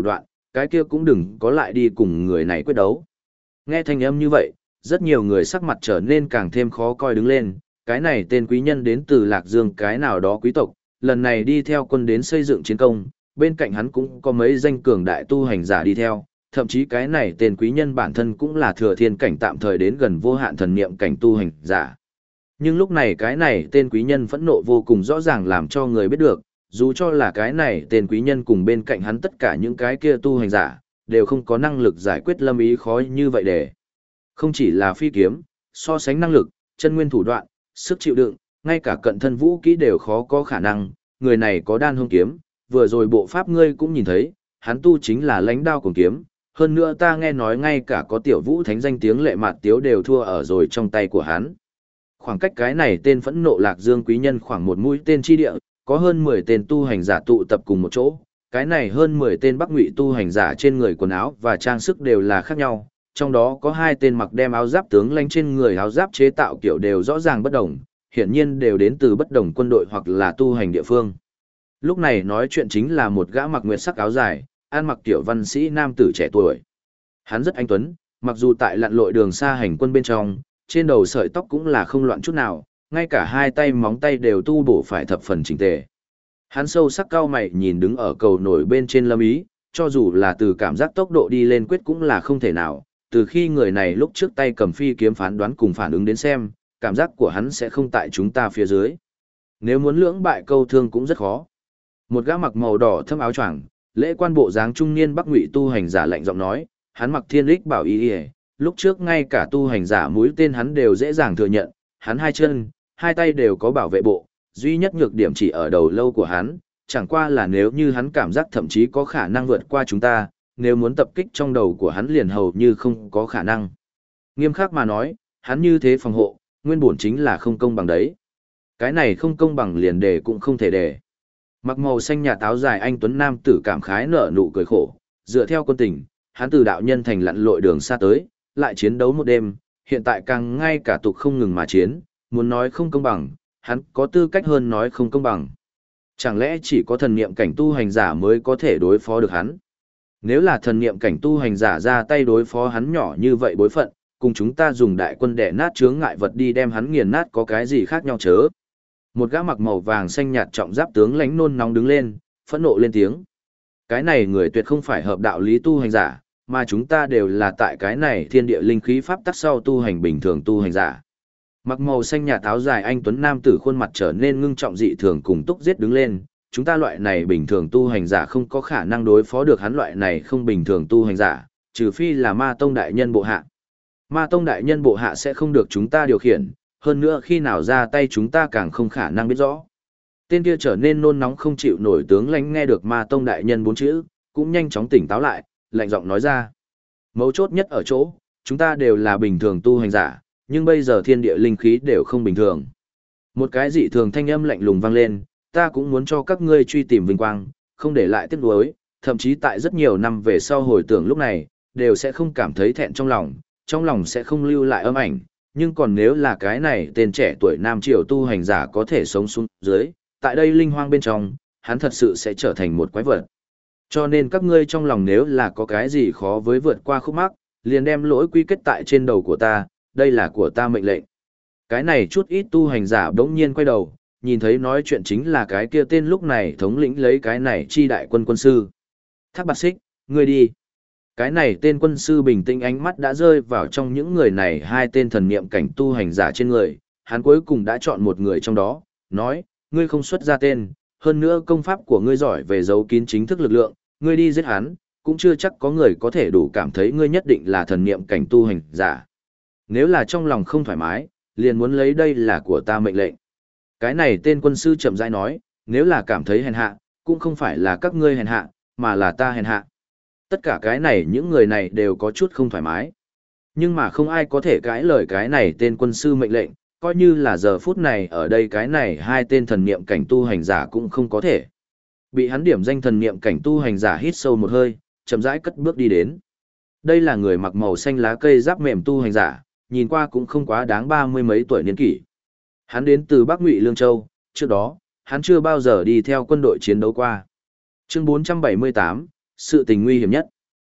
cái kia cũng đừng có lại đi cùng người này quyết đấu. Nghe thanh âm như vậy, rất nhiều người sắc mặt trở nên càng thêm khó coi đứng lên, cái này tên quý nhân đến từ Lạc Dương cái nào đó quý tộc, lần này đi theo quân đến xây dựng chiến công, bên cạnh hắn cũng có mấy danh cường đại tu hành giả đi theo, thậm chí cái này tên quý nhân bản thân cũng là thừa thiên cảnh tạm thời đến gần vô hạn thần niệm cảnh tu hành giả. Nhưng lúc này cái này tên quý nhân phẫn nộ vô cùng rõ ràng làm cho người biết được, dù cho là cái này tên quý nhân cùng bên cạnh hắn tất cả những cái kia tu hành giả, đều không có năng lực giải quyết lâm ý khó như vậy để. Không chỉ là phi kiếm, so sánh năng lực, chân nguyên thủ đoạn, sức chịu đựng, ngay cả cận thân vũ kỹ đều khó có khả năng, người này có đan hung kiếm, vừa rồi bộ pháp ngươi cũng nhìn thấy, hắn tu chính là lãnh đao cùng kiếm, hơn nữa ta nghe nói ngay cả có tiểu vũ thánh danh tiếng lệ mạt tiếu đều thua ở rồi trong tay của hắn. Khoảng cách cái này tên phẫn nộ Lạc Dương quý nhân khoảng một mũi tên chi địa, có hơn 10 tên tu hành giả tụ tập cùng một chỗ, cái này hơn 10 tên Bắc Ngụy tu hành giả trên người quần áo và trang sức đều là khác nhau, trong đó có 2 tên mặc đem áo giáp tướng lãnh trên người áo giáp chế tạo kiểu đều rõ ràng bất đồng, hiển nhiên đều đến từ bất đồng quân đội hoặc là tu hành địa phương. Lúc này nói chuyện chính là một gã mặc nguyệt sắc áo dài, ăn mặc kiểu văn sĩ nam tử trẻ tuổi. Hắn rất anh tuấn, mặc dù tại lặn lội đường xa hành quân bên trong, trên đầu sợi tóc cũng là không loạn chút nào, ngay cả 2 tay móng tay đều tu bổ phải thập phần chỉnh tề. Hắn sâu sắc cao mày nhìn đứng ở cầu nổi bên trên Lâm Ý, cho dù là từ cảm giác tốc độ đi lên quyết cũng là không thể nào, từ khi người này lúc trước tay cầm phi kiếm phán đoán cùng phản ứng đến xem, cảm giác của hắn sẽ không tại chúng ta phía dưới. Nếu muốn lưỡng bại câu thương cũng rất khó. Một gã mặc màu đỏ thâm áo choàng, lễ quan bộ dáng trung niên Bắc Ngụy tu hành giả lạnh giọng nói, hắn mặc thiên lích bảo y, lúc trước ngay cả tu hành giả mũi tên hắn đều dễ dàng thừa nhận, hắn 2 chân, 2 tay đều có bảo vệ bộ, duy nhất nhược điểm chỉ ở đầu lâu của hắn, chẳng qua là nếu như hắn cảm giác thậm chí có khả năng vượt qua chúng ta, nếu muốn tập kích trong đầu của hắn liền hầu như không có khả năng. Nghiêm khắc mà nói, hắn như thế phòng hộ, nguyên bổn chính là không công bằng đấy. Cái này không công bằng liền đề cũng không thể đề. Mặc màu xanh nhà táo dài anh tuấn nam tử cảm khái nở nụ cười khổ, dựa theo quân tình, hắn từ đạo nhân thành lặn lội đường xa tới, lại chiến đấu một đêm, hiện tại càng ngay cả tục không ngừng mà chiến, muốn nói không công bằng, hắn có tư cách hơn nói không công bằng. Chẳng lẽ chỉ có thần niệm cảnh tu hành giả mới có thể đối phó được hắn? Nếu là thần niệm cảnh tu hành giả ra tay đối phó hắn nhỏ như vậy bối phận, cùng chúng ta dùng đại quân đè nát chướng ngại vật đi đem hắn nghiền nát có cái gì khác nhau chớ? Một gã mặc màu vàng xanh nhạt trọng giáp tướng lãnh nôn nóng đứng lên, phẫn nộ lên tiếng. Cái này người tuyệt không phải hợp đạo lý tu hành giả, mà chúng ta đều là tại cái này thiên địa linh khí pháp tắc sau tu hành bình thường tu hành giả. Mặc màu xanh nhà táo dài anh tuấn nam tử khuôn mặt trở nên ngưng trọng dị thường cùng túc giết đứng lên, chúng ta loại này bình thường tu hành giả không có khả năng đối phó được hắn loại này không bình thường tu hành giả, trừ phi là ma tông đại nhân bộ hạ. Ma tông đại nhân bộ hạ sẽ không được chúng ta điều khiển, hơn nữa khi nào ra tay chúng ta càng không khả năng biết rõ. Tên kia trở nên nôn nóng không chịu nổi tướng lãnh nghe được ma tông đại nhân 4 chữ, cũng nhanh chóng tỉnh táo lại, lạnh giọng nói ra. Mấu chốt nhất ở chỗ, chúng ta đều là bình thường tu hành giả, nhưng bây giờ thiên địa linh khí đều không bình thường. Một cái dị thường thanh âm lạnh lùng vang lên, ta cũng muốn cho các ngươi truy tìm vinh quang, không để lại tiếc nuối, thậm chí tại rất nhiều năm về sau hồi tưởng lúc này, đều sẽ không cảm thấy thẹn trong lòng sẽ không lưu lại âm ảnh, nhưng còn nếu là cái này tên trẻ tuổi nam triều tu hành giả có thể sống xuống dưới, tại đây linh hoang bên trong, hắn thật sự sẽ trở thành một quái vật. Cho nên các ngươi trong lòng nếu là có cái gì khó với vượt qua khúc mắc, liền đem lỗi quy kết tại trên đầu của ta, đây là của ta mệnh lệnh. Cái này chút ít tu hành giả đống nhiên quay đầu, nhìn thấy nói chuyện chính là cái kia tên lúc này thống lĩnh lấy cái này chi đại quân quân sư. Thác Bạt Xích, ngươi đi. Cái này tên quân sư bình tĩnh ánh mắt đã rơi vào trong những người này 2 tên thần niệm cảnh tu hành giả trên người, hắn cuối cùng đã chọn một người trong đó, nói, ngươi không xuất ra tên, hơn nữa công pháp của ngươi giỏi về giấu kín chính thức lực lượng, ngươi đi giết hắn, cũng chưa chắc có người có thể đủ cảm thấy ngươi nhất định là thần niệm cảnh tu hành giả. Nếu là trong lòng không thoải mái, liền muốn lấy đây là của ta mệnh lệnh. Cái này tên quân sư chậm rãi nói, nếu là cảm thấy hèn hạ, cũng không phải là các ngươi hèn hạ, mà là ta hèn hạ. Tất cả cái này những người này đều có chút không thoải mái. Nhưng mà không ai có thể cãi lời cái này tên quân sư mệnh lệnh, coi như là giờ phút này ở đây cái này 2 tên thần niệm cảnh tu hành giả cũng không có thể. Bị hắn điểm danh thần niệm cảnh tu hành giả hít sâu một hơi, chậm rãi cất bước đi đến. Đây là người mặc màu xanh lá cây giáp mềm tu hành giả, nhìn qua cũng không quá đáng 30 mấy tuổi niên kỷ. Hắn đến từ Bắc Ngụy Lương Châu, trước đó, hắn chưa bao giờ đi theo quân đội chiến đấu qua. Chương 478, sự tình nguy hiểm nhất.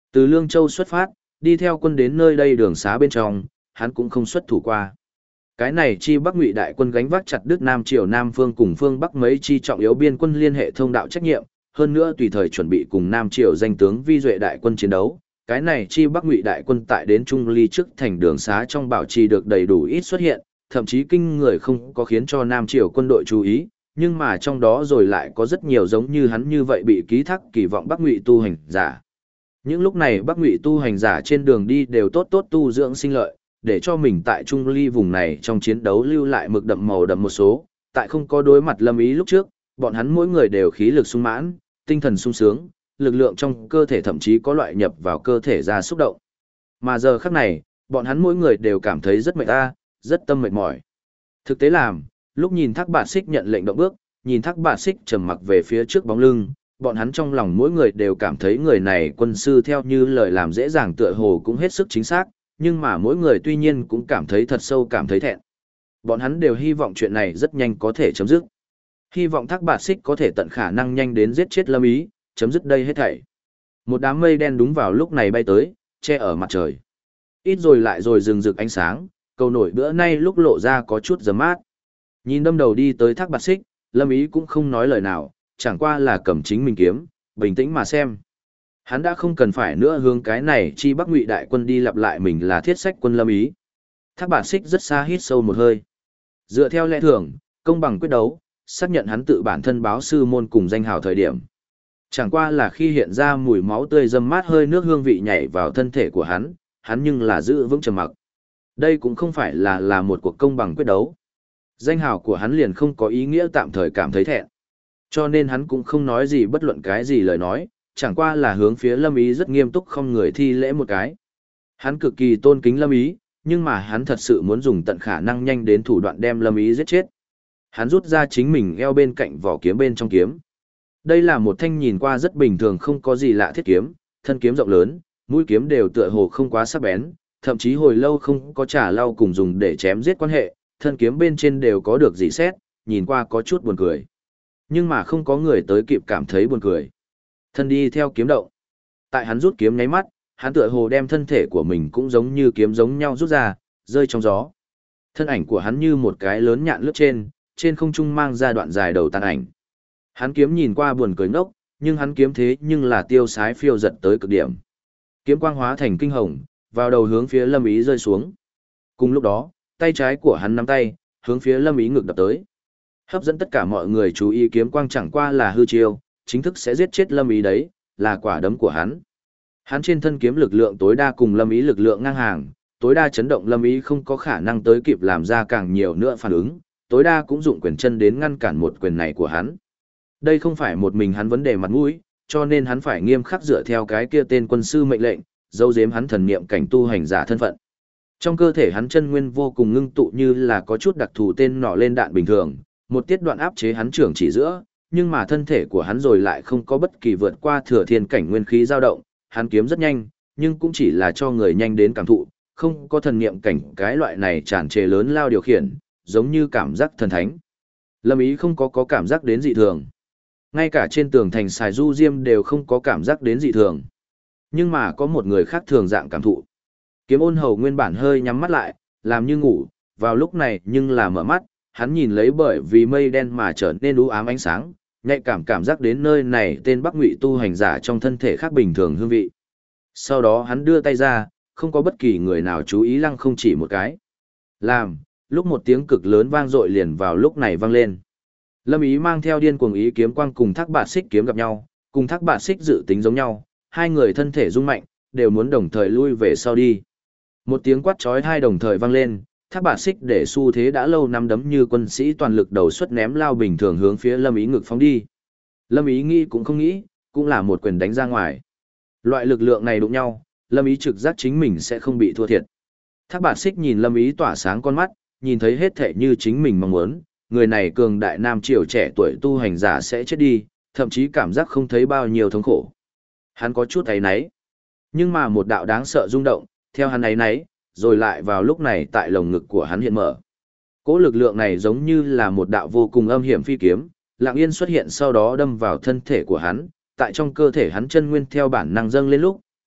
Từ Lương Châu xuất phát, đi theo quân đến nơi đây đường xá bên trong, hắn cũng không xuất thủ qua. Cái này chi Bắc Ngụy đại quân gánh vác chặt đứt Nam Triều Nam Phương cùng phương Bắc mấy chi trọng yếu biên quân liên hệ thông đạo trách nhiệm, hơn nữa tùy thời chuẩn bị cùng Nam Triều danh tướng vi duệ đại quân chiến đấu. Cái này chi Bắc Ngụy đại quân tại đến Trung Ly trước thành đường xá trong bảo trì được đầy đủ ít xuất hiện, thậm chí kinh người không có khiến cho Nam Triều quân đội chú ý, nhưng mà trong đó rồi lại có rất nhiều giống như hắn như vậy bị ký thác kỳ vọng Bắc Ngụy tu hành giả. Những lúc này Bắc Ngụy tu hành giả trên đường đi đều tốt tốt tu dưỡng sinh lợi, để cho mình tại Trung Ly vùng này trong chiến đấu lưu lại mực đậm màu đậm một số, tại không có đối mặt Lâm Ý lúc trước, bọn hắn mỗi người đều khí lực sung mãn, tinh thần sung sướng, lực lượng trong cơ thể thậm chí có loại nhập vào cơ thể ra xúc động. Mà giờ khắc này, bọn hắn mỗi người đều cảm thấy rất mệt ta, rất tâm mệt mỏi. Thực tế làm, lúc nhìn Thác Bạt Xích nhận lệnh động bước, nhìn Thác Bạt Xích trầm mặc về phía trước bóng lưng, bọn hắn trong lòng mỗi người đều cảm thấy người này quân sư theo như lời làm dễ dàng tựa hồ cũng hết sức chính xác, nhưng mà mỗi người tuy nhiên cũng cảm thấy thật sâu cảm thấy thẹn. Bọn hắn đều hy vọng chuyện này rất nhanh có thể chấm dứt. Hy vọng Thác Bạt Xích có thể tận khả năng nhanh đến giết chết Lâm Ý, chấm dứt đây hết thảy. Một đám mây đen đúng vào lúc này bay tới, che ở mặt trời. Ít rồi lại rồi rừng rực ánh sáng, cầu nổi bữa nay lúc lộ ra có chút giấm mát. Nhìn đâm đầu đi tới Thác Bạt Xích, Lâm Ý cũng không nói lời nào, chẳng qua là cầm chính mình kiếm, bình tĩnh mà xem. Hắn đã không cần phải nữa hướng cái này chi Bắc Ngụy đại quân đi lặp lại mình là thiết sách quân Lâm Ý. Thác Bạt Xích rất xa hít sâu một hơi. Dựa theo lẽ thường, công bằng quyết đấu, xác nhận hắn tự bản thân báo sư môn cùng danh hào thời điểm. Chẳng qua là khi hiện ra mùi máu tươi dâm mát hơi nước hương vị nhảy vào thân thể của hắn nhưng là giữ vững trầm mặc. Đây cũng không phải là một cuộc công bằng quyết đấu. Danh hào của hắn liền không có ý nghĩa tạm thời cảm thấy thẹn. Cho nên hắn cũng không nói gì bất luận cái gì lời nói, chẳng qua là hướng phía Lâm Ý rất nghiêm túc không người thi lễ một cái. Hắn cực kỳ tôn kính Lâm Ý, nhưng mà hắn thật sự muốn dùng tận khả năng nhanh đến thủ đoạn đem Lâm Ý giết chết. Hắn rút ra chính mình eo bên cạnh vỏ kiếm bên trong kiếm. Đây là một thanh nhìn qua rất bình thường không có gì lạ thiết kiếm, thân kiếm rộng lớn, mũi kiếm đều tựa hồ không quá sắc bén, thậm chí hồi lâu không có trả lau cùng dùng để chém giết quan hệ, thân kiếm bên trên đều có được dị xét, nhìn qua có chút buồn cười. Nhưng mà không có người tới kịp cảm thấy buồn cười. Thân đi theo kiếm động. Tại hắn rút kiếm nháy mắt, hắn tựa hồ đem thân thể của mình cũng giống như kiếm giống nhau rút ra, rơi trong gió. Thân ảnh của hắn như một cái lớn nhạn lướt trên không trung mang ra đoạn dài đầu tàn ảnh. Hắn kiếm nhìn qua buồn cười ngốc, nhưng hắn kiếm thế nhưng là tiêu sái phiêu giật tới cực điểm. Kiếm quang hóa thành kinh hồng, vào đầu hướng phía Lâm Ý rơi xuống. Cùng lúc đó, tay trái của hắn nắm tay, hướng phía Lâm Ý ngực đập tới. Hấp dẫn tất cả mọi người chú ý kiếm quang chẳng qua là hư chiêu, chính thức sẽ giết chết Lâm Ý đấy, là quả đấm của hắn. Hắn trên thân kiếm lực lượng tối đa cùng Lâm Ý lực lượng ngang hàng, tối đa chấn động Lâm Ý không có khả năng tới kịp làm ra càng nhiều nữa phản ứng, tối đa cũng dụng quyền chân đến ngăn cản một quyền này của hắn. Đây không phải một mình hắn vấn đề mặt mũi, cho nên hắn phải nghiêm khắc dựa theo cái kia tên quân sư mệnh lệnh, giấu giếm hắn thần niệm cảnh tu hành giả thân phận. Trong cơ thể hắn chân nguyên vô cùng ngưng tụ như là có chút đặc thù tên nỏ lên đạn bình thường, một tiết đoạn áp chế hắn trưởng chỉ giữa, nhưng mà thân thể của hắn rồi lại không có bất kỳ vượt qua thừa thiên cảnh nguyên khí dao động, hắn kiếm rất nhanh, nhưng cũng chỉ là cho người nhanh đến cảm thụ, không có thần niệm cảnh cái loại này tràn trề lớn lao điều khiển, giống như cảm giác thần thánh. Lâm Ý không có cảm giác đến dị thường. Ngay cả trên tường thành xài du diêm đều không có cảm giác đến dị thường. Nhưng mà có một người khác thường dạng cảm thụ. Kiếm Ôn Hầu nguyên bản hơi nhắm mắt lại, làm như ngủ, vào lúc này nhưng là mở mắt, hắn nhìn lấy bởi vì mây đen mà trở nên u ám ánh sáng, nhạy cảm giác đến nơi này tên Bắc Ngụy tu hành giả trong thân thể khác bình thường hương vị. Sau đó hắn đưa tay ra, không có bất kỳ người nào chú ý lăng không chỉ một cái. Lúc một tiếng cực lớn vang dội liền vào lúc này vang lên. Lâm Ý mang theo điên cuồng ý kiếm quang cùng Thác Bạt Xích kiếm gặp nhau, cùng Thác Bạt Xích dự tính giống nhau, hai người thân thể rung mạnh, đều muốn đồng thời lui về sau đi. Một tiếng quát chói tai đồng thời vang lên, Thác Bạt Xích để xu thế đã lâu năm đấm như quân sĩ toàn lực đầu xuất ném lao bình thường hướng phía Lâm Ý ngực phóng đi. Lâm Ý nghĩ cũng không nghĩ, cũng là một quyền đánh ra ngoài. Loại lực lượng này đụng nhau, Lâm Ý trực giác chính mình sẽ không bị thua thiệt. Thác Bạt Xích nhìn Lâm Ý tỏa sáng con mắt, nhìn thấy hết thảy như chính mình mong muốn, người này cường đại nam triều trẻ tuổi tu hành giả sẽ chết đi, thậm chí cảm giác không thấy bao nhiêu thống khổ. Hắn có chút áy náy. Nhưng mà một đạo đáng sợ rung động, theo hắn áy náy, rồi lại vào lúc này tại lồng ngực của hắn hiện mở. Cỗ lực lượng này giống như là một đạo vô cùng âm hiểm phi kiếm, lặng yên xuất hiện sau đó đâm vào thân thể của hắn, tại trong cơ thể hắn chân nguyên theo bản năng dâng lên lúc,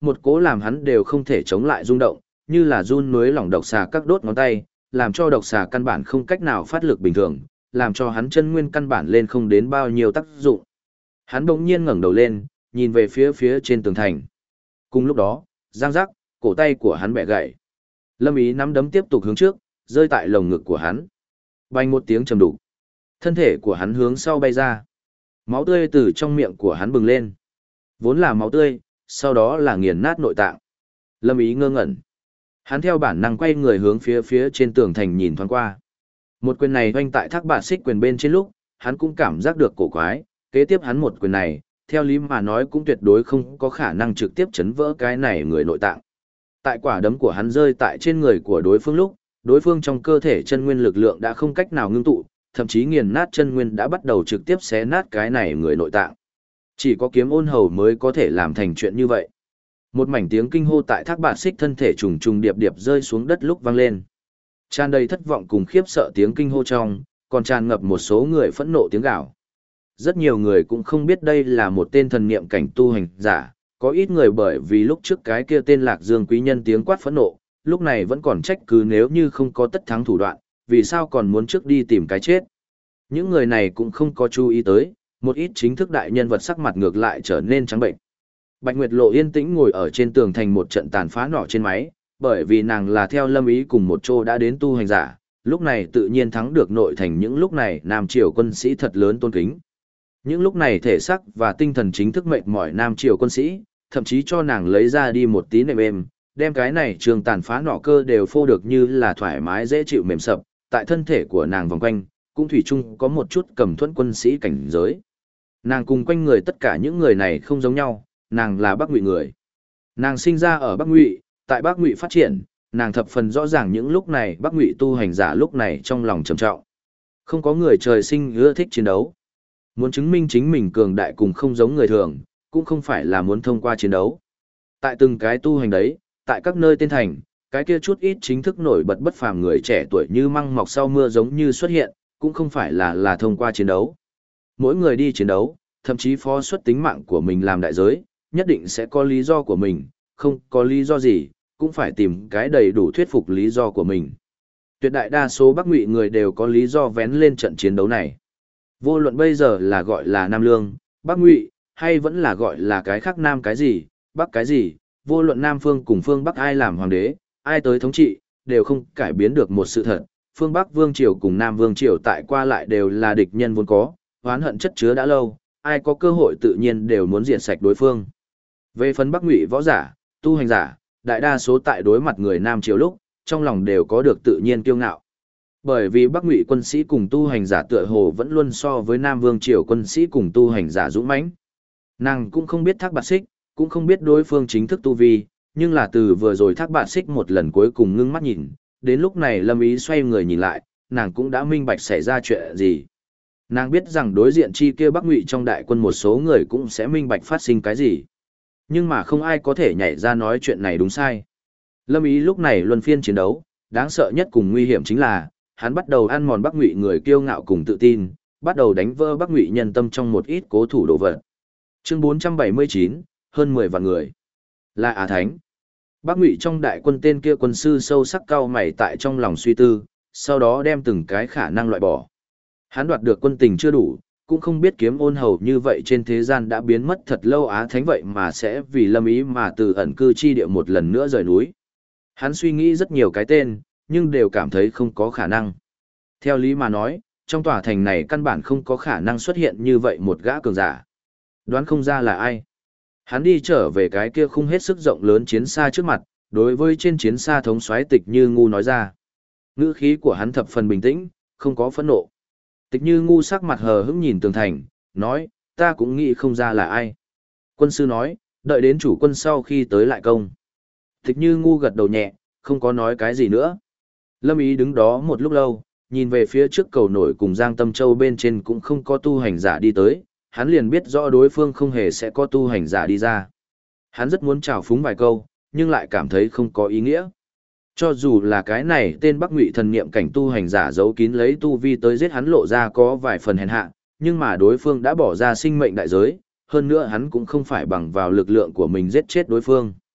một cỗ làm hắn đều không thể chống lại rung động, như là run núi lỏng độc xà các đốt ngón tay, làm cho độc xà căn bản không cách nào phát lực bình thường, làm cho hắn chân nguyên căn bản lên không đến bao nhiêu tác dụng. Hắn bỗng nhiên ngẩng đầu lên, nhìn về phía trên tường thành. Cùng lúc đó, giang giác, cổ tay của hắn bẻ gãy. Lâm Ý nắm đấm tiếp tục hướng trước, rơi tại lồng ngực của hắn. Bành một tiếng trầm đục. Thân thể của hắn hướng sau bay ra. Máu tươi từ trong miệng của hắn bừng lên. Vốn là máu tươi, sau đó là nghiền nát nội tạng. Lâm Ý ngơ ngẩn. Hắn theo bản năng quay người hướng phía trên tường thành nhìn thoáng qua. Một quyền này oanh tại Thác Bạt Xích quyền bên trên lúc, hắn cũng cảm giác được cổ quái, kế tiếp hắn một quyền này, theo lý mà nói cũng tuyệt đối không có khả năng trực tiếp chấn vỡ cái này người nội tạng. Tại quả đấm của hắn rơi tại trên người của đối phương lúc, đối phương trong cơ thể chân nguyên lực lượng đã không cách nào ngưng tụ, thậm chí nghiền nát chân nguyên đã bắt đầu trực tiếp xé nát cái này người nội tạng. Chỉ có Kiếm Ôn Hầu mới có thể làm thành chuyện như vậy. Một mảnh tiếng kinh hô tại Thác Bạt Xích thân thể trùng trùng điệp điệp rơi xuống đất lúc vang lên. Tràn đầy thất vọng cùng khiếp sợ tiếng kinh hô trong, còn tràn ngập một số người phẫn nộ tiếng gào. Rất nhiều người cũng không biết đây là một tên thần niệm cảnh tu hành giả, có ít người bởi vì lúc trước cái kia tên Lạc Dương quý nhân tiếng quát phẫn nộ, lúc này vẫn còn trách cứ nếu như không có tất thắng thủ đoạn, vì sao còn muốn trước đi tìm cái chết. Những người này cũng không có chú ý tới, một ít chính thức đại nhân vật sắc mặt ngược lại trở nên trắng bệnh. Bạch Nguyệt Lộ yên tĩnh ngồi ở trên tường thành một trận tàn phá nọ trên máy, bởi vì nàng là theo Lâm Ý cùng một chỗ đã đến tu hành giả, lúc này tự nhiên thắng được nội thành những lúc này Nam Triều quân sĩ thật lớn tôn kính. Những lúc này thể xác và tinh thần chính thức mệt mỏi Nam Triều quân sĩ, thậm chí cho nàng lấy ra đi một tí nệm êm, đem cái này trường tàn phá nọ cơ đều phô được như là thoải mái dễ chịu mềm sập, tại thân thể của nàng vòng quanh, cũng thủy chung có một chút cầm thuẫn quân sĩ cảnh giới. Nàng cùng quanh người tất cả những người này không giống nhau, nàng là Bắc Ngụy người. Nàng sinh ra ở Bắc Ngụy, tại Bắc Ngụy phát triển, nàng thập phần rõ ràng những lúc này Bắc Ngụy tu hành giả lúc này trong lòng trầm trọng. Không có người trời sinh ưa thích chiến đấu. Muốn chứng minh chính mình cường đại cùng không giống người thường, cũng không phải là muốn thông qua chiến đấu. Tại từng cái tu hành đấy, tại các nơi tên thành, cái kia chút ít chính thức nổi bật bất phàm người trẻ tuổi như măng mọc sau mưa giống như xuất hiện, cũng không phải là thông qua chiến đấu. Mỗi người đi chiến đấu, thậm chí phó xuất tính mạng của mình làm đại giới, nhất định sẽ có lý do của mình, không có lý do gì, cũng phải tìm cái đầy đủ thuyết phục lý do của mình. Tuyệt đại đa số Bắc Ngụy người đều có lý do vén lên trận chiến đấu này. Vô luận bây giờ là gọi là Nam Lương, Bắc Ngụy, hay vẫn là gọi là cái khác Nam cái gì, Bắc cái gì, vô luận Nam Phương cùng Phương Bắc ai làm hoàng đế, ai tới thống trị, đều không cải biến được một sự thật. Phương Bắc Vương Triều cùng Nam Vương Triều tại qua lại đều là địch nhân vốn có, oán hận chất chứa đã lâu, ai có cơ hội tự nhiên đều muốn diệt sạch đối phương. Về phần Bắc Ngụy võ giả, tu hành giả, đại đa số tại đối mặt người Nam Triều lúc, trong lòng đều có được tự nhiên kiêu ngạo. Bởi vì Bắc Ngụy quân sĩ cùng tu hành giả tựa hồ vẫn luôn so với Nam Vương Triều quân sĩ cùng tu hành giả dũng mãnh. Nàng cũng không biết Thác Bạt Xích, cũng không biết đối phương chính thức tu vi, nhưng là từ vừa rồi Thác Bạt Xích một lần cuối cùng ngưng mắt nhìn, đến lúc này Lâm Ý xoay người nhìn lại, nàng cũng đã minh bạch xảy ra chuyện gì. Nàng biết rằng đối diện chi kia Bắc Ngụy trong đại quân một số người cũng sẽ minh bạch phát sinh cái gì. Nhưng mà không ai có thể nhảy ra nói chuyện này đúng sai. Lâm Ý lúc này luân phiên chiến đấu, đáng sợ nhất cùng nguy hiểm chính là, hắn bắt đầu ăn mòn Bắc Ngụy người kiêu ngạo cùng tự tin, bắt đầu đánh vỡ Bắc Ngụy nhân tâm trong một ít cố thủ đồ vật. Chương 479, hơn 10 vạn người. Là Á Thánh. Bắc Ngụy trong đại quân tên kia quân sư sâu sắc cau mày tại trong lòng suy tư, sau đó đem từng cái khả năng loại bỏ. Hắn đoạt được quân tình chưa đủ, cũng không biết Kiếm Ôn Hầu như vậy trên thế gian đã biến mất thật lâu Á Thánh vậy mà sẽ vì Lâm Ý mà từ ẩn cư chi địa một lần nữa rời núi. Hắn suy nghĩ rất nhiều cái tên, nhưng đều cảm thấy không có khả năng. Theo lý mà nói, trong tòa thành này căn bản không có khả năng xuất hiện như vậy một gã cường giả. Đoán không ra là ai. Hắn đi trở về cái kia khung hết sức rộng lớn chiến xa trước mặt, đối với trên chiến xa thống soái Tịch Như Ngu nói ra. Ngữ khí của hắn thập phần bình tĩnh, không có phẫn nộ. Tịch Như Ngu sắc mặt hờ hững nhìn tường thành, nói, ta cũng nghĩ không ra là ai. Quân sư nói, đợi đến chủ quân sau khi tới lại công. Tịch Như Ngu gật đầu nhẹ, không có nói cái gì nữa. Lâm Ý đứng đó một lúc lâu, nhìn về phía trước cầu nổi cùng Giang Tâm Châu bên trên cũng không có tu hành giả đi tới, hắn liền biết rõ đối phương không hề sẽ có tu hành giả đi ra. Hắn rất muốn chào phúng vài câu, nhưng lại cảm thấy không có ý nghĩa. Cho dù là cái này tên Bắc Ngụy thần niệm cảnh tu hành giả giấu kín lấy tu vi tới giết hắn lộ ra có vài phần hèn hạ, nhưng mà đối phương đã bỏ ra sinh mệnh đại giới, hơn nữa hắn cũng không phải bằng vào lực lượng của mình giết chết đối phương.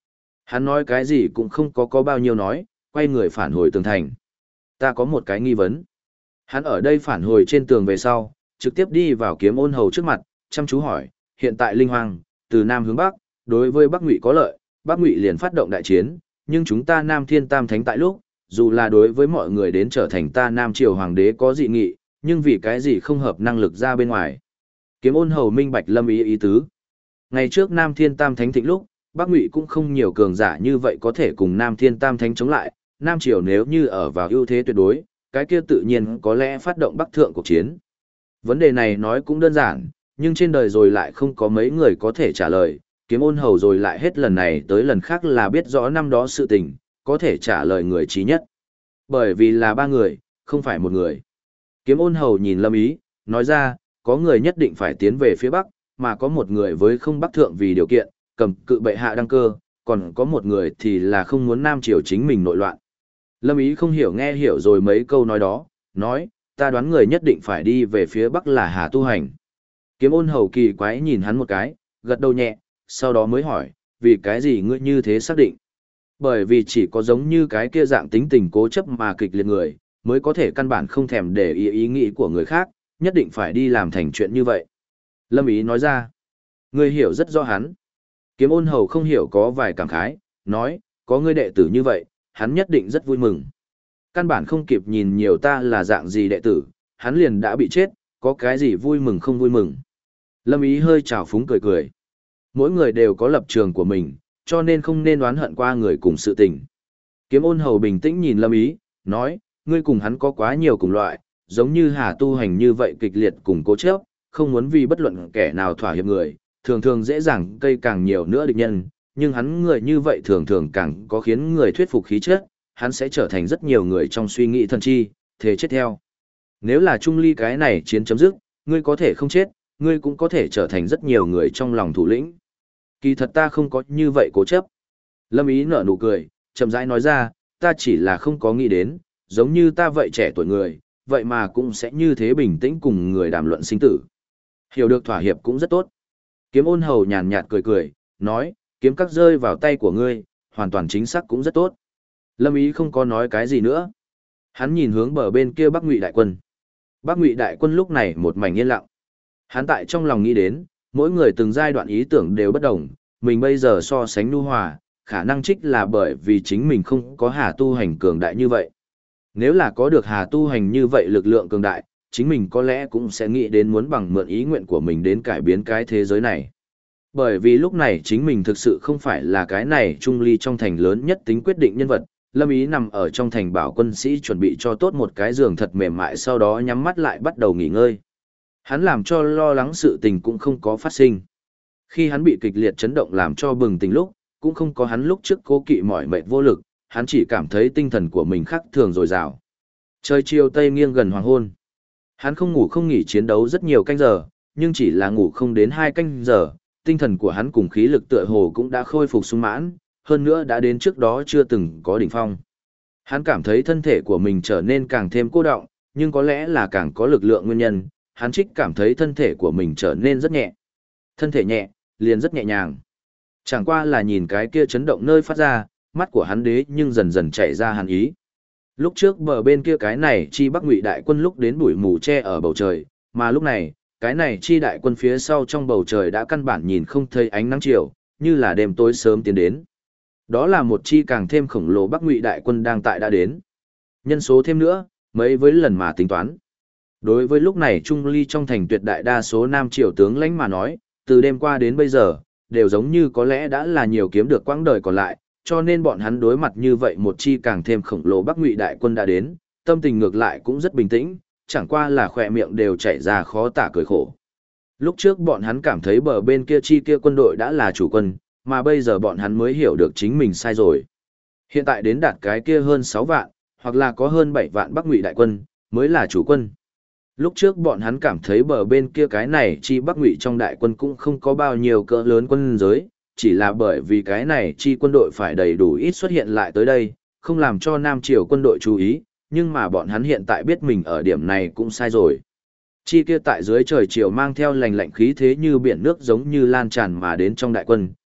Hắn nói cái gì cũng không có bao nhiêu nói, quay người phản hồi tường thành. Ta có một cái nghi vấn. Hắn ở đây phản hồi trên tường về sau, trực tiếp đi vào Kiếm Ôn Hầu trước mặt, chăm chú hỏi, hiện tại Linh Hoàng, từ Nam hướng Bắc, đối với Bắc Ngụy có lợi, Bắc Ngụy liền phát động đại chiến, nhưng chúng ta Nam Thiên Tam Thánh tại lúc, dù là đối với mọi người đến trở thành ta Nam Triều Hoàng đế có dị nghị, nhưng vì cái gì không hợp năng lực ra bên ngoài. Kiếm Ôn Hầu minh bạch Lâm Ý ý tứ. Ngày trước Nam Thiên Tam Thánh thịnh lúc, Bắc Ngụy cũng không nhiều cường giả như vậy có thể cùng Nam Thiên Tam Thánh chống lại, Nam Triều nếu như ở vào ưu thế tuyệt đối, cái kia tự nhiên có lẽ phát động Bắc Thượng cuộc chiến. Vấn đề này nói cũng đơn giản, nhưng trên đời rồi lại không có mấy người có thể trả lời, Kiếm Ôn Hầu rồi lại hết lần này tới lần khác là biết rõ năm đó sự tình, có thể trả lời người trí nhất. Bởi vì là ba người, không phải một người. Kiếm Ôn Hầu nhìn Lâm Ý, nói ra, có người nhất định phải tiến về phía Bắc, mà có một người với không Bắc Thượng vì điều kiện, cầm cự bệ hạ đăng cơ, còn có một người thì là không muốn Nam Triều chính mình nội loạn. Lâm Ý không hiểu nghe hiểu rồi mấy câu nói đó, nói, ta đoán người nhất định phải đi về phía Bắc là Hà Tu Hành. Kiếm Ôn Hầu kỳ quái nhìn hắn một cái, gật đầu nhẹ, sau đó mới hỏi, vì cái gì ngươi như thế xác định? Bởi vì chỉ có giống như cái kia dạng tính tình cố chấp mà kịch liệt người, mới có thể căn bản không thèm để ý nghĩ của người khác, nhất định phải đi làm thành chuyện như vậy. Lâm Ý nói ra, ngươi hiểu rất rõ hắn. Kiếm Ôn Hầu không hiểu có vài cảm khái, nói, có ngươi đệ tử như vậy, hắn nhất định rất vui mừng. Căn bản không kịp nhìn nhiều ta là dạng gì đệ tử, hắn liền đã bị chết, có cái gì vui mừng không vui mừng. Lâm Ý hơi trào phúng cười cười. Mỗi người đều có lập trường của mình, cho nên không nên oán hận qua người cùng sự tình. Kiếm Ôn Hầu bình tĩnh nhìn Lâm Ý, nói, ngươi cùng hắn có quá nhiều cùng loại, giống như Hà Tu Hành như vậy kịch liệt cùng cố chấp, không muốn vì bất luận kẻ nào thỏa hiệp người, thường thường dễ dàng gây càng nhiều nữa địch nhân, nhưng hắn người như vậy thường thường càng có khiến người thuyết phục khí chất, hắn sẽ trở thành rất nhiều người trong suy nghĩ thần chi, thế chết theo. Nếu là Trung Ly cái này chiến chấm dứt, ngươi có thể không chết, ngươi cũng có thể trở thành rất nhiều người trong lòng thủ lĩnh. Kỳ thật ta không có như vậy cố chấp. Lâm Ý nở nụ cười, chậm rãi nói ra, ta chỉ là không có nghĩ đến, giống như ta vậy trẻ tuổi người, vậy mà cũng sẽ như thế bình tĩnh cùng người đàm luận sinh tử. Hiểu được thỏa hiệp cũng rất tốt. Kiếm Ôn Hầu nhàn nhạt cười cười, nói, kiếm các rơi vào tay của ngươi, hoàn toàn chính xác cũng rất tốt. Lâm Ý không có nói cái gì nữa. Hắn nhìn hướng bờ bên kia Bắc Ngụy đại quân. Bắc Ngụy đại quân lúc này một mảnh yên lặng. Hắn tại trong lòng nghĩ đến, mỗi người từng giai đoạn ý tưởng đều bất đồng, mình bây giờ so sánh nhu hòa, khả năng trích là bởi vì chính mình không có Hà Tu Hành cường đại như vậy. Nếu là có được Hà Tu Hành như vậy lực lượng cường đại, chính mình có lẽ cũng sẽ nghĩ đến muốn bằng mượn ý nguyện của mình đến cải biến cái thế giới này. Bởi vì lúc này chính mình thực sự không phải là cái này Trung Ly trong thành lớn nhất tính quyết định nhân vật, Lâm Ý nằm ở trong thành bảo quân sĩ chuẩn bị cho tốt một cái giường thật mềm mại, sau đó nhắm mắt lại bắt đầu nghỉ ngơi. Hắn làm cho lo lắng sự tình cũng không có phát sinh. Khi hắn bị kịch liệt chấn động làm cho bừng tỉnh lúc, cũng không có hắn lúc trước cố kỵ mỏi mệt vô lực, hắn chỉ cảm thấy tinh thần của mình khác thường dồi dào. Trời chiều tây nghiêng gần hoàng hôn. Hắn không ngủ không nghỉ chiến đấu rất nhiều canh giờ, nhưng chỉ là ngủ không đến 2 canh giờ, tinh thần của hắn cùng khí lực tựa hồ cũng đã khôi phục sung mãn, hơn nữa đã đến trước đó chưa từng có đỉnh phong. Hắn cảm thấy thân thể của mình trở nên càng thêm cô đọng, nhưng có lẽ là càng có lực lượng nguyên nhân, hắn trích cảm thấy thân thể của mình trở nên rất nhẹ. Thân thể nhẹ, liền rất nhẹ nhàng. Chẳng qua là nhìn cái kia chấn động nơi phát ra, mắt của hắn đế nhưng dần dần chạy ra hàn ý. Lúc trước bờ bên kia cái này chi Bắc Ngụy đại quân lúc đến bụi mù che ở bầu trời, mà lúc này, cái này chi đại quân phía sau trong bầu trời đã căn bản nhìn không thấy ánh nắng chiều, như là đêm tối sớm tiến đến. Đó là một chi càng thêm khổng lồ Bắc Ngụy đại quân đang tại đã đến. Nhân số thêm nữa, mấy với lần mà tính toán. Đối với lúc này Trung Ly trong thành tuyệt đại đa số Nam Triều tướng lãnh mà nói, từ đêm qua đến bây giờ, đều giống như có lẽ đã là nhiều kiếm được quãng đời còn lại, cho nên bọn hắn đối mặt như vậy một chi càng thêm khổng lồ Bắc Ngụy đại quân đã đến, tâm tình ngược lại cũng rất bình tĩnh, chẳng qua là khỏe miệng đều chảy ra khó tả cười khổ. Lúc trước bọn hắn cảm thấy bờ bên kia chi kia quân đội đã là chủ quân, mà bây giờ bọn hắn mới hiểu được chính mình sai rồi. Hiện tại đến đạt cái kia hơn 6 vạn, hoặc là có hơn 7 vạn Bắc Ngụy đại quân, mới là chủ quân. Lúc trước bọn hắn cảm thấy bờ bên kia cái này chi Bắc Ngụy trong đại quân cũng không có bao nhiêu cỡ lớn quân giới, chỉ là bởi vì cái này chi quân đội phải đầy đủ ít xuất hiện lại tới đây, không làm cho Nam Triều quân đội chú ý, nhưng mà bọn hắn hiện tại biết mình ở điểm này cũng sai rồi. Chi kia tại dưới trời chiều mang theo lành lạnh khí thế như biển nước giống như lan tràn mà đến trong đại quân,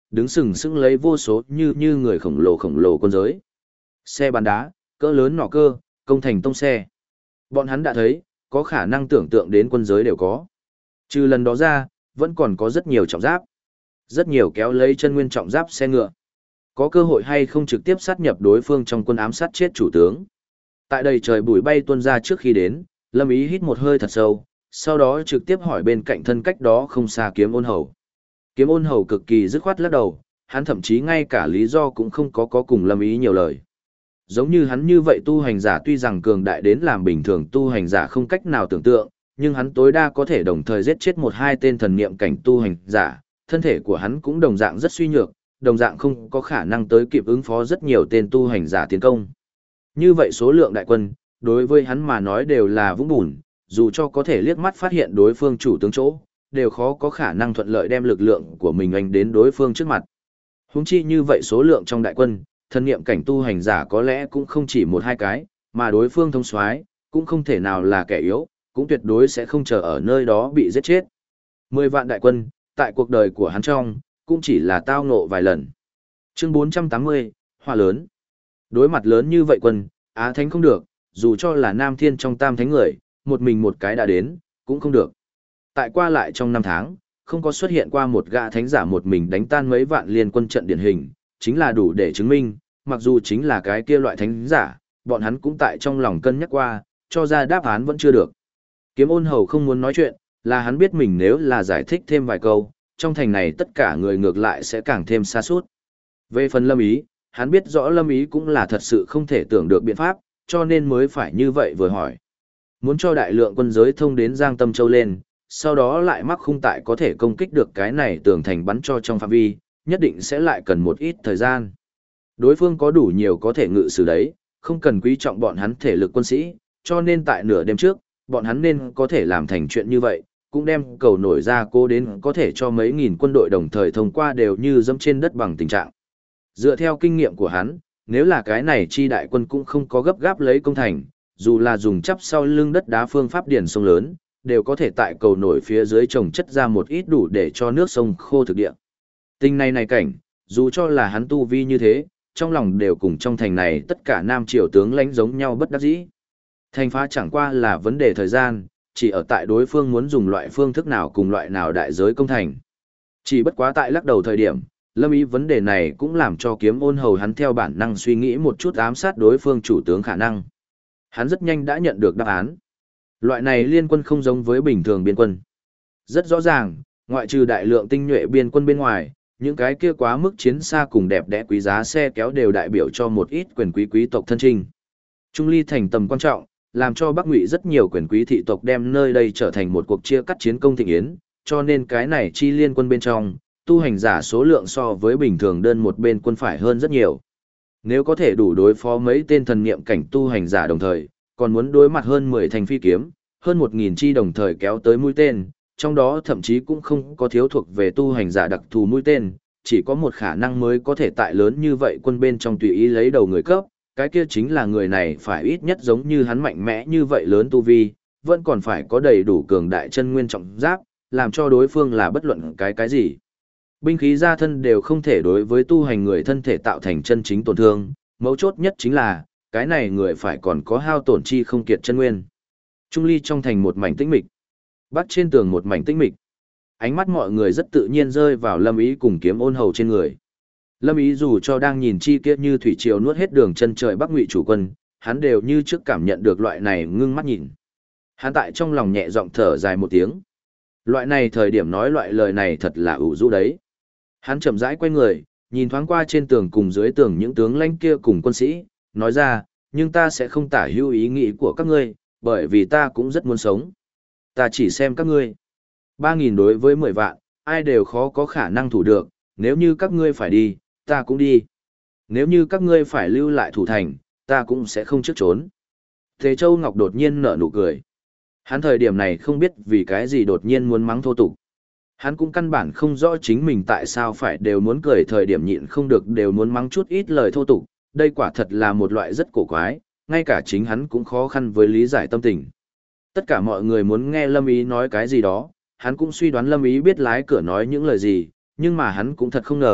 đứng sừng sững lấy vô số như người khổng lồ quân giới. Xe bắn đá, cỡ lớn nỏ cơ, công thành tông xe. Bọn hắn đã thấy, có khả năng tưởng tượng đến quân giới đều có. Trừ lần đó ra, vẫn còn có rất nhiều trọng giáp. Rất nhiều kéo lấy chân nguyên trọng giáp xe ngựa. Có cơ hội hay không trực tiếp sát nhập đối phương trong quân ám sát chết chủ tướng. Tại đây trời bụi bay tuôn ra trước khi đến, Lâm Ý hít một hơi thật sâu, sau đó trực tiếp hỏi bên cạnh thân cách đó không xa Kiếm Ôn Hầu. Kiếm Ôn Hầu cực kỳ dứt khoát lắc đầu, hắn thậm chí ngay cả lý do cũng không có cùng Lâm Ý nhiều lời. Giống như hắn như vậy tu hành giả tuy rằng cường đại đến làm bình thường tu hành giả không cách nào tưởng tượng, nhưng hắn tối đa có thể đồng thời giết chết một hai tên thần niệm cảnh tu hành giả, thân thể của hắn cũng đồng dạng rất suy nhược, đồng dạng không có khả năng tới kịp ứng phó rất nhiều tên tu hành giả tiến công. Như vậy số lượng đại quân, đối với hắn mà nói đều là vũng bùn, dù cho có thể liếc mắt phát hiện đối phương chủ tướng chỗ, đều khó có khả năng thuận lợi đem lực lượng của mình anh đến đối phương trước mặt. Huống chi như vậy số lượng trong đại quân, thần niệm cảnh tu hành giả có lẽ cũng không chỉ một hai cái, mà đối phương thông soái cũng không thể nào là kẻ yếu, cũng tuyệt đối sẽ không chờ ở nơi đó bị giết chết. 10 vạn đại quân, tại cuộc đời của hắn trong, cũng chỉ là tao ngộ vài lần. Chương 480, Hoa lớn. Đối mặt lớn như vậy quân, Á Thánh không được, dù cho là Nam Thiên trong tam thánh người, một mình một cái đã đến, cũng không được. Tại qua lại trong 5 tháng, không có xuất hiện qua một gã thánh giả một mình đánh tan mấy vạn liên quân trận điển hình, chính là đủ để chứng minh, mặc dù chính là cái kia loại thánh giả, bọn hắn cũng tại trong lòng cân nhắc qua, cho ra đáp án vẫn chưa được. Kiếm Ôn Hầu không muốn nói chuyện, là hắn biết mình nếu là giải thích thêm vài câu, trong thành này tất cả người ngược lại sẽ càng thêm xa suốt. Về phần Lâm Ý, hắn biết rõ Lâm Ý cũng là thật sự không thể tưởng được biện pháp, cho nên mới phải như vậy vừa hỏi. Muốn cho đại lượng quân giới thông đến Giang Tâm Châu lên, sau đó lại mắc khung tại có thể công kích được cái này tường thành bắn cho trong phạm vi, nhất định sẽ lại cần một ít thời gian. Đối phương có đủ nhiều có thể ngự sử đấy, không cần quý trọng bọn hắn thể lực quân sĩ, cho nên tại nửa đêm trước, bọn hắn nên có thể làm thành chuyện như vậy, cũng đem cầu nổi ra cố đến có thể cho mấy nghìn quân đội đồng thời thông qua đều như dẫm trên đất bằng tình trạng. Dựa theo kinh nghiệm của hắn, nếu là cái này chi đại quân cũng không có gấp gáp lấy công thành, dù là dùng chắp sau lưng đất đá phương pháp điển sông lớn, đều có thể tại cầu nổi phía dưới trồng chất ra một ít đủ để cho nước sông khô thực địa. Tình này cảnh, dù cho là hắn tu vi như thế, trong lòng đều cùng trong thành này tất cả nam triều tướng lãnh giống nhau bất đắc dĩ. Thành phá chẳng qua là vấn đề thời gian, chỉ ở tại đối phương muốn dùng loại phương thức nào cùng loại nào đại giới công thành. Chỉ bất quá tại lắc đầu thời điểm, Lâm Ý vấn đề này cũng làm cho Kiếm Ôn Hầu hắn theo bản năng suy nghĩ một chút ám sát đối phương chủ tướng khả năng. Hắn rất nhanh đã nhận được đáp án. Loại này liên quân không giống với bình thường biên quân. Rất rõ ràng, ngoại trừ đại lượng tinh nhuệ biên quân bên ngoài, những cái kia quá mức chiến xa cùng đẹp đẽ quý giá xe kéo đều đại biểu cho một ít quyền quý tộc thân trinh. Trung ly thành tầm quan trọng, làm cho Bắc Ngụy rất nhiều quyền quý thị tộc đem nơi đây trở thành một cuộc chia cắt chiến công thịnh yến, cho nên cái này chi liên quân bên trong, tu hành giả số lượng so với bình thường đơn một bên quân phải hơn rất nhiều. Nếu có thể đủ đối phó mấy tên thần niệm cảnh tu hành giả đồng thời, còn muốn đối mặt hơn 10 thành phi kiếm, hơn 1000 chi đồng thời kéo tới mũi tên, trong đó thậm chí cũng không có thiếu thuộc về tu hành giả đặc thù mũi tên, chỉ có một khả năng mới có thể tại lớn như vậy quân bên trong tùy ý lấy đầu người cấp, cái kia chính là người này phải ít nhất giống như hắn mạnh mẽ như vậy lớn tu vi, vẫn còn phải có đầy đủ cường đại chân nguyên trọng giáp, làm cho đối phương là bất luận cái gì. Binh khí ra thân đều không thể đối với tu hành người thân thể tạo thành chân chính tổn thương, mấu chốt nhất chính là, cái này người phải còn có hao tổn chi không kiệt chân nguyên. Trung ly trong thành một mảnh tĩnh mịch, bắc trên tường một mảnh tĩnh mịch. Ánh mắt mọi người rất tự nhiên rơi vào Lâm Ý cùng Kiếm Ôn Hầu trên người. Lâm Ý dù cho đang nhìn chi kia như thủy triều nuốt hết đường chân trời Bắc Ngụy chủ quân, hắn đều như trước cảm nhận được loại này ngưng mắt nhìn. Hắn tại trong lòng nhẹ giọng thở dài một tiếng. Loại này thời điểm nói loại lời này thật là ủ rũ đấy. Hắn chậm rãi quay người, nhìn thoáng qua trên tường cùng dưới tường những tướng lãnh kia cùng quân sĩ, nói ra, nhưng ta sẽ không tả hữu ý nghĩ của các ngươi, bởi vì ta cũng rất muốn sống. Ta chỉ xem các ngươi. 3.000 đối với 10 vạn, ai đều khó có khả năng thủ được, nếu như các ngươi phải đi, ta cũng đi. Nếu như các ngươi phải lưu lại thủ thành, ta cũng sẽ không trước trốn. Thế Châu Ngọc đột nhiên nở nụ cười. Hắn thời điểm này không biết vì cái gì đột nhiên muốn mắng thô tục. Hắn cũng căn bản không rõ chính mình tại sao phải đều muốn cười thời điểm nhịn không được đều muốn mắng chút ít lời thô tục. Đây quả thật là một loại rất cổ quái, ngay cả chính hắn cũng khó khăn với lý giải tâm tình. Tất cả mọi người muốn nghe Lâm Ý nói cái gì đó, hắn cũng suy đoán Lâm Ý biết lái cửa nói những lời gì, nhưng mà hắn cũng thật không ngờ,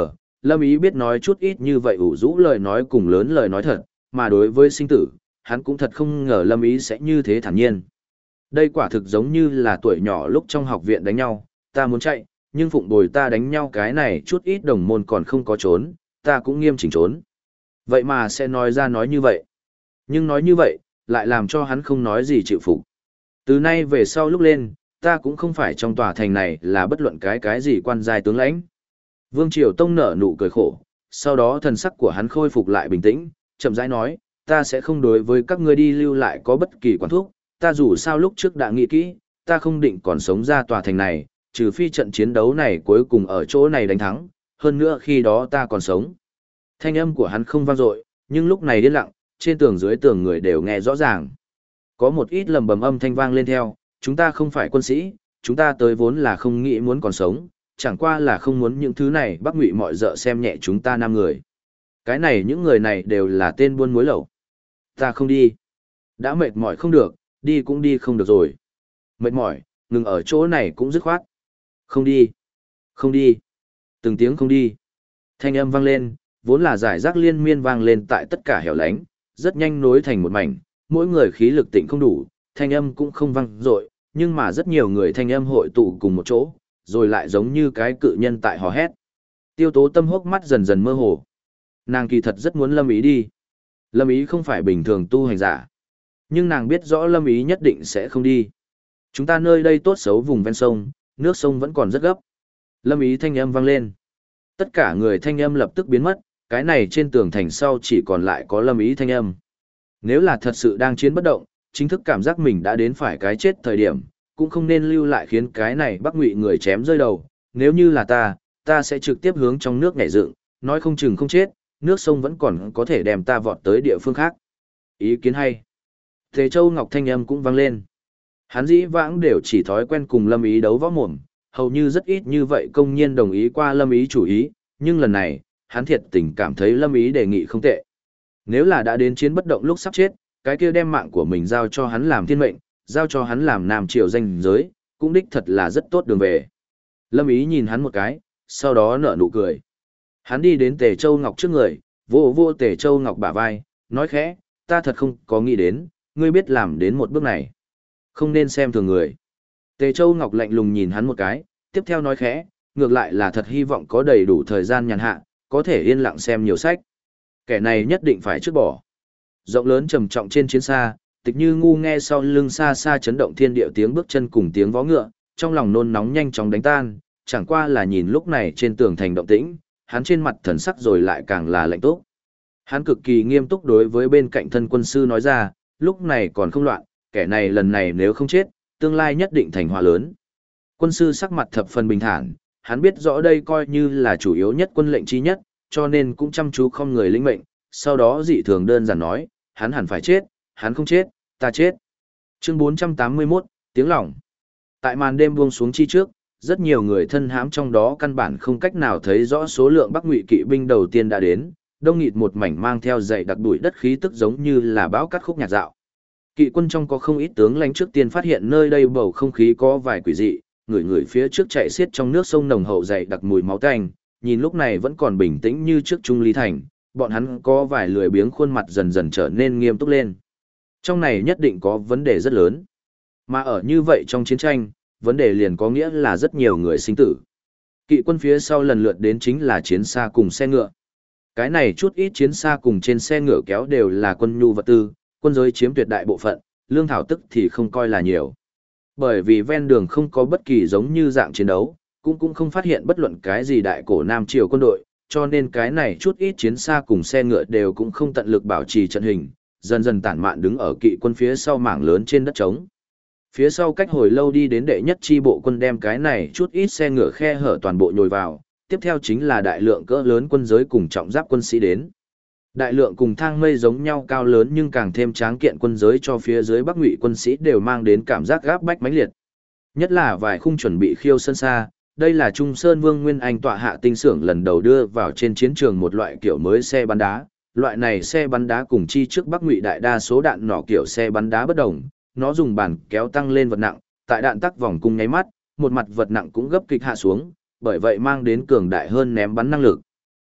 Lâm Ý biết nói chút ít như vậy ủ rũ lời nói cùng lớn lời nói thật, mà đối với sinh tử, hắn cũng thật không ngờ Lâm Ý sẽ như thế thản nhiên. Đây quả thực giống như là tuổi nhỏ lúc trong học viện đánh nhau, ta muốn chạy, nhưng phụng bồi ta đánh nhau cái này chút ít đồng môn còn không có trốn, ta cũng nghiêm chỉnh trốn. Vậy mà sẽ nói ra nói như vậy. Nhưng nói như vậy, lại làm cho hắn không nói gì chịu phục. Từ nay về sau lúc lên, ta cũng không phải trong tòa thành này là bất luận cái gì quan giai tướng lãnh. Vương Triều Tông nở nụ cười khổ, sau đó thần sắc của hắn khôi phục lại bình tĩnh, chậm rãi nói, ta sẽ không đối với các ngươi đi lưu lại có bất kỳ quản thúc, ta dù sao lúc trước đã nghĩ kỹ, ta không định còn sống ra tòa thành này, trừ phi trận chiến đấu này cuối cùng ở chỗ này đánh thắng, hơn nữa khi đó ta còn sống. Thanh âm của hắn không vang dội, nhưng lúc này yên lặng, trên tường dưới tường người đều nghe rõ ràng. Có một ít lầm bầm âm thanh vang lên theo, chúng ta không phải quân sĩ, chúng ta tới vốn là không nghĩ muốn còn sống, chẳng qua là không muốn những thứ này Bắc Ngụy mọi dợ xem nhẹ chúng ta năm người. Cái này những người này đều là tên buôn muối lậu. Ta không đi. Đã mệt mỏi không được, đi cũng đi không được rồi. Mệt mỏi, ngừng ở chỗ này cũng dứt khoát. Không đi. Không đi. Từng tiếng không đi. Thanh âm vang lên, vốn là giải rác liên miên vang lên tại tất cả hẻo lánh, rất nhanh nối thành một mảnh, mỗi người khí lực tịnh không đủ, thanh âm cũng không vang dội, nhưng mà rất nhiều người thanh âm hội tụ cùng một chỗ, rồi lại giống như cái cự nhân tại hò hét. Tiêu Tố Tâm hốc mắt dần dần mơ hồ. Nàng kỳ thật rất muốn Lâm Ý đi. Lâm Ý không phải bình thường tu hành giả. Nhưng nàng biết rõ Lâm Ý nhất định sẽ không đi. Chúng ta nơi đây tốt xấu vùng ven sông, nước sông vẫn còn rất gấp. Lâm Ý thanh âm vang lên. Tất cả người thanh âm lập tức biến mất, cái này trên tường thành sau chỉ còn lại có Lâm Ý thanh âm. Nếu là thật sự đang chiến bất động, chính thức cảm giác mình đã đến phải cái chết thời điểm, cũng không nên lưu lại khiến cái này Bắc Ngụy người chém rơi đầu. Nếu như là ta sẽ trực tiếp hướng trong nước nhảy dựng, nói không chừng không chết, nước sông vẫn còn có thể đem ta vọt tới địa phương khác. Ý kiến hay. Tề Châu Ngọc thanh âm cũng vang lên. Hắn dĩ vãng đều chỉ thói quen cùng Lâm Ý đấu võ mồm, hầu như rất ít như vậy công nhiên đồng ý qua Lâm Ý chủ ý, nhưng lần này, hắn thiệt tình cảm thấy Lâm Ý đề nghị không tệ. Nếu là đã đến chiến bất động lúc sắp chết, cái kia đem mạng của mình giao cho hắn làm thiên mệnh, giao cho hắn làm Nam Triều danh giới, cũng đích thật là rất tốt đường về. Lâm Ý nhìn hắn một cái, sau đó nở nụ cười. Hắn đi đến Tề Châu Ngọc trước người, vô vô Tề Châu Ngọc bả vai, nói khẽ, ta thật không có nghĩ đến, ngươi biết làm đến một bước này. Không nên xem thường người. Tề Châu Ngọc lạnh lùng nhìn hắn một cái, tiếp theo nói khẽ, ngược lại là thật hy vọng có đầy đủ thời gian nhàn hạ, có thể yên lặng xem nhiều sách. Kẻ này nhất định phải trước bỏ. Rộng lớn trầm trọng trên chiến xa, Tịch Như ngu nghe sau lưng xa xa chấn động thiên địa tiếng bước chân cùng tiếng vó ngựa, trong lòng nôn nóng nhanh chóng đánh tan, chẳng qua là nhìn lúc này trên tường thành động tĩnh, hắn trên mặt thần sắc rồi lại càng là lạnh túc. Hắn cực kỳ nghiêm túc đối với bên cạnh thân quân sư nói ra, lúc này còn không loạn, kẻ này lần này nếu không chết, tương lai nhất định thành họa lớn. Quân sư sắc mặt thập phần bình thản, hắn biết rõ đây coi như là chủ yếu nhất quân lệnh chi nhất, cho nên cũng chăm chú không người lĩnh mệnh, sau đó dị thường đơn giản nói, hắn hẳn phải chết, hắn không chết, ta chết. Chương 481, tiếng lòng. Tại màn đêm buông xuống chi trước, rất nhiều người thân hãm trong đó căn bản không cách nào thấy rõ số lượng Bắc Ngụy kỵ binh đầu tiên đã đến, đông nghịt một mảnh mang theo dày đặc bụi đất khí tức giống như là bão cắt khúc nhạc dạo. Kỵ quân trong có không ít tướng lãnh trước tiên phát hiện nơi đây bầu không khí có vài quỷ dị, người phía trước chạy xiết trong nước sông nồng hậu dày đặc mùi máu tanh, nhìn lúc này vẫn còn bình tĩnh như trước Trung Lý Thành, bọn hắn có vài lười biếng khuôn mặt dần dần trở nên nghiêm túc lên. Trong này nhất định có vấn đề rất lớn. Mà ở như vậy trong chiến tranh, vấn đề liền có nghĩa là rất nhiều người sinh tử. Kỵ quân phía sau lần lượt đến chính là chiến xa cùng xe ngựa. Cái này chút ít chiến xa cùng trên xe ngựa kéo đều là quân nhu vật tư, quân giới chiếm tuyệt đại bộ phận, lương thảo tức thì không coi là nhiều. Bởi vì ven đường không có bất kỳ giống như dạng chiến đấu, cũng không phát hiện bất luận cái gì đại cổ Nam Triều quân đội, cho nên cái này chút ít chiến xa cùng xe ngựa đều cũng không tận lực bảo trì trận hình, dần dần tản mạn đứng ở kỵ quân phía sau mảng lớn trên đất trống. Phía sau cách hồi lâu đi đến đệ nhất chi bộ quân đem cái này chút ít xe ngựa khe hở toàn bộ nhồi vào, tiếp theo chính là đại lượng cỡ lớn quân giới cùng trọng giáp quân sĩ đến. Đại lượng cùng thang mây giống nhau cao lớn nhưng càng thêm tráng kiện quân giới cho phía dưới Bắc Ngụy quân sĩ đều mang đến cảm giác gáp bách mãnh liệt. Nhất là vài khung chuẩn bị khiêu sân xa, đây là Trung Sơn Vương Nguyên Anh tọa hạ tinh xưởng lần đầu đưa vào trên chiến trường một loại kiểu mới xe bắn đá. Loại này xe bắn đá cùng chi trước Bắc Ngụy đại đa số đạn nỏ kiểu xe bắn đá bất đồng, nó dùng bàn kéo tăng lên vật nặng, tại đạn tắc vòng cung nháy mắt, một mặt vật nặng cũng gấp kịch hạ xuống, bởi vậy mang đến cường đại hơn ném bắn năng lực.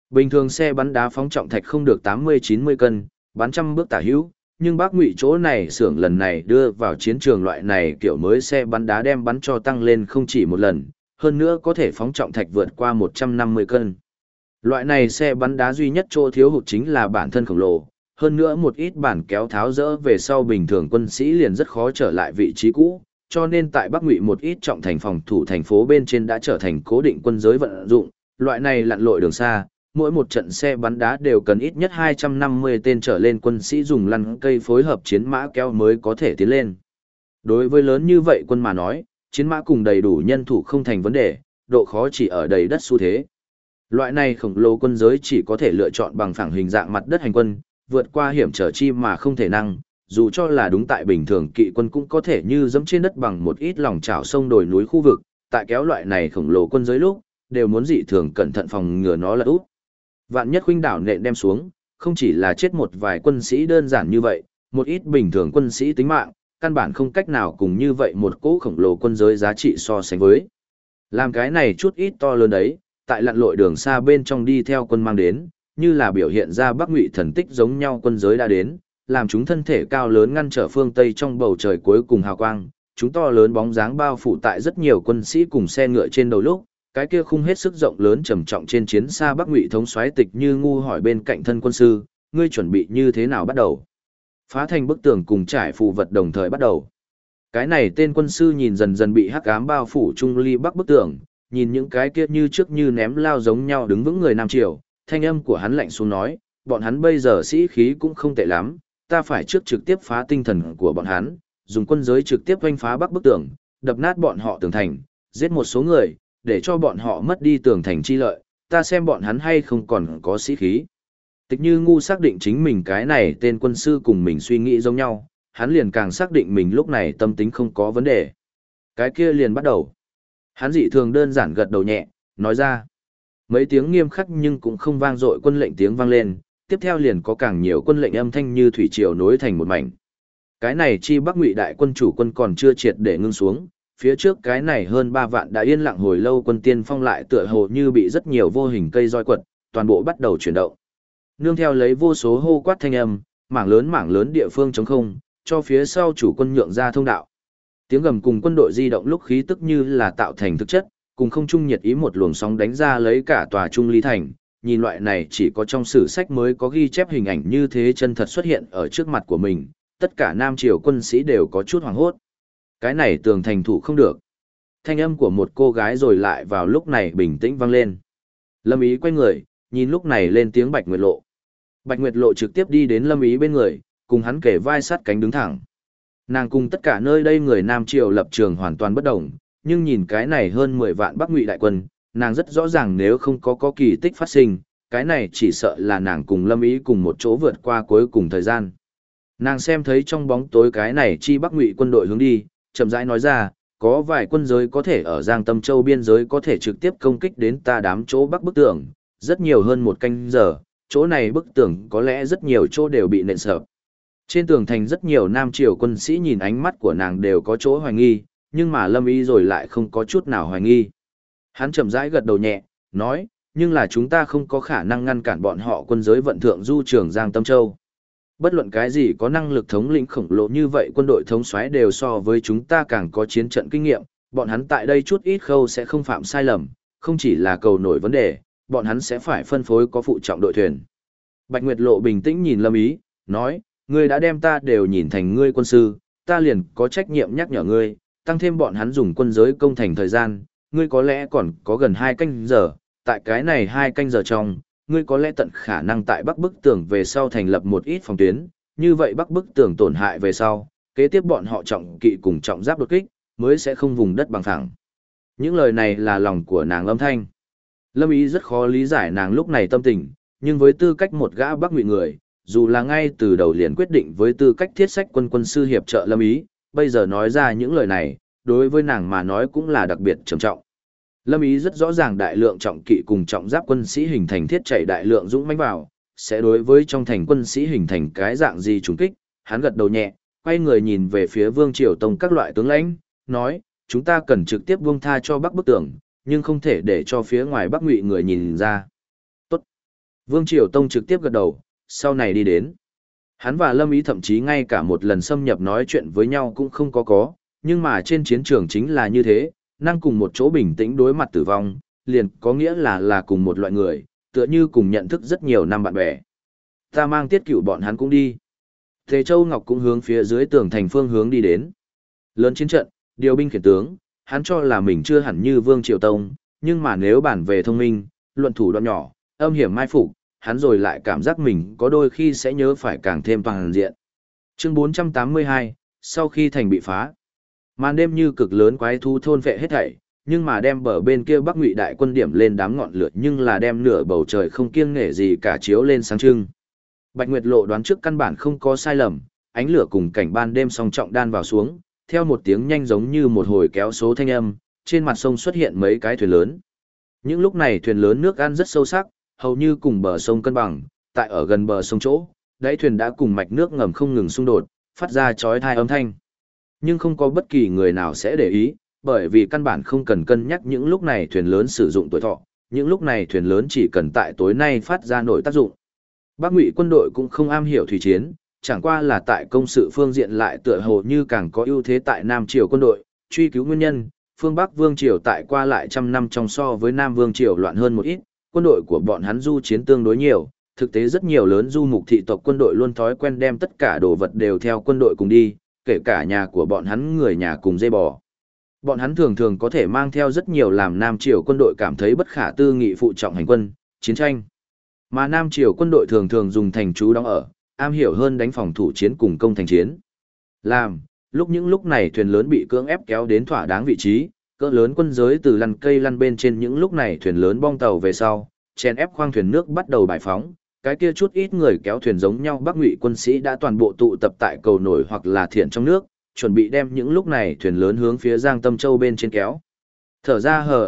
Bình thường xe bắn đá phóng trọng thạch không được 80-90 cân, bắn trăm bước tả hữu, nhưng Bắc Ngụy chỗ này xưởng lần này đưa vào chiến trường loại này kiểu mới xe bắn đá đem bắn cho tăng lên không chỉ một lần, hơn nữa có thể phóng trọng thạch vượt qua 150 cân. Loại này xe bắn đá duy nhất chỗ thiếu hụt chính là bản thân khổng lồ, hơn nữa một ít bản kéo tháo rỡ về sau bình thường quân sĩ liền rất khó trở lại vị trí cũ, cho nên tại Bắc Ngụy một ít trọng thành phòng thủ thành phố bên trên đã trở thành cố định quân giới vận dụng, loại này lặn lội đường xa, mỗi một trận xe bắn đá đều cần ít nhất 250 tên trở lên quân sĩ dùng lăn cây phối hợp chiến mã kéo mới có thể tiến lên. Đối với lớn như vậy quân mà nói, chiến mã cùng đầy đủ nhân thủ không thành vấn đề, độ khó chỉ ở đầy đất xu thế. Loại này khổng lồ quân giới chỉ có thể lựa chọn bằng phẳng hình dạng mặt đất hành quân, vượt qua hiểm trở chi mà không thể năng, dù cho là đúng tại bình thường kỵ quân cũng có thể như dẫm trên đất bằng một ít lòng chảo sông đồi núi khu vực, tại kéo loại này khổng lồ quân giới lúc, đều muốn dị thường cẩn thận phòng ngừa nó lật úp. Vạn nhất khuynh đảo nện đem xuống, không chỉ là chết một vài quân sĩ đơn giản như vậy, một ít bình thường quân sĩ tính mạng, căn bản không cách nào cùng như vậy một cỗ khổng lồ quân giới giá trị so sánh với. Làm cái này chút ít to lớn đấy, tại lặn lội đường xa bên trong đi theo quân mang đến, như là biểu hiện ra Bắc Ngụy thần tích giống nhau quân giới đã đến, làm chúng thân thể cao lớn ngăn trở phương Tây trong bầu trời cuối cùng hào quang, chúng to lớn bóng dáng bao phủ tại rất nhiều quân sĩ cùng xe ngựa trên đầu lúc, cái kia khung hết sức rộng lớn trầm trọng trên chiến xa Bắc Ngụy thống soái Tịch Như Ngu hỏi bên cạnh thân quân sư, ngươi chuẩn bị như thế nào bắt đầu? Phá thành bức tường cùng trải phù vật đồng thời bắt đầu. Cái này tên quân sư nhìn dần dần bị hắc ám bao phủ trung ly bắc bức tường, nhìn những cái kia như trước như ném lao giống nhau đứng vững người Nam Triều, thanh âm của hắn lạnh xuống nói, bọn hắn bây giờ sĩ khí cũng không tệ lắm, ta phải trước trực tiếp phá tinh thần của bọn hắn, dùng quân giới trực tiếp oanh phá bắc bức tường, đập nát bọn họ tường thành, giết một số người, để cho bọn họ mất đi tường thành chi lợi, ta xem bọn hắn hay không còn có sĩ khí. Tịch Như Ngu xác định chính mình cái này tên quân sư cùng mình suy nghĩ giống nhau, hắn liền càng xác định mình lúc này tâm tính không có vấn đề. Cái kia liền bắt đầu. Hắn dị thường đơn giản gật đầu nhẹ, nói ra. Mấy tiếng nghiêm khắc nhưng cũng không vang dội quân lệnh tiếng vang lên, tiếp theo liền có càng nhiều quân lệnh âm thanh như thủy triều nối thành một mảnh. Cái này chi Bắc Ngụy đại quân chủ quân còn chưa triệt để ngưng xuống, phía trước cái này hơn 3 vạn đã yên lặng hồi lâu quân tiên phong lại tựa hồ như bị rất nhiều vô hình cây roi quật, toàn bộ bắt đầu chuyển động. Nương theo lấy vô số hô quát thanh âm, mảng lớn địa phương trống không, cho phía sau chủ quân nhượng ra thông đạo. Tiếng gầm cùng quân đội di động lúc khí tức như là tạo thành thực chất, cùng không trung nhiệt ý một luồng sóng đánh ra lấy cả tòa trung ly thành, nhìn loại này chỉ có trong sử sách mới có ghi chép hình ảnh như thế chân thật xuất hiện ở trước mặt của mình, tất cả Nam Triều quân sĩ đều có chút hoảng hốt. Cái này tường thành thủ không được. Thanh âm của một cô gái rồi lại vào lúc này bình tĩnh vang lên. Lâm Ý quay người, nhìn lúc này lên tiếng Bạch Nguyệt Lộ. Bạch Nguyệt Lộ trực tiếp đi đến Lâm Ý bên người, cùng hắn kể vai sát cánh đứng thẳng. Nàng cùng tất cả nơi đây người Nam Triều lập trường hoàn toàn bất đồng, nhưng nhìn cái này hơn 10 vạn Bắc Ngụy đại quân, nàng rất rõ ràng nếu không có kỳ tích phát sinh, cái này chỉ sợ là nàng cùng Lâm Ý cùng một chỗ vượt qua cuối cùng thời gian. Nàng xem thấy trong bóng tối cái này chi Bắc Ngụy quân đội hướng đi, chậm rãi nói ra, có vài quân giới có thể ở Giang Tâm Châu biên giới có thể trực tiếp công kích đến ta đám chỗ Bắc bức tường, rất nhiều hơn một canh giờ, chỗ này bức tường có lẽ rất nhiều chỗ đều bị nện sập. Trên tường thành rất nhiều Nam Triều quân sĩ nhìn ánh mắt của nàng đều có chỗ hoài nghi, nhưng mà Lâm Y rồi lại không có chút nào hoài nghi. Hắn chậm rãi gật đầu nhẹ, nói, nhưng là chúng ta không có khả năng ngăn cản bọn họ quân giới vận thượng du trường Giang Tâm Châu. Bất luận cái gì có năng lực thống lĩnh khổng lồ như vậy quân đội thống soái đều so với chúng ta càng có chiến trận kinh nghiệm, bọn hắn tại đây chút ít khâu sẽ không phạm sai lầm, không chỉ là cầu nổi vấn đề, bọn hắn sẽ phải phân phối có phụ trọng đội thuyền. Bạch Nguyệt Lộ bình tĩnh nhìn Lâm Ý, nói, ngươi đã đem ta đều nhìn thành ngươi quân sư, ta liền có trách nhiệm nhắc nhở ngươi, tăng thêm bọn hắn dùng quân giới công thành thời gian, ngươi có lẽ còn có gần 2 canh giờ, tại cái này 2 canh giờ trong, ngươi có lẽ tận khả năng tại Bắc bức tường về sau thành lập một ít phòng tuyến, như vậy Bắc bức tường tổn hại về sau, kế tiếp bọn họ trọng kỵ cùng trọng giáp đột kích, mới sẽ không vùng đất bằng phẳng. Những lời này là lòng của nàng âm thanh. Lâm Ý rất khó lý giải nàng lúc này tâm tình, nhưng với tư cách một gã Bắc Ngụy người, dù là ngay từ đầu liền quyết định với tư cách thiết sách quân sư hiệp trợ Lâm Ý, bây giờ nói ra những lời này, đối với nàng mà nói cũng là đặc biệt trầm trọng. Lâm Ý rất rõ ràng đại lượng trọng kỵ cùng trọng giáp quân sĩ hình thành thiết chạy đại lượng dũng mãnh vào, sẽ đối với trong thành quân sĩ hình thành cái dạng gì trùng kích, hắn gật đầu nhẹ, quay người nhìn về phía Vương Triều Tông các loại tướng lãnh, nói, chúng ta cần trực tiếp buông tha cho Bắc bức tường, nhưng không thể để cho phía ngoài Bắc Ngụy người nhìn ra. Tốt. Vương Triều Tông trực tiếp gật đầu, sau này đi đến. Hắn và Lâm Ý thậm chí ngay cả một lần xâm nhập nói chuyện với nhau cũng không có, nhưng mà trên chiến trường chính là như thế, năng cùng một chỗ bình tĩnh đối mặt tử vong, liền có nghĩa là cùng một loại người, tựa như cùng nhận thức rất nhiều năm bạn bè. Ta mang Tiết Cửu bọn hắn cũng đi. Tề Châu Ngọc cũng hướng phía dưới tường thành phương hướng đi đến. Lớn chiến trận, điều binh khiển tướng, hắn cho là mình chưa hẳn như Vương Triều Tông, nhưng mà nếu bản về thông minh, luận thủ đoạn nhỏ, âm hiểm mai phục, hắn rồi lại cảm giác mình có đôi khi sẽ nhớ phải càng thêm toàn diện. Chương 482, sau khi thành bị phá. Màn đêm như cực lớn quái thú thôn vệ hết thảy, nhưng mà đem bờ bên kia Bắc Ngụy đại quân điểm lên đám ngọn lửa, nhưng là đem nửa bầu trời không kiêng nể gì cả chiếu lên sáng trưng. Bạch Nguyệt Lộ đoán trước căn bản không có sai lầm, ánh lửa cùng cảnh ban đêm song trọng đan vào xuống, theo một tiếng nhanh giống như một hồi kéo số thanh âm, trên mặt sông xuất hiện mấy cái thuyền lớn. Những lúc này thuyền lớn nước ăn rất sâu sắc, hầu như cùng bờ sông cân bằng, tại ở gần bờ sông chỗ, đáy thuyền đã cùng mạch nước ngầm không ngừng xung đột, phát ra chói tai âm thanh. Nhưng không có bất kỳ người nào sẽ để ý, bởi vì căn bản không cần cân nhắc những lúc này thuyền lớn sử dụng tuổi thọ, những lúc này thuyền lớn chỉ cần tại tối nay phát ra nổi tác dụng. Bắc Ngụy quân đội cũng không am hiểu thủy chiến, chẳng qua là tại công sự phương diện lại tựa hồ như càng có ưu thế tại Nam Triều quân đội, truy cứu nguyên nhân, phương Bắc Vương Triều tại qua lại trăm năm trong so với Nam Vương Triều loạn hơn một ít, quân đội của bọn hắn du chiến tương đối nhiều, thực tế rất nhiều lớn du mục thị tộc quân đội luôn thói quen đem tất cả đồ vật đều theo quân đội cùng đi, kể cả nhà của bọn hắn người nhà cùng dây bò. Bọn hắn thường thường có thể mang theo rất nhiều làm Nam Triều quân đội cảm thấy bất khả tư nghị phụ trọng hành quân, chiến tranh. Mà Nam Triều quân đội thường thường dùng thành trú đóng ở, am hiểu hơn đánh phòng thủ chiến cùng công thành chiến. Những lúc này thuyền lớn bị cưỡng ép kéo đến thỏa đáng vị trí, cỡ lớn quân giới từ lăn cây lăn bên trên những lúc này thuyền lớn bong tàu về sau, chèn ép khoang thuyền nước bắt đầu bài phóng, cái kia chút ít người kéo thuyền giống nhau Bắc Ngụy quân sĩ đã toàn bộ tụ tập tại cầu nổi hoặc là thiện trong nước, chuẩn bị đem những lúc này thuyền lớn hướng phía Giang Tâm Châu bên trên kéo. Thở ra hờ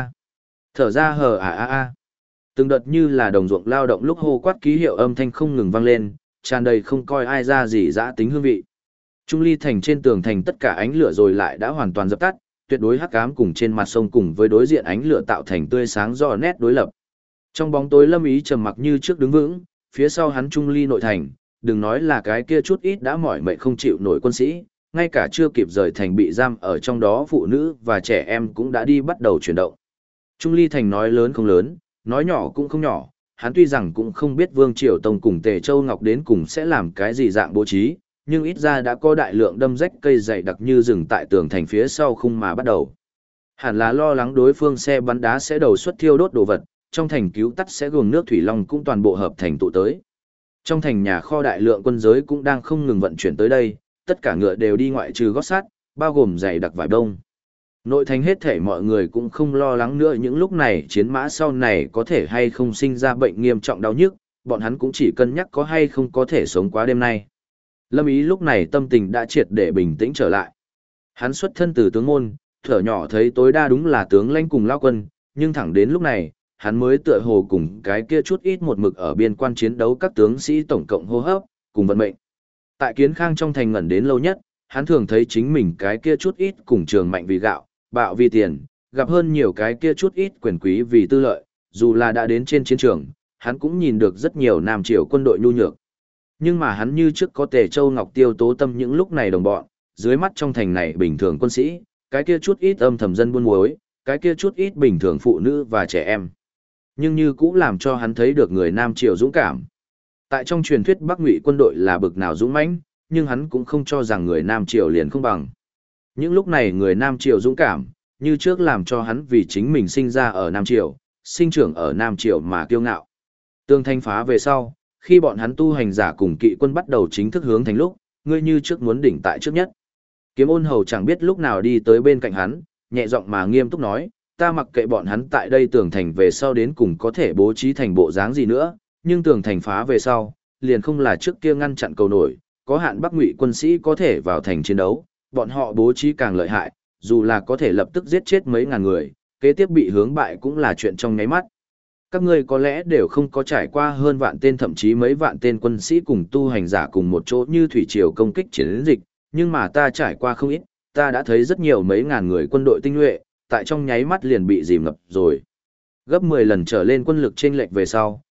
thở ra hờ Từng đợt như là đồng ruộng lao động lúc hô quát ký hiệu âm thanh không ngừng vang lên, tràn đầy không coi ai ra gì dã tính hương vị. Trung ly thành trên tường thành tất cả ánh lửa rồi lại đã hoàn toàn dập tắt, tuyệt đối hắc ám cùng trên mặt sông cùng với đối diện ánh lửa tạo thành tươi sáng rõ nét đối lập. Trong bóng tối Lâm Ý trầm mặc như trước đứng vững, phía sau hắn Trung ly nội thành, đừng nói là cái kia chút ít đã mỏi mệt không chịu nổi quân sĩ, ngay cả chưa kịp rời thành bị giam ở trong đó phụ nữ và trẻ em cũng đã đi bắt đầu chuyển động. Trung ly thành nói lớn không lớn, nói nhỏ cũng không nhỏ, hắn tuy rằng cũng không biết Vương Triều Tông cùng Tề Châu Ngọc đến cùng sẽ làm cái gì dạng bố trí, nhưng ít ra đã có đại lượng đâm rách cây dày đặc như rừng tại tường thành phía sau khung mà bắt đầu. Hẳn là lo lắng đối phương xe bắn đá sẽ đầu xuất thiêu đốt đồ vật, trong thành cứu tắt sẽ gồm nước thủy long cũng toàn bộ hợp thành tụ tới. Trong thành nhà kho đại lượng quân giới cũng đang không ngừng vận chuyển tới đây, tất cả ngựa đều đi ngoại trừ gót sắt, bao gồm giày đặc vải đông. Nội thành hết thể mọi người cũng không lo lắng nữa những lúc này chiến mã sau này có thể hay không sinh ra bệnh nghiêm trọng đau nhức, bọn hắn cũng chỉ cân nhắc có hay không có thể sống qua đêm nay. Lâm Ý lúc này tâm tình đã triệt để bình tĩnh trở lại. Hắn xuất thân từ tướng môn, thuở nhỏ thấy tối đa đúng là tướng lãnh cùng lao quân, nhưng thẳng đến lúc này, hắn mới tựa hồ cùng cái kia chút ít một mực ở biên quan chiến đấu các tướng sĩ tổng cộng hô hấp, cùng vận mệnh. Tại Kiến Khang trong thành ngẩn đến lâu nhất, hắn thường thấy chính mình cái kia chút ít cùng trường mạnh vì gạo, bạo vì tiền, gặp hơn nhiều cái kia chút ít quyền quý vì tư lợi, dù là đã đến trên chiến trường, hắn cũng nhìn được rất nhiều Nam Triều quân đội nhu nhược. Nhưng mà hắn như trước có Tề Châu Ngọc Tiêu Tố Tâm những lúc này đồng bọn, dưới mắt trong thành này bình thường quân sĩ, cái kia chút ít âm thầm dân buôn muối, cái kia chút ít bình thường phụ nữ và trẻ em. Nhưng như cũng làm cho hắn thấy được người Nam Triều dũng cảm. Tại trong truyền thuyết Bắc Ngụy quân đội là bực nào dũng mãnh, nhưng hắn cũng không cho rằng người Nam Triều liền không bằng. Những lúc này người Nam Triều dũng cảm, như trước làm cho hắn vì chính mình sinh ra ở Nam Triều, sinh trưởng ở Nam Triều mà kiêu ngạo. Tương thanh phá về sau, khi bọn hắn tu hành giả cùng kỵ quân bắt đầu chính thức hướng thành lúc, ngươi như trước muốn đỉnh tại trước nhất. Kiếm Ôn Hầu chẳng biết lúc nào đi tới bên cạnh hắn, nhẹ giọng mà nghiêm túc nói, ta mặc kệ bọn hắn tại đây tường thành về sau đến cùng có thể bố trí thành bộ dáng gì nữa, nhưng tường thành phá về sau, liền không là trước kia ngăn chặn cầu nổi, có hạn Bắc Ngụy quân sĩ có thể vào thành chiến đấu, bọn họ bố trí càng lợi hại, dù là có thể lập tức giết chết mấy ngàn người, kế tiếp bị hướng bại cũng là chuyện trong nháy mắt. Các ngươi có lẽ đều không có trải qua hơn vạn tên thậm chí mấy vạn tên quân sĩ cùng tu hành giả cùng một chỗ như thủy triều công kích chiến dịch, nhưng mà ta trải qua không ít, ta đã thấy rất nhiều mấy ngàn người quân đội tinh nhuệ, tại trong nháy mắt liền bị dìm ngập rồi. Gấp 10 lần trở lên quân lực chênh lệch về sau,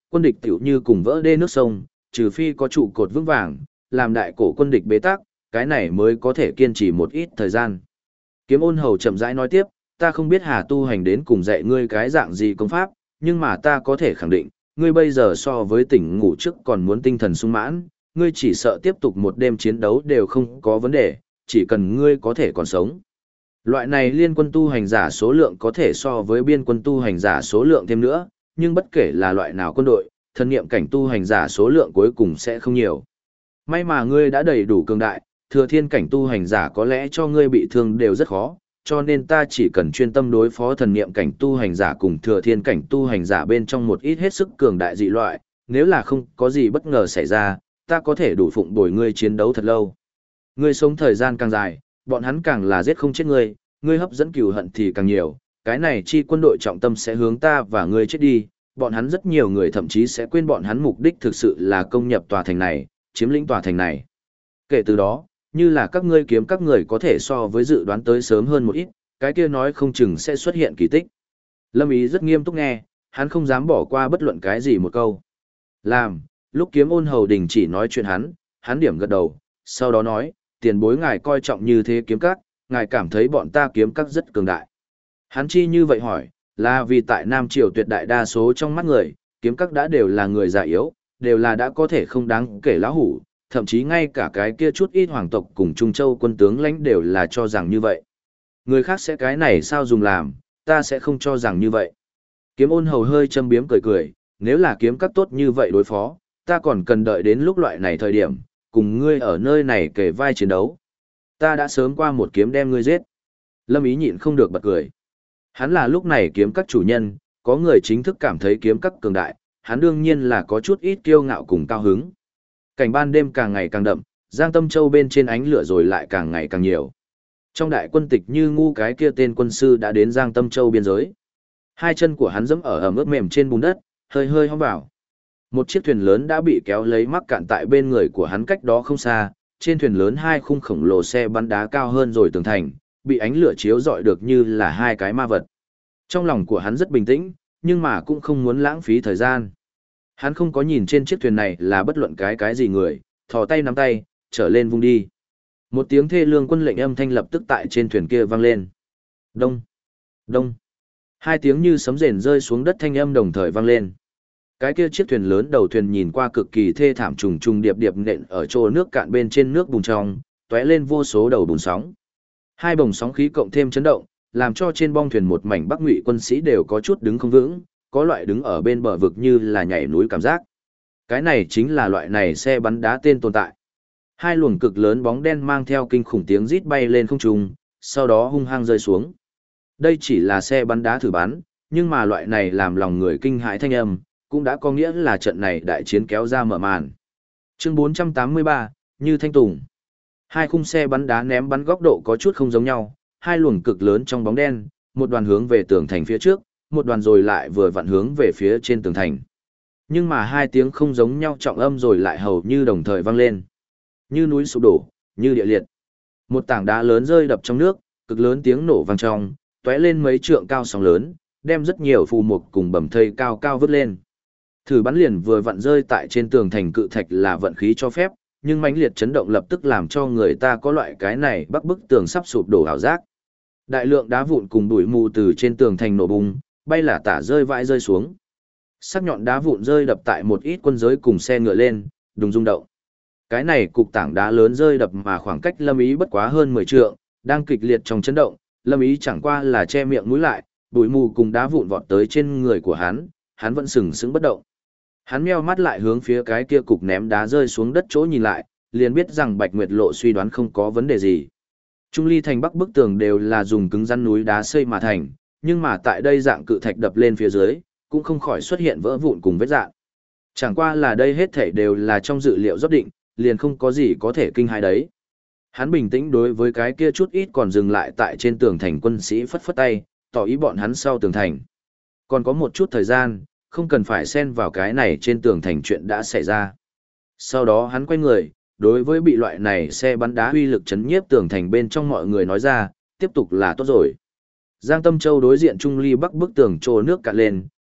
quân địch tiểu như cùng vỡ đê nước sông, trừ phi có trụ cột vững vàng, làm đại cổ quân địch bế tắc, cái này mới có thể kiên trì một ít thời gian. Kiếm Ôn Hầu chậm rãi nói tiếp, ta không biết Hà tu hành đến cùng dạy ngươi cái dạng gì công pháp, nhưng mà ta có thể khẳng định, ngươi bây giờ so với tỉnh ngủ trước còn muốn tinh thần sung mãn, ngươi chỉ sợ tiếp tục một đêm chiến đấu đều không có vấn đề, chỉ cần ngươi có thể còn sống. Loại này liên quân tu hành giả số lượng có thể so với biên quân tu hành giả số lượng thêm nữa, nhưng bất kể là loại nào quân đội, thân nghiệm cảnh tu hành giả số lượng cuối cùng sẽ không nhiều. May mà ngươi đã đầy đủ cường đại, thừa thiên cảnh tu hành giả có lẽ cho ngươi bị thương đều rất khó, cho nên ta chỉ cần chuyên tâm đối phó thần niệm cảnh tu hành giả cùng thừa thiên cảnh tu hành giả bên trong một ít hết sức cường đại dị loại, nếu là không có gì bất ngờ xảy ra, ta có thể đủ phụng bồi ngươi chiến đấu thật lâu. Ngươi sống thời gian càng dài, bọn hắn càng là giết không chết ngươi, ngươi hấp dẫn cừu hận thì càng nhiều, cái này chi quân đội trọng tâm sẽ hướng ta và ngươi chết đi, bọn hắn rất nhiều người thậm chí sẽ quên bọn hắn mục đích thực sự là công nhập tòa thành này, chiếm lĩnh tòa thành này. Kể từ đó, như là các ngươi kiếm các người có thể so với dự đoán tới sớm hơn một ít, cái kia nói không chừng sẽ xuất hiện kỳ tích. Lâm Ý rất nghiêm túc nghe, hắn không dám bỏ qua bất luận cái gì một câu. Làm, lúc Kiếm Ôn Hầu đình chỉ nói chuyện hắn điểm gật đầu, sau đó nói, tiền bối ngài coi trọng như thế kiếm các, ngài cảm thấy bọn ta kiếm các rất cường đại. Hắn chi như vậy hỏi, là vì tại Nam Triều tuyệt đại đa số trong mắt người, kiếm các đã đều là người già yếu, đều là đã có thể không đáng kể lão hủ, thậm chí ngay cả cái kia chút ít hoàng tộc cùng Trung Châu quân tướng lãnh đều là cho rằng như vậy. Người khác sẽ cái này sao dùng làm, ta sẽ không cho rằng như vậy. Kiếm Ôn Hầu hơi châm biếm cười cười, nếu là kiếm các tốt như vậy đối phó, ta còn cần đợi đến lúc loại này thời điểm, cùng ngươi ở nơi này kề vai chiến đấu. Ta đã sớm qua một kiếm đem ngươi giết. Lâm Ý nhịn không được bật cười. Hắn là lúc này kiếm các chủ nhân, có người chính thức cảm thấy kiếm các cường đại, hắn đương nhiên là có chút ít kiêu ngạo cùng cao hứng. Cảnh ban đêm càng ngày càng đậm, Giang Tâm Châu bên trên ánh lửa rồi lại càng ngày càng nhiều. Trong đại quân Tịch Như ngu cái kia tên quân sư đã đến Giang Tâm Châu biên giới. Hai chân của hắn giẫm ở ẩm ướt mềm trên bùn đất, hơi hơi hong vào. Một chiếc thuyền lớn đã bị kéo lấy mắc cạn tại bên người của hắn cách đó không xa, trên thuyền lớn hai khung khổng lồ xe bắn đá cao hơn rồi tường thành, bị ánh lửa chiếu rọi được như là hai cái ma vật. Trong lòng của hắn rất bình tĩnh, nhưng mà cũng không muốn lãng phí thời gian. Hắn không có nhìn trên chiếc thuyền này là bất luận cái gì người, thò tay nắm tay, trở lên vung đi. Một tiếng thê lương quân lệnh âm thanh lập tức tại trên thuyền kia vang lên. Đông, đông. Hai tiếng như sấm rền rơi xuống đất thanh âm đồng thời vang lên. Cái kia chiếc thuyền lớn đầu thuyền nhìn qua cực kỳ thê thảm trùng trùng điệp điệp nện ở chỗ nước cạn bên trên nước bùn trong, tóe lên vô số đầu bùn sóng. Hai bồng sóng khí cộng thêm chấn động, làm cho trên bong thuyền một mảnh Bắc Ngụy quân sĩ đều có chút đứng không vững, có loại đứng ở bên bờ vực như là nhảy núi cảm giác. Cái này chính là loại này xe bắn đá tên tồn tại. Hai luồng cực lớn bóng đen mang theo kinh khủng tiếng rít bay lên không trung, sau đó hung hăng rơi xuống. Đây chỉ là xe bắn đá thử bắn, nhưng mà loại này làm lòng người kinh hãi thanh âm, cũng đã có nghĩa là trận này đại chiến kéo ra mở màn. Chương 483, Như Thanh Tùng. Hai khung xe bắn đá ném bắn góc độ có chút không giống nhau, hai luồng cực lớn trong bóng đen, một đoàn hướng về tường thành phía trước, một đoàn rồi lại vừa vặn hướng về phía trên tường thành. Nhưng mà hai tiếng không giống nhau trọng âm rồi lại hầu như đồng thời vang lên. Như núi sụp đổ, như địa liệt. Một tảng đá lớn rơi đập trong nước, cực lớn tiếng nổ vang trong, tóe lên mấy trượng cao sóng lớn, đem rất nhiều phù mục cùng bầm thây cao cao vứt lên. Thử bắn liền vừa vặn rơi tại trên tường thành cự thạch là vận khí cho phép, nhưng mãnh liệt chấn động lập tức làm cho người ta có loại cái này bắc bức tường sắp sụp đổ ảo giác. Đại lượng đá vụn cùng bụi mù từ trên tường thành nổ bùng, bay lả tả rơi vãi rơi xuống. Sắc nhọn đá vụn rơi đập tại một ít quân giới cùng xe ngựa lên, đùng rung động. Cái này cục tảng đá lớn rơi đập mà khoảng cách Lâm Ý bất quá hơn 10 trượng, đang kịch liệt trong chấn động, Lâm Ý chẳng qua là che miệng mũi lại, bụi mù cùng đá vụn vọt tới trên người của hắn vẫn sừng sững bất động. Hắn meo mắt lại hướng phía cái kia cục ném đá rơi xuống đất chỗ nhìn lại, liền biết rằng Bạch Nguyệt Lộ suy đoán không có vấn đề gì. Trung ly thành bắc bức tường đều là dùng cứng rắn núi đá xây mà thành, nhưng mà tại đây dạng cự thạch đập lên phía dưới, cũng không khỏi xuất hiện vỡ vụn cùng vết rạn. Chẳng qua là đây hết thảy đều là trong dự liệu rót định, liền không có gì có thể kinh hãi đấy. Hắn bình tĩnh đối với cái kia chút ít còn dừng lại tại trên tường thành quân sĩ phất phất tay, tỏ ý bọn hắn sau tường thành. Còn có một chút thời gian, không cần phải xen vào cái này trên tường thành chuyện đã xảy ra. Sau đó hắn quay người, đối với bị loại này xe bắn đá uy lực chấn nhiếp tường thành bên trong mọi người nói ra, tiếp tục là tốt rồi. Giang Tâm Châu đối diện Trung Ly Bắc bức tường trô nước cạn lên,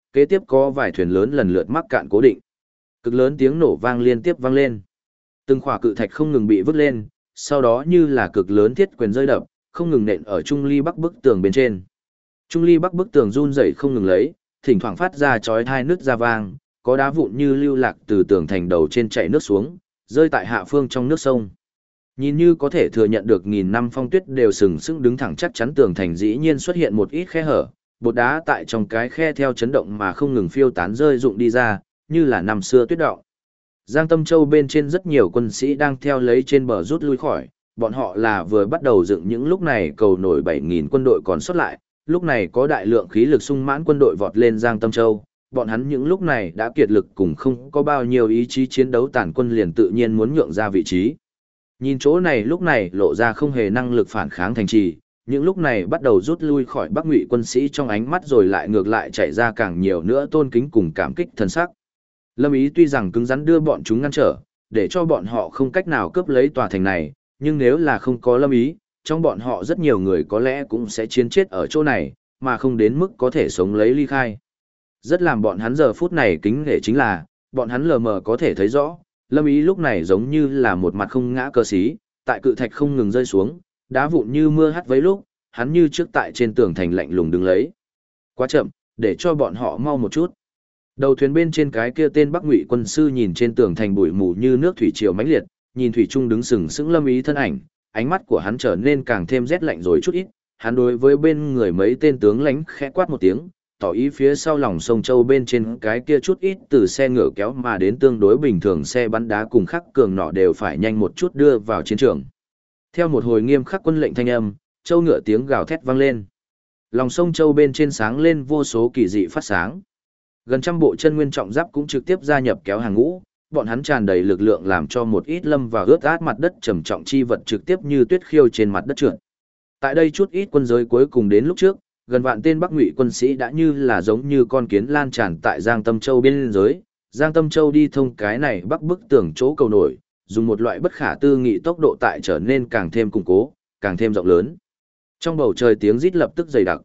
kế tiếp có vài thuyền lớn lần lượt mắc cạn cố định. Cực lớn tiếng nổ vang liên tiếp vang lên. Từng khỏa cự thạch không ngừng bị vứt lên, sau đó như là cực lớn thiết quyền rơi đập, không ngừng nện ở trung ly bắc bức tường bên trên. Trung ly bắc bức tường run rẩy không ngừng lấy, thỉnh thoảng phát ra chói tai nứt ra vang, có đá vụn như lưu lạc từ tường thành đầu trên chảy nước xuống, rơi tại hạ phương trong nước sông. Nhìn như có thể thừa nhận được nghìn năm phong tuyết đều sừng sững đứng thẳng chắc chắn tường thành dĩ nhiên xuất hiện một ít khe hở, bột đá tại trong cái khe theo chấn động mà không ngừng phiêu tán rơi rụng đi ra, như là năm xưa tuyết động. Giang Tâm Châu bên trên rất nhiều quân sĩ đang theo lấy trên bờ rút lui khỏi, bọn họ là vừa bắt đầu dựng những lúc này cầu nổi 7.000 quân đội còn sót lại, lúc này có đại lượng khí lực sung mãn quân đội vọt lên Giang Tâm Châu, bọn hắn những lúc này đã kiệt lực cùng không có bao nhiêu ý chí chiến đấu tàn quân liền tự nhiên muốn nhượng ra vị trí. Nhìn chỗ này lúc này lộ ra không hề năng lực phản kháng thành trì, những lúc này bắt đầu rút lui khỏi Bắc Ngụy quân sĩ trong ánh mắt rồi lại ngược lại chạy ra càng nhiều nữa tôn kính cùng cảm kích thân sắc. Lâm Ý tuy rằng cứng rắn đưa bọn chúng ngăn trở, để cho bọn họ không cách nào cướp lấy tòa thành này, nhưng nếu là không có Lâm Ý, trong bọn họ rất nhiều người có lẽ cũng sẽ chiến chết ở chỗ này, mà không đến mức có thể sống lấy ly khai. Rất làm bọn hắn giờ phút này kính nể chính là, bọn hắn lờ mờ có thể thấy rõ, Lâm Ý lúc này giống như là một mặt không ngã cơ sĩ, tại cự thạch không ngừng rơi xuống, đá vụn như mưa hắt vấy lúc, hắn như trước tại trên tường thành lạnh lùng đứng lấy. Quá chậm, để cho bọn họ mau một chút. Đầu thuyền bên trên cái kia tên Bắc Ngụy quân sư nhìn trên tường thành bụi mù như nước thủy triều mãnh liệt, nhìn thủy trung đứng sừng sững Lâm Ý thân ảnh, ánh mắt của hắn trở nên càng thêm rét lạnh rồi chút ít, hắn đối với bên người mấy tên tướng lãnh khẽ quát một tiếng, tỏ ý phía sau lòng sông Châu bên trên cái kia chút ít từ xe ngựa kéo mà đến tương đối bình thường xe bắn đá cùng khắc cường nọ đều phải nhanh một chút đưa vào chiến trường. Theo một hồi nghiêm khắc quân lệnh thanh âm, châu ngựa tiếng gào thét vang lên. Lòng sông Châu bên trên sáng lên vô số kỳ dị phát sáng. Gần trăm bộ chân nguyên trọng giáp cũng trực tiếp gia nhập kéo hàng ngũ, bọn hắn tràn đầy lực lượng làm cho một ít lâm vào ướt át mặt đất trầm trọng chi vật trực tiếp như tuyết khiêu trên mặt đất trượt. Tại đây chút ít quân giới cuối cùng đến lúc trước, gần vạn tên Bắc Ngụy quân sĩ đã như là giống như con kiến lan tràn tại Giang Tâm Châu biên giới. Giang Tâm Châu đi thông cái này bắc bức tường chỗ cầu nổi, dùng một loại bất khả tư nghị tốc độ tại trở nên càng thêm củng cố, càng thêm rộng lớn. Trong bầu trời tiếng rít lập tức dày đặc.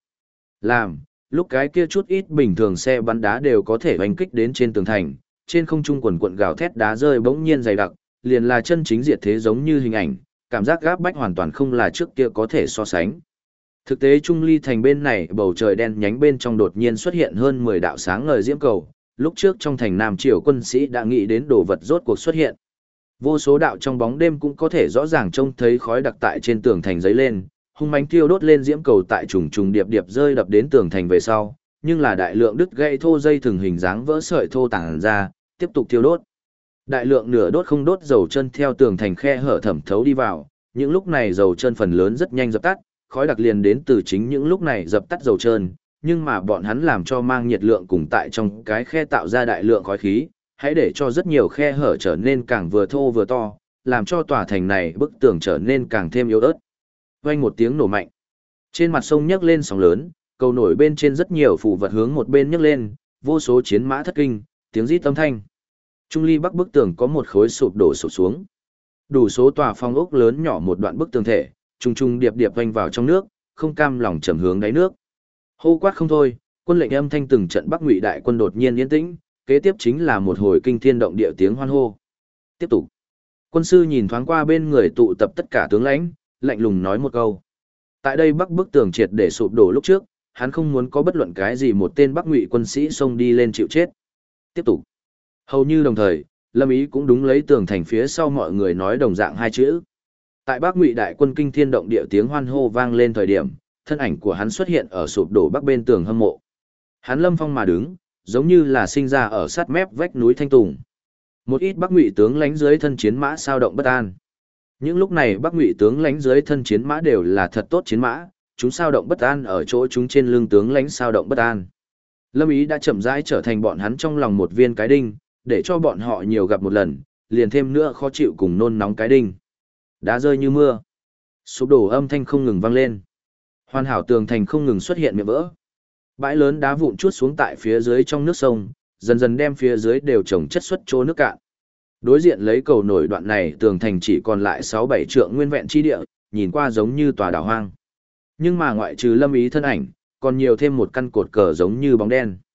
Lúc cái kia chút ít bình thường xe bắn đá đều có thể đánh kích đến trên tường thành, trên không trung quần quận gào thét đá rơi bỗng nhiên dày đặc, liền là chân chính diệt thế giống như hình ảnh, cảm giác gáp bách hoàn toàn không là trước kia có thể so sánh. Thực tế Trung Ly thành bên này bầu trời đen nhánh bên trong đột nhiên xuất hiện hơn 10 đạo sáng ngời diễm cầu, lúc trước trong thành Nam Triều quân sĩ đã nghĩ đến đồ vật rốt cuộc xuất hiện. Vô số đạo trong bóng đêm cũng có thể rõ ràng trông thấy khói đặc tại trên tường thành giấy lên, hung mãnh thiêu đốt lên diễm cầu tại trùng trùng điệp điệp rơi đập đến tường thành về sau, nhưng là đại lượng đứt gãy thô dây thường hình dáng vỡ sợi thô tản ra, tiếp tục thiêu đốt. Đại lượng nửa đốt không đốt dầu chân theo tường thành khe hở thẩm thấu đi vào, những lúc này dầu chân phần lớn rất nhanh dập tắt, khói đặc liền đến từ chính những lúc này dập tắt dầu trơn, nhưng mà bọn hắn làm cho mang nhiệt lượng cùng tại trong cái khe tạo ra đại lượng khói khí, hãy để cho rất nhiều khe hở trở nên càng vừa thô vừa to, làm cho tòa thành này bức tường trở nên càng thêm yếu ớt. Vang một tiếng nổ mạnh. Trên mặt sông nhấc lên sóng lớn, cầu nổi bên trên rất nhiều phù vật hướng một bên nhấc lên, vô số chiến mã thất kinh, tiếng rít âm thanh. Trung ly bắc bức tường có một khối sụp đổ sụp xuống. Đủ số tòa phong ốc lớn nhỏ một đoạn bức tường thể, trùng trùng điệp điệp vanh vào trong nước, không cam lòng chầm hướng đáy nước. Hô quát không thôi, quân lệnh âm thanh từng trận Bắc Ngụy đại quân đột nhiên yên tĩnh, kế tiếp chính là một hồi kinh thiên động địa tiếng hoan hô. Tiếp tục. Quân sư nhìn thoáng qua bên người tụ tập tất cả tướng lãnh, lạnh lùng nói một câu. Tại đây Bắc bức tường triệt để sụp đổ lúc trước, hắn không muốn có bất luận cái gì một tên Bắc Ngụy quân sĩ xông đi lên chịu chết. Tiếp tục. Hầu như đồng thời, Lâm Ý cũng đúng lấy tường thành phía sau mọi người nói đồng dạng hai chữ. Tại Bắc Ngụy đại quân kinh thiên động địa tiếng hoan hô vang lên thời điểm, thân ảnh của hắn xuất hiện ở sụp đổ bắc bên tường hâm mộ. Hắn lâm phong mà đứng, giống như là sinh ra ở sát mép vách núi Thanh Tùng. Một ít Bắc Ngụy tướng lãnh dưới thân chiến mã sao động bất an. Những lúc này Bắc Ngụy tướng lãnh dưới thân chiến mã đều là thật tốt chiến mã, chúng sao động bất an ở chỗ chúng trên lưng tướng lãnh sao động bất an. Lâm Ý đã chậm rãi trở thành bọn hắn trong lòng một viên cái đinh, để cho bọn họ nhiều gặp một lần, liền thêm nữa khó chịu cùng nôn nóng cái đinh. Đá rơi như mưa. Sụp đổ âm thanh không ngừng vang lên. Hoàn hảo tường thành không ngừng xuất hiện miệng vỡ. Bãi lớn đá vụn chuốt xuống tại phía dưới trong nước sông, dần dần đem phía dưới đều trồng chất xuất chỗ nước cạn. Đối diện lấy cầu nổi đoạn này tường thành chỉ còn lại 6-7 trượng nguyên vẹn chi địa, nhìn qua giống như tòa đảo hoang. Nhưng mà ngoại trừ Lâm Ý thân ảnh, còn nhiều thêm một căn cột cờ giống như bóng đen.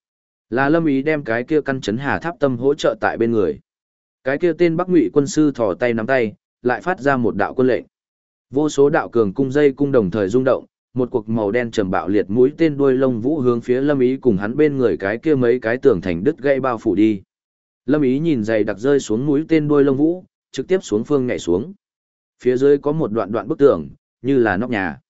Là Lâm Ý đem cái kia căn chấn hà tháp tâm hỗ trợ tại bên người. Cái kia tên Bắc Ngụy quân sư thò tay nắm tay, lại phát ra một đạo quân lệnh. Vô số đạo cường cung dây cung đồng thời rung động, một cuộc màu đen trầm bạo liệt mũi tên đuôi lông vũ hướng phía Lâm Ý cùng hắn bên người cái kia mấy cái tường thành đứt gãy bao phủ đi. Lâm Ý nhìn dày đặc rơi xuống mũi tên đuôi lông vũ, trực tiếp xuống phương nhảy xuống. Phía dưới có một đoạn đoạn bức tường, như là nóc nhà.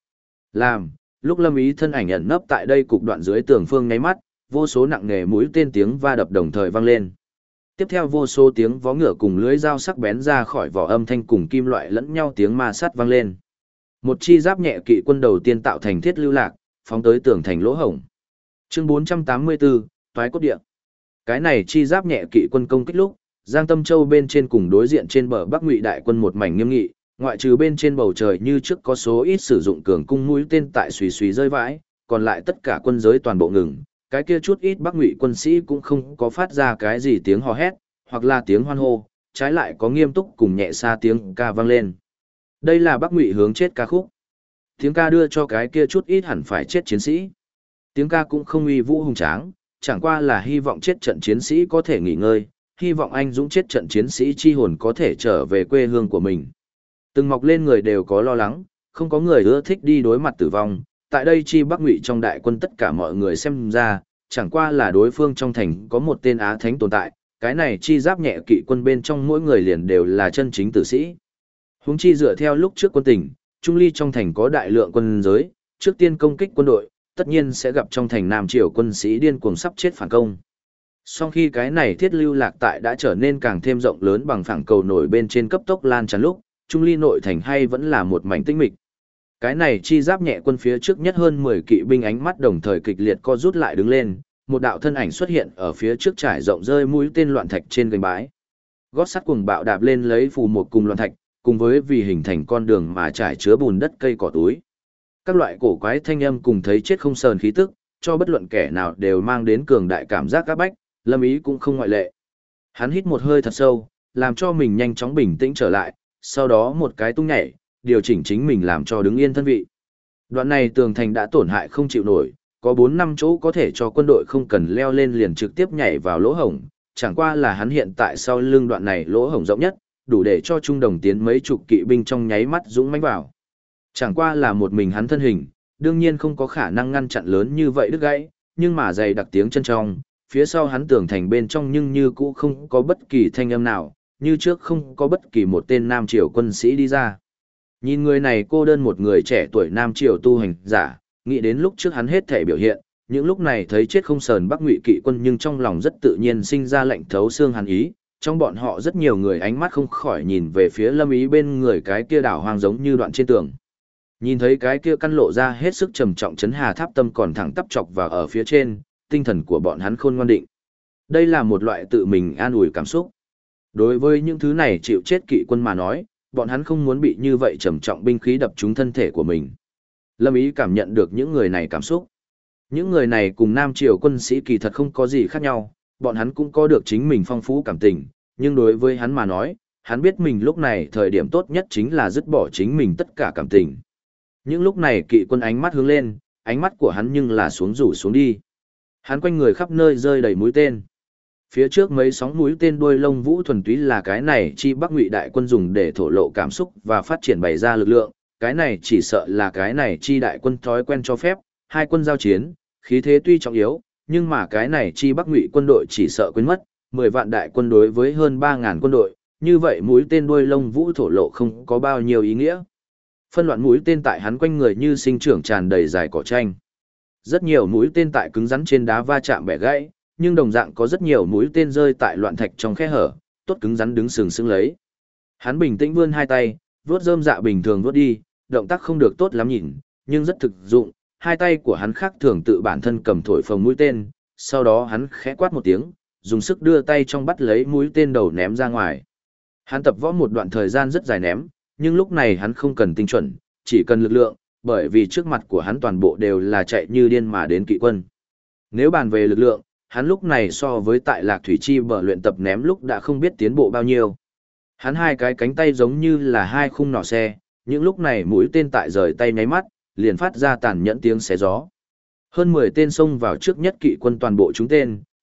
Lúc Lâm Ý thân ảnh ẩn nấp tại đây cục đoạn dưới tường phương nháy mắt, vô số nặng nề mũi tên tiếng va đập đồng thời vang lên. Tiếp theo vô số tiếng vó ngựa cùng lưới dao sắc bén ra khỏi vỏ âm thanh cùng kim loại lẫn nhau tiếng ma sát vang lên. Một chi giáp nhẹ kỵ quân đầu tiên tạo thành thiết lưu lạc, phóng tới tường thành lỗ hổng. Chương 484, Toái cốt địa. Cái này chi giáp nhẹ kỵ quân công kích lúc, Giang Tâm Châu bên trên cùng đối diện trên bờ Bắc Ngụy đại quân một mảnh nghiêm nghị, ngoại trừ bên trên bầu trời như trước có số ít sử dụng cường cung mũi tên tại xùy xùy rơi vãi, còn lại tất cả quân giới toàn bộ ngừng. Cái kia chút ít Bắc Ngụy quân sĩ cũng không có phát ra cái gì tiếng hò hét, hoặc là tiếng hoan hô, trái lại có nghiêm túc cùng nhẹ xa tiếng ca vang lên. Đây là Bắc Ngụy hướng chết ca khúc. Tiếng ca đưa cho cái kia chút ít hẳn phải chết chiến sĩ. Tiếng ca cũng không uy vũ hùng tráng, chẳng qua là hy vọng chết trận chiến sĩ có thể nghỉ ngơi, hy vọng anh dũng chết trận chiến sĩ chi hồn có thể trở về quê hương của mình. Từng mọc lên người đều có lo lắng, không có người ưa thích đi đối mặt tử vong. Tại đây chi Bắc Ngụy trong đại quân tất cả mọi người xem ra, chẳng qua là đối phương trong thành có một tên Á Thánh tồn tại, cái này chi giáp nhẹ kỵ quân bên trong mỗi người liền đều là chân chính tử sĩ. Huống chi dựa theo lúc trước quân tình, Trung Ly trong thành có đại lượng quân giới, trước tiên công kích quân đội, tất nhiên sẽ gặp trong thành Nam Triều quân sĩ điên cuồng sắp chết phản công. Sau khi cái này thiết lưu lạc tại đã trở nên càng thêm rộng lớn bằng phẳng cầu nổi bên trên cấp tốc lan tràn lúc, Trung Ly nội thành hay vẫn là một mảnh tĩnh mịch. Cái này chi giáp nhẹ quân phía trước nhất hơn 10 kỵ binh ánh mắt đồng thời kịch liệt co rút lại đứng lên, một đạo thân ảnh xuất hiện ở phía trước trải rộng rơi mũi tên loạn thạch trên gành bãi. Gót sắt cuồng bạo đạp lên lấy phù một cùng loạn thạch, cùng với vì hình thành con đường mà trải chứa bùn đất cây cỏ túi. Các loại cổ quái thanh âm cùng thấy chết không sờn khí tức, cho bất luận kẻ nào đều mang đến cường đại cảm giác áp bách, Lâm Ý cũng không ngoại lệ. Hắn hít một hơi thật sâu, làm cho mình nhanh chóng bình tĩnh trở lại, sau đó một cái tung nhảy, điều chỉnh chính mình làm cho đứng yên thân vị. Đoạn này tường thành đã tổn hại không chịu nổi, có 4-5 chỗ có thể cho quân đội không cần leo lên liền trực tiếp nhảy vào lỗ hổng, chẳng qua là hắn hiện tại sau lưng đoạn này lỗ hổng rộng nhất, đủ để cho trung đồng tiến mấy chục kỵ binh trong nháy mắt dũng mãnh vào. Chẳng qua là một mình hắn thân hình, đương nhiên không có khả năng ngăn chặn lớn như vậy đứt gãy, nhưng mà dày đặc tiếng chân trong, phía sau hắn tường thành bên trong nhưng như cũ không có bất kỳ thanh âm nào, như trước không có bất kỳ một tên Nam Triều quân sĩ đi ra. Nhìn người này cô đơn một người trẻ tuổi Nam Triều tu hành giả, nghĩ đến lúc trước hắn hết thể biểu hiện, những lúc này thấy chết không sờn Bắc Ngụy kỵ quân nhưng trong lòng rất tự nhiên sinh ra lệnh thấu xương hàn ý, trong bọn họ rất nhiều người ánh mắt không khỏi nhìn về phía Lâm Ý bên người cái kia đảo hoang giống như đoạn trên tường. Nhìn thấy cái kia căn lộ ra hết sức trầm trọng chấn hà tháp tâm còn thẳng tắp chọc vào ở phía trên, tinh thần của bọn hắn khôn ngoan định. Đây là một loại tự mình an ủi cảm xúc. Đối với những thứ này chịu chết kỵ quân mà nói, bọn hắn không muốn bị như vậy trầm trọng binh khí đập trúng thân thể của mình. Lâm Ý cảm nhận được những người này cảm xúc. Những người này cùng Nam Triều quân sĩ kỳ thật không có gì khác nhau, bọn hắn cũng có được chính mình phong phú cảm tình, nhưng đối với hắn mà nói, hắn biết mình lúc này thời điểm tốt nhất chính là dứt bỏ chính mình tất cả cảm tình. Những lúc này kỵ quân ánh mắt hướng lên, ánh mắt của hắn nhưng là xuống rủ xuống đi. Hắn quanh người khắp nơi rơi đầy mũi tên. Phía trước mấy sóng mũi tên đuôi lông vũ thuần túy là cái này chi Bắc Ngụy đại quân dùng để thổ lộ cảm xúc và phát triển bày ra lực lượng, cái này chỉ sợ là cái này chi đại quân thói quen cho phép, hai quân giao chiến, khí thế tuy trọng yếu, nhưng mà cái này chi Bắc Ngụy quân đội chỉ sợ quên mất, 10 vạn đại quân đối với hơn 3.000 quân đội, như vậy mũi tên đuôi lông vũ thổ lộ không có bao nhiêu ý nghĩa. Phân loạn mũi tên tại hắn quanh người như sinh trưởng tràn đầy dài cỏ tranh. Rất nhiều mũi tên tại cứng rắn trên đá va chạm bẻ gãy, nhưng đồng dạng có rất nhiều mũi tên rơi tại loạn thạch trong khe hở, tốt cứng rắn đứng sừng sững lấy. Hắn bình tĩnh vươn hai tay, vuốt rơm dạ bình thường vuốt đi, động tác không được tốt lắm nhìn, nhưng rất thực dụng, hai tay của hắn khác thường tự bản thân cầm thổi phồng mũi tên, sau đó hắn khẽ quát một tiếng, dùng sức đưa tay trong bắt lấy mũi tên đầu ném ra ngoài. Hắn tập võ một đoạn thời gian rất dài ném, nhưng lúc này hắn không cần tinh chuẩn, chỉ cần lực lượng, bởi vì trước mặt của hắn toàn bộ đều là chạy như điên mà đến kỵ quân. Nếu bàn về lực lượng, hắn lúc này so với tại Lạc Thủy Chi bờ luyện tập ném lúc đã không biết tiến bộ bao nhiêu. Hắn hai cái cánh tay giống như là hai khung nỏ xe, những lúc này mũi tên tại rời tay nháy mắt, liền phát ra tàn nhẫn tiếng xé gió. Hơn 10 tên xông vào trước nhất kỵ quân toàn bộ trúng tên,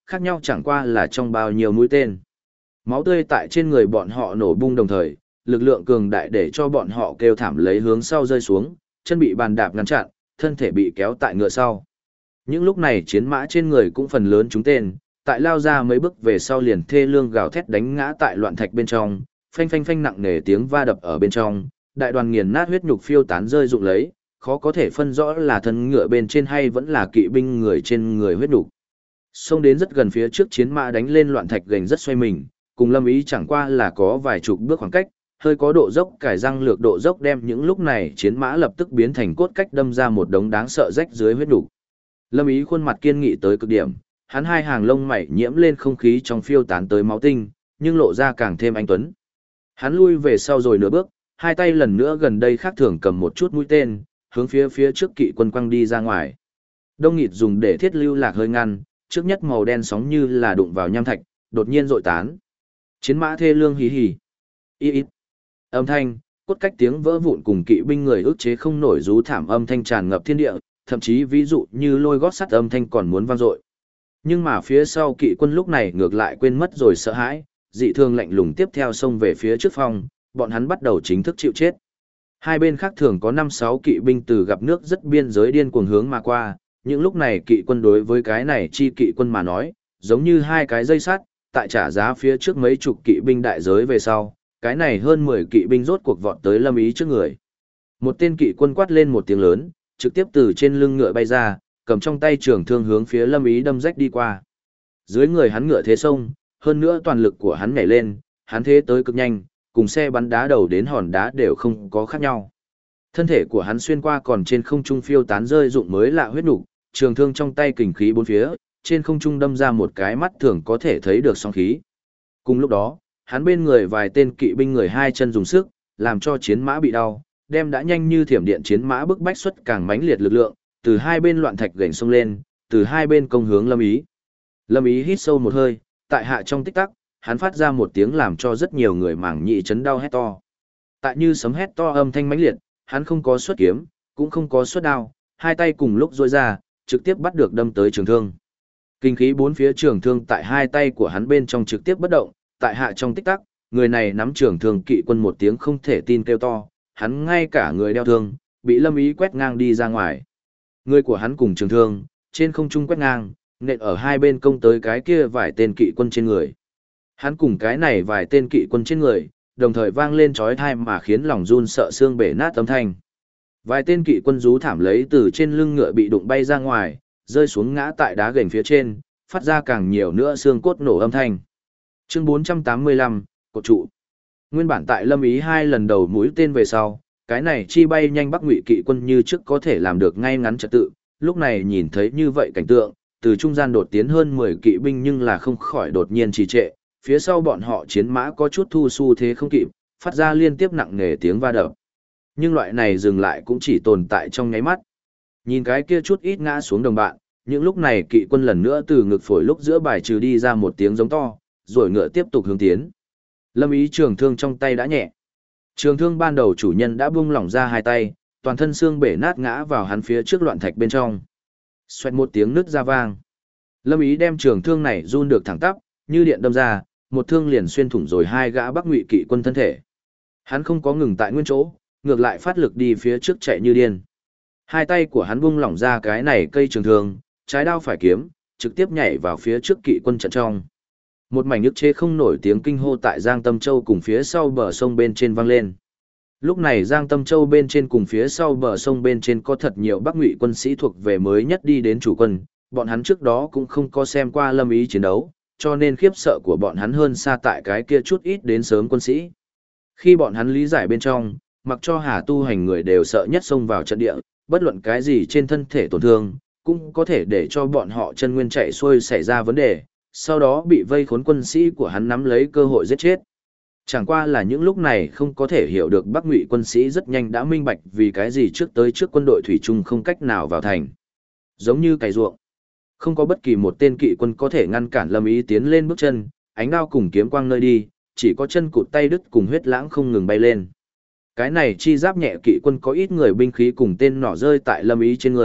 khác nhau chẳng qua là trong bao nhiêu mũi tên. Máu tươi tại trên người bọn họ nổ bung đồng thời, lực lượng cường đại để cho bọn họ kêu thảm lấy hướng sau rơi xuống, chân bị bàn đạp ngăn chặn, thân thể bị kéo tại ngựa sau. Những lúc này chiến mã trên người cũng phần lớn trúng tên, tại lao ra mấy bước về sau liền thê lương gào thét đánh ngã tại loạn thạch bên trong, phanh phanh phanh nặng nề tiếng va đập ở bên trong, đại đoàn nghiền nát huyết nhục phiêu tán rơi rụng lấy, khó có thể phân rõ là thân ngựa bên trên hay vẫn là kỵ binh người trên người huyết nhục. Xông đến rất gần phía trước chiến mã đánh lên loạn thạch gành rất xoay mình, cùng Lâm Ý chẳng qua là có vài chục bước khoảng cách, hơi có độ dốc cải răng lược độ dốc đem những lúc này chiến mã lập tức biến thành cốt cách đâm ra một đống đáng sợ rách dưới huyết nhục. Lâm Ý khuôn mặt kiên nghị tới cực điểm, hắn hai hàng lông mày nhiễm lên không khí trong phiêu tán tới máu tinh, nhưng lộ ra càng thêm anh tuấn. Hắn lui về sau rồi nửa bước, hai tay lần nữa gần đây khác thường cầm một chút mũi tên, hướng phía trước kỵ quân quăng đi ra ngoài. Đông nghịt dùng để thiết lưu lạc hơi ngăn, trước nhất màu đen sóng như là đụng vào nham thạch, đột nhiên rội tán. Chiến mã thê lương hí hí. Ít. Âm thanh, cốt cách tiếng vỡ vụn cùng kỵ binh người ức chế không nổi rú thảm âm thanh tràn ngập thiên địa, thậm chí ví dụ như lôi gót sắt âm thanh còn muốn vang dội. Nhưng mà phía sau kỵ quân lúc này ngược lại quên mất rồi sợ hãi, dị thường lạnh lùng tiếp theo xông về phía trước phòng, bọn hắn bắt đầu chính thức chịu chết. Hai bên khác thường có 5-6 kỵ binh từ gặp nước rất biên giới điên cuồng hướng mà qua, những lúc này kỵ quân đối với cái này chi kỵ quân mà nói, giống như hai cái dây sắt, tại trả giá phía trước mấy chục kỵ binh đại giới về sau, cái này hơn 10 kỵ binh rốt cuộc vọt tới Lâm Ý trước người. Một tên kỵ quân quát lên một tiếng lớn, trực tiếp từ trên lưng ngựa bay ra, cầm trong tay trường thương hướng phía Lâm Ý đâm rách đi qua. Dưới người hắn ngựa thế sông, hơn nữa toàn lực của hắn nhảy lên, hắn thế tới cực nhanh, cùng xe bắn đá đầu đến hòn đá đều không có khác nhau. Thân thể của hắn xuyên qua còn trên không trung phiêu tán rơi rụng mới lạ huyết nục, trường thương trong tay kình khí bốn phía, trên không trung đâm ra một cái mắt thường có thể thấy được sóng khí. Cùng lúc đó, hắn bên người vài tên kỵ binh người hai chân dùng sức, làm cho chiến mã bị đau, đem đã nhanh như thiểm điện chiến mã bức bách xuất càng mãnh liệt lực lượng, từ hai bên loạn thạch gành xông lên, từ hai bên công hướng Lâm Ý. Lâm Ý hít sâu một hơi, tại hạ trong tích tắc, hắn phát ra một tiếng làm cho rất nhiều người mảng nhị chấn đau hét to. Tại như sấm hét to âm thanh mãnh liệt, hắn không có xuất kiếm, cũng không có xuất đao, hai tay cùng lúc duỗi ra, trực tiếp bắt được đâm tới trường thương. Kinh khí bốn phía trường thương tại hai tay của hắn bên trong trực tiếp bất động, tại hạ trong tích tắc, người này nắm trường thương kỵ quân một tiếng không thể tin kêu to, hắn ngay cả người đeo thương, bị Lâm Ý quét ngang đi ra ngoài. Người của hắn cùng trường thương, trên không trung quét ngang, nện ở hai bên công tới cái kia vài tên kỵ quân trên người. Hắn cùng cái này vài tên kỵ quân trên người, đồng thời vang lên chói tai mà khiến lòng run sợ xương bể nát âm thanh. Vài tên kỵ quân rú thảm lấy từ trên lưng ngựa bị đụng bay ra ngoài, rơi xuống ngã tại đá gành phía trên, phát ra càng nhiều nữa xương cốt nổ âm thanh. Chương 485, cột trụ. Nguyên bản tại Lâm Ý hai lần đầu mũi tên về sau, cái này chi bay nhanh Bắc Ngụy kỵ quân như trước có thể làm được ngay ngắn trật tự, lúc này nhìn thấy như vậy cảnh tượng, từ trung gian đột tiến hơn 10 kỵ binh nhưng là không khỏi đột nhiên trì trệ, phía sau bọn họ chiến mã có chút thu xu thế không kịp, phát ra liên tiếp nặng nề tiếng va đập. Nhưng loại này dừng lại cũng chỉ tồn tại trong nháy mắt. Nhìn cái kia chút ít ngã xuống đồng bạn, những lúc này kỵ quân lần nữa từ ngực phổi lúc giữa bài trừ đi ra một tiếng giống to, rồi ngựa tiếp tục hướng tiến. Lâm Ý trường thương trong tay đã nhẹ. Trường thương ban đầu chủ nhân đã buông lỏng ra hai tay, toàn thân xương bể nát ngã vào hắn phía trước loạn thạch bên trong. Xoẹt một tiếng nứt ra vang. Lâm Ý đem trường thương này run được thẳng tắp, như điện đâm ra, một thương liền xuyên thủng rồi hai gã Bắc Ngụy kỵ quân thân thể. Hắn không có ngừng tại nguyên chỗ, ngược lại phát lực đi phía trước chạy như điên. Hai tay của hắn buông lỏng ra cái này cây trường thương, trái đao phải kiếm, trực tiếp nhảy vào phía trước kỵ quân trận trong. Một mảnh nhức chế không nổi tiếng kinh hô tại Giang Tâm Châu cùng phía sau bờ sông bên trên vang lên. Lúc này Giang Tâm Châu bên trên cùng phía sau bờ sông bên trên có thật nhiều Bắc Ngụy quân sĩ thuộc về mới nhất đi đến chủ quân, bọn hắn trước đó cũng không có xem qua Lâm Ý chiến đấu, cho nên khiếp sợ của bọn hắn hơn xa tại cái kia chút ít đến sớm quân sĩ. Khi bọn hắn lý giải bên trong, mặc cho Hà tu hành người đều sợ nhất xông vào trận địa, bất luận cái gì trên thân thể tổn thương, cũng có thể để cho bọn họ chân nguyên chạy xuôi xảy ra vấn đề, sau đó bị vây khốn quân sĩ của hắn nắm lấy cơ hội giết chết. Chẳng qua là những lúc này không có thể hiểu được Bắc Ngụy quân sĩ rất nhanh đã minh bạch vì cái gì trước tới trước quân đội thủy chung không cách nào vào thành. Giống như cày ruộng. Không có bất kỳ một tên kỵ quân có thể ngăn cản Lâm Ý tiến lên bước chân, ánh đao cùng kiếm quang nơi đi, chỉ có chân cụt tay đứt cùng huyết lãng không ngừng bay lên. Cái này chi giáp nhẹ kỵ quân có ít người binh khí cùng tên nỏ rơi tại Lâm Ý trên người,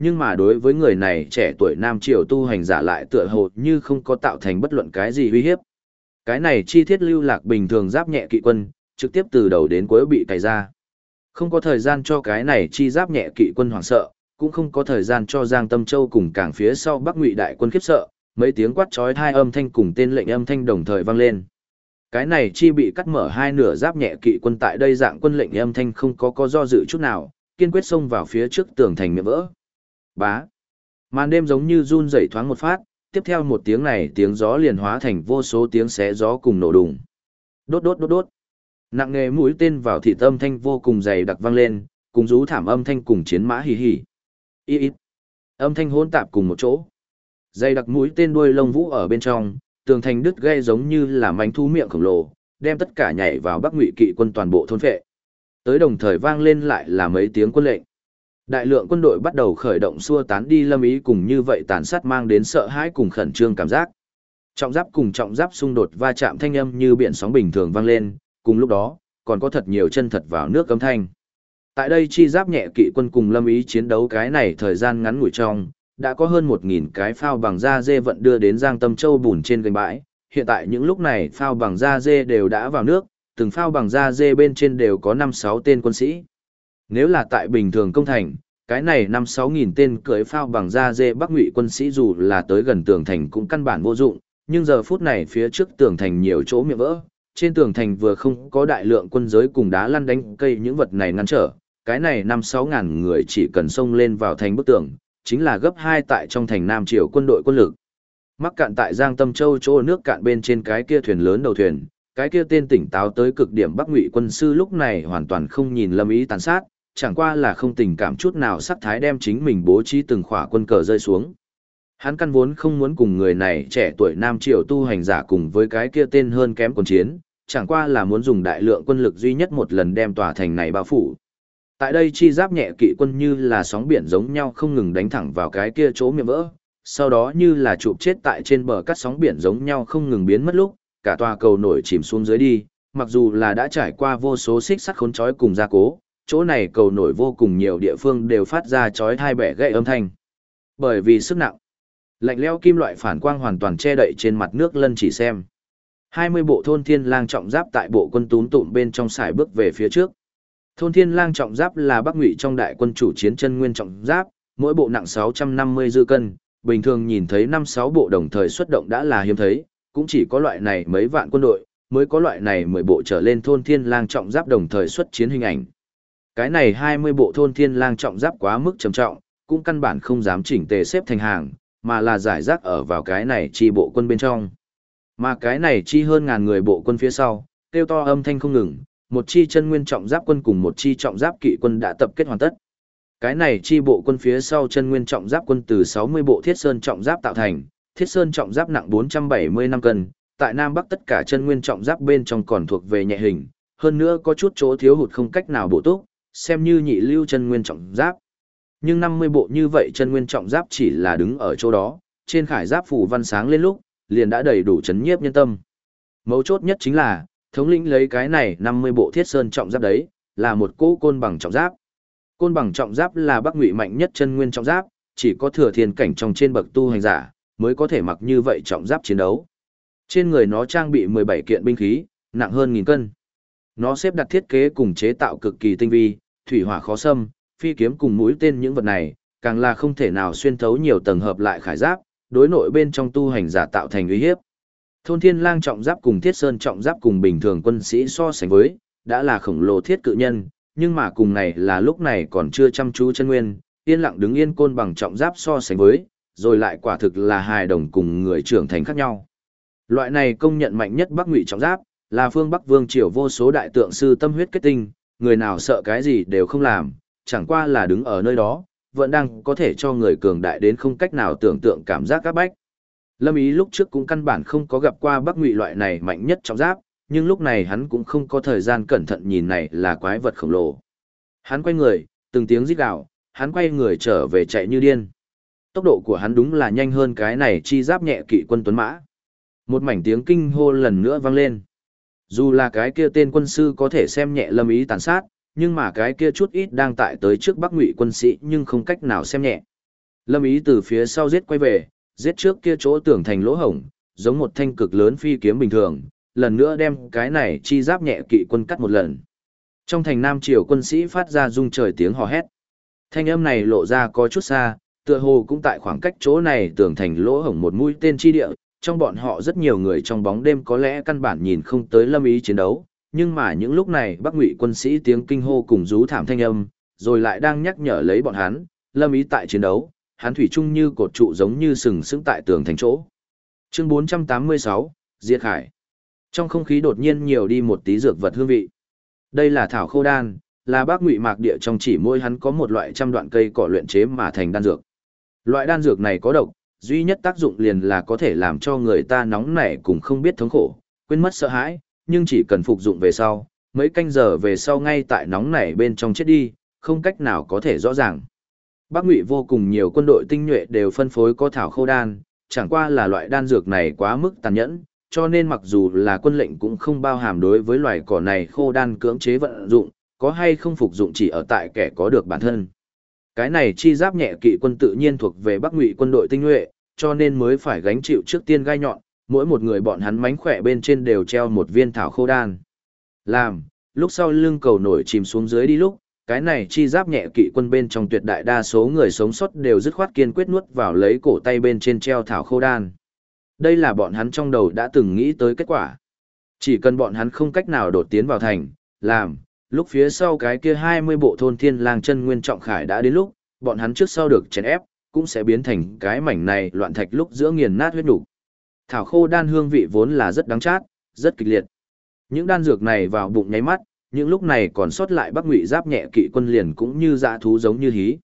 nhưng mà đối với người này trẻ tuổi Nam Triều tu hành giả lại tựa hồ như không có tạo thành bất luận cái gì uy hiếp. Cái này chi thiết lưu lạc bình thường giáp nhẹ kỵ quân, trực tiếp từ đầu đến cuối bị cày ra. Không có thời gian cho cái này chi giáp nhẹ kỵ quân hoảng sợ, cũng không có thời gian cho Giang Tâm Châu cùng cảng phía sau Bắc Ngụy đại quân khiếp sợ, mấy tiếng quát chói hai âm thanh cùng tên lệnh âm thanh đồng thời vang lên. Cái này chi bị cắt mở hai nửa giáp nhẹ kỵ quân tại đây dạng quân lệnh âm thanh không có do dự chút nào, kiên quyết xông vào phía trước tường thành miệng vỡ. Bá. Màn đêm giống như run rẩy thoáng một phát, tiếp theo một tiếng này tiếng gió liền hóa thành vô số tiếng xé gió cùng nổ đùng. Đốt đốt đốt đốt. Nặng nề mũi tên vào thị âm thanh vô cùng dày đặc vang lên, cùng rú thảm âm thanh cùng chiến mã hì hì. Ít ít. Âm thanh hỗn tạp cùng một chỗ. Dày đặc mũi tên đuôi lông vũ ở bên trong, tường thành đứt gãy giống như là mánh thú miệng khổng lồ, đem tất cả nhảy vào Bắc Ngụy kỵ quân toàn bộ thôn phệ. Tới đồng thời vang lên lại là mấy tiếng quân lệnh. Đại lượng quân đội bắt đầu khởi động xua tán đi Lâm Ý cùng như vậy tàn sát mang đến sợ hãi cùng khẩn trương cảm giác. Trọng giáp cùng trọng giáp xung đột va chạm thanh âm như biển sóng bình thường vang lên, cùng lúc đó, còn có thật nhiều chân thật vào nước âm thanh. Tại đây chi giáp nhẹ kỵ quân cùng Lâm Ý chiến đấu cái này thời gian ngắn ngủi trong, đã có hơn 1.000 cái phao bằng da dê vận đưa đến Giang Tâm Châu bùn trên gành bãi. Hiện tại những lúc này phao bằng da dê đều đã vào nước, từng phao bằng da dê bên trên đều có 5-6 tên quân sĩ. Nếu là tại bình thường công thành, cái này 5-6 nghìn tên cưỡi phao bằng da dê Bắc Ngụy quân sĩ dù là tới gần tường thành cũng căn bản vô dụng, nhưng giờ phút này phía trước tường thành nhiều chỗ miệng vỡ, trên tường thành vừa không có đại lượng quân giới cùng đá lăn đánh cây những vật này ngăn trở, cái này 5-6 ngàn người chỉ cần xông lên vào thành bức tường, chính là gấp 2 tại trong thành Nam Triều quân đội quân lực. Mắc cạn tại Giang Tâm Châu chỗ nước cạn bên trên cái kia thuyền lớn đầu thuyền, cái kia tên tỉnh táo tới cực điểm Bắc Ngụy quân sư lúc này hoàn toàn không nhìn Lâm Ý tàn sát, chẳng qua là không tình cảm chút nào sắc thái đem chính mình bố trí từng khỏa quân cờ rơi xuống. Hắn căn vốn không muốn cùng người này trẻ tuổi Nam Triều tu hành giả cùng với cái kia tên hơn kém quân chiến, chẳng qua là muốn dùng đại lượng quân lực duy nhất một lần đem tòa thành này bao phủ. Tại đây chi giáp nhẹ kỵ quân như là sóng biển giống nhau không ngừng đánh thẳng vào cái kia chỗ miệng vỡ, sau đó như là chụp chết tại trên bờ cắt sóng biển giống nhau không ngừng biến mất lúc, cả tòa cầu nổi chìm xuống dưới đi, mặc dù là đã trải qua vô số xích sắt khốn trói cùng gia cố, chỗ này cầu nổi vô cùng nhiều địa phương đều phát ra chói tai bẻ gãy âm thanh. Bởi vì sức nặng, lạnh lẽo kim loại phản quang hoàn toàn che đậy trên mặt nước lân chỉ xem. 20 bộ thôn thiên lang trọng giáp tại bộ quân túm tụm bên trong sải bước về phía trước. Thôn thiên lang trọng giáp là Bắc Ngụy trong đại quân chủ chiến chân nguyên trọng giáp, mỗi bộ nặng 650 dư cân, bình thường nhìn thấy 5-6 bộ đồng thời xuất động đã là hiếm thấy, cũng chỉ có loại này mấy vạn quân đội, mới có loại này 10 bộ trở lên thôn thiên lang trọng giáp đồng thời xuất chiến hình ảnh. Cái này 20 bộ thôn thiên lang trọng giáp quá mức trầm trọng, cũng căn bản không dám chỉnh tề xếp thành hàng, mà là giải rác ở vào cái này chi bộ quân bên trong. Mà cái này chi hơn ngàn người bộ quân phía sau, kêu to âm thanh không ngừng, một chi chân nguyên trọng giáp quân cùng một chi trọng giáp kỵ quân đã tập kết hoàn tất. Cái này chi bộ quân phía sau chân nguyên trọng giáp quân từ 60 bộ thiết sơn trọng giáp tạo thành, thiết sơn trọng giáp nặng 475 cân, tại Nam Bắc tất cả chân nguyên trọng giáp bên trong còn thuộc về nhẹ hình, hơn nữa có chút chỗ thiếu hụt không cách nào bổ túc, xem như nhị lưu chân nguyên trọng giáp. Nhưng 50 bộ như vậy chân nguyên trọng giáp chỉ là đứng ở chỗ đó, trên khải giáp phủ văn sáng lên lúc, liền đã đầy đủ chấn nhiếp nhân tâm. Mấu chốt nhất chính là, thống lĩnh lấy cái này 50 bộ thiết sơn trọng giáp đấy, là một cỗ côn bằng trọng giáp. Côn bằng trọng giáp là Bắc Ngụy mạnh nhất chân nguyên trọng giáp, chỉ có thừa thiên cảnh trong trên bậc tu hành giả, mới có thể mặc như vậy trọng giáp chiến đấu. Trên người nó trang bị 17 kiện binh khí, nặng hơn 1000 cân. Nó xếp đặt thiết kế cùng chế tạo cực kỳ tinh vi, thủy hỏa khó xâm, phi kiếm cùng mũi tên những vật này, càng là không thể nào xuyên thấu nhiều tầng hợp lại khải giáp, đối nội bên trong tu hành giả tạo thành uy hiếp. Thôn Thiên Lang trọng giáp cùng Thiết Sơn trọng giáp cùng bình thường quân sĩ so sánh với, đã là khổng lồ thiết cự nhân, nhưng mà cùng này là lúc này còn chưa chăm chú chân nguyên, yên lặng đứng yên côn bằng trọng giáp so sánh với, rồi lại quả thực là hài đồng cùng người trưởng thành khác nhau. Loại này công nhận mạnh nhất Bắc Ngụy trọng giáp, là phương Bắc Vương triều vô số đại tượng sư tâm huyết kết tinh, người nào sợ cái gì đều không làm, chẳng qua là đứng ở nơi đó, vẫn đang có thể cho người cường đại đến không cách nào tưởng tượng cảm giác các bách. Lâm Ý lúc trước cũng căn bản không có gặp qua Bắc Ngụy loại này mạnh nhất trọng giáp, nhưng lúc này hắn cũng không có thời gian cẩn thận nhìn này là quái vật khổng lồ. Hắn quay người, từng tiếng rít gào, hắn quay người trở về chạy như điên. Tốc độ của hắn đúng là nhanh hơn cái này chi giáp nhẹ kỵ quân tuấn mã. Một mảnh tiếng kinh hô lần nữa vang lên. Dù là cái kia tên quân sư có thể xem nhẹ Lâm Ý tàn sát, nhưng mà cái kia chút ít đang tại tới trước Bắc Ngụy quân sĩ nhưng không cách nào xem nhẹ. Lâm Ý từ phía sau giết quay về, giết trước kia chỗ tưởng thành lỗ hổng, giống một thanh cực lớn phi kiếm bình thường, lần nữa đem cái này chi giáp nhẹ kỵ quân cắt một lần. Trong thành Nam Triều quân sĩ phát ra rung trời tiếng hò hét. Thanh âm này lộ ra có chút xa, tựa hồ cũng tại khoảng cách chỗ này tưởng thành lỗ hổng một mũi tên chi địa, trong bọn họ rất nhiều người trong bóng đêm có lẽ căn bản nhìn không tới Lâm Ý chiến đấu, nhưng mà những lúc này Bắc Ngụy quân sĩ tiếng kinh hô cùng rú thảm thanh âm, rồi lại đang nhắc nhở lấy bọn hắn, Lâm Ý tại chiến đấu, hắn thủy chung như cột trụ giống như sừng sững tại tường thành chỗ. Chương 486, Diệt Khải. Trong không khí đột nhiên nhiều đi một tí dược vật hương vị. Đây là thảo khô đan, là Bắc Ngụy mạc địa trong chỉ môi hắn có một loại trăm đoạn cây cỏ luyện chế mà thành đan dược. Loại đan dược này có độc, duy nhất tác dụng liền là có thể làm cho người ta nóng nảy cùng không biết thống khổ, quên mất sợ hãi, nhưng chỉ cần phục dụng về sau, mấy canh giờ về sau ngay tại nóng nảy bên trong chết đi, không cách nào có thể rõ ràng. Bắc Ngụy vô cùng nhiều quân đội tinh nhuệ đều phân phối có thảo khô đan, chẳng qua là loại đan dược này quá mức tàn nhẫn, cho nên mặc dù là quân lệnh cũng không bao hàm đối với loài cỏ này khô đan cưỡng chế vận dụng, có hay không phục dụng chỉ ở tại kẻ có được bản thân. Cái này chi giáp nhẹ kỵ quân tự nhiên thuộc về Bắc Ngụy quân đội tinh nhuệ, cho nên mới phải gánh chịu trước tiên gai nhọn, mỗi một người bọn hắn mánh khỏe bên trên đều treo một viên thảo khô đan. Làm, lúc sau lưng cầu nổi chìm xuống dưới đi lúc, cái này chi giáp nhẹ kỵ quân bên trong tuyệt đại đa số người sống sót đều dứt khoát kiên quyết nuốt vào lấy cổ tay bên trên treo thảo khô đan. Đây là bọn hắn trong đầu đã từng nghĩ tới kết quả. Chỉ cần bọn hắn không cách nào đột tiến vào thành, làm, lúc phía sau cái kia 20 bộ thôn thiên lang chân nguyên trọng khải đã đến lúc, bọn hắn trước sau được chèn ép, cũng sẽ biến thành cái mảnh này loạn thạch lúc giữa nghiền nát huyết đủ. Thảo khô đan hương vị vốn là rất đắng chát, rất kịch liệt. Những đan dược này vào bụng nháy mắt, những lúc này còn sót lại Bắc Ngụy giáp nhẹ kỵ quân liền cũng như dã thú giống như hí.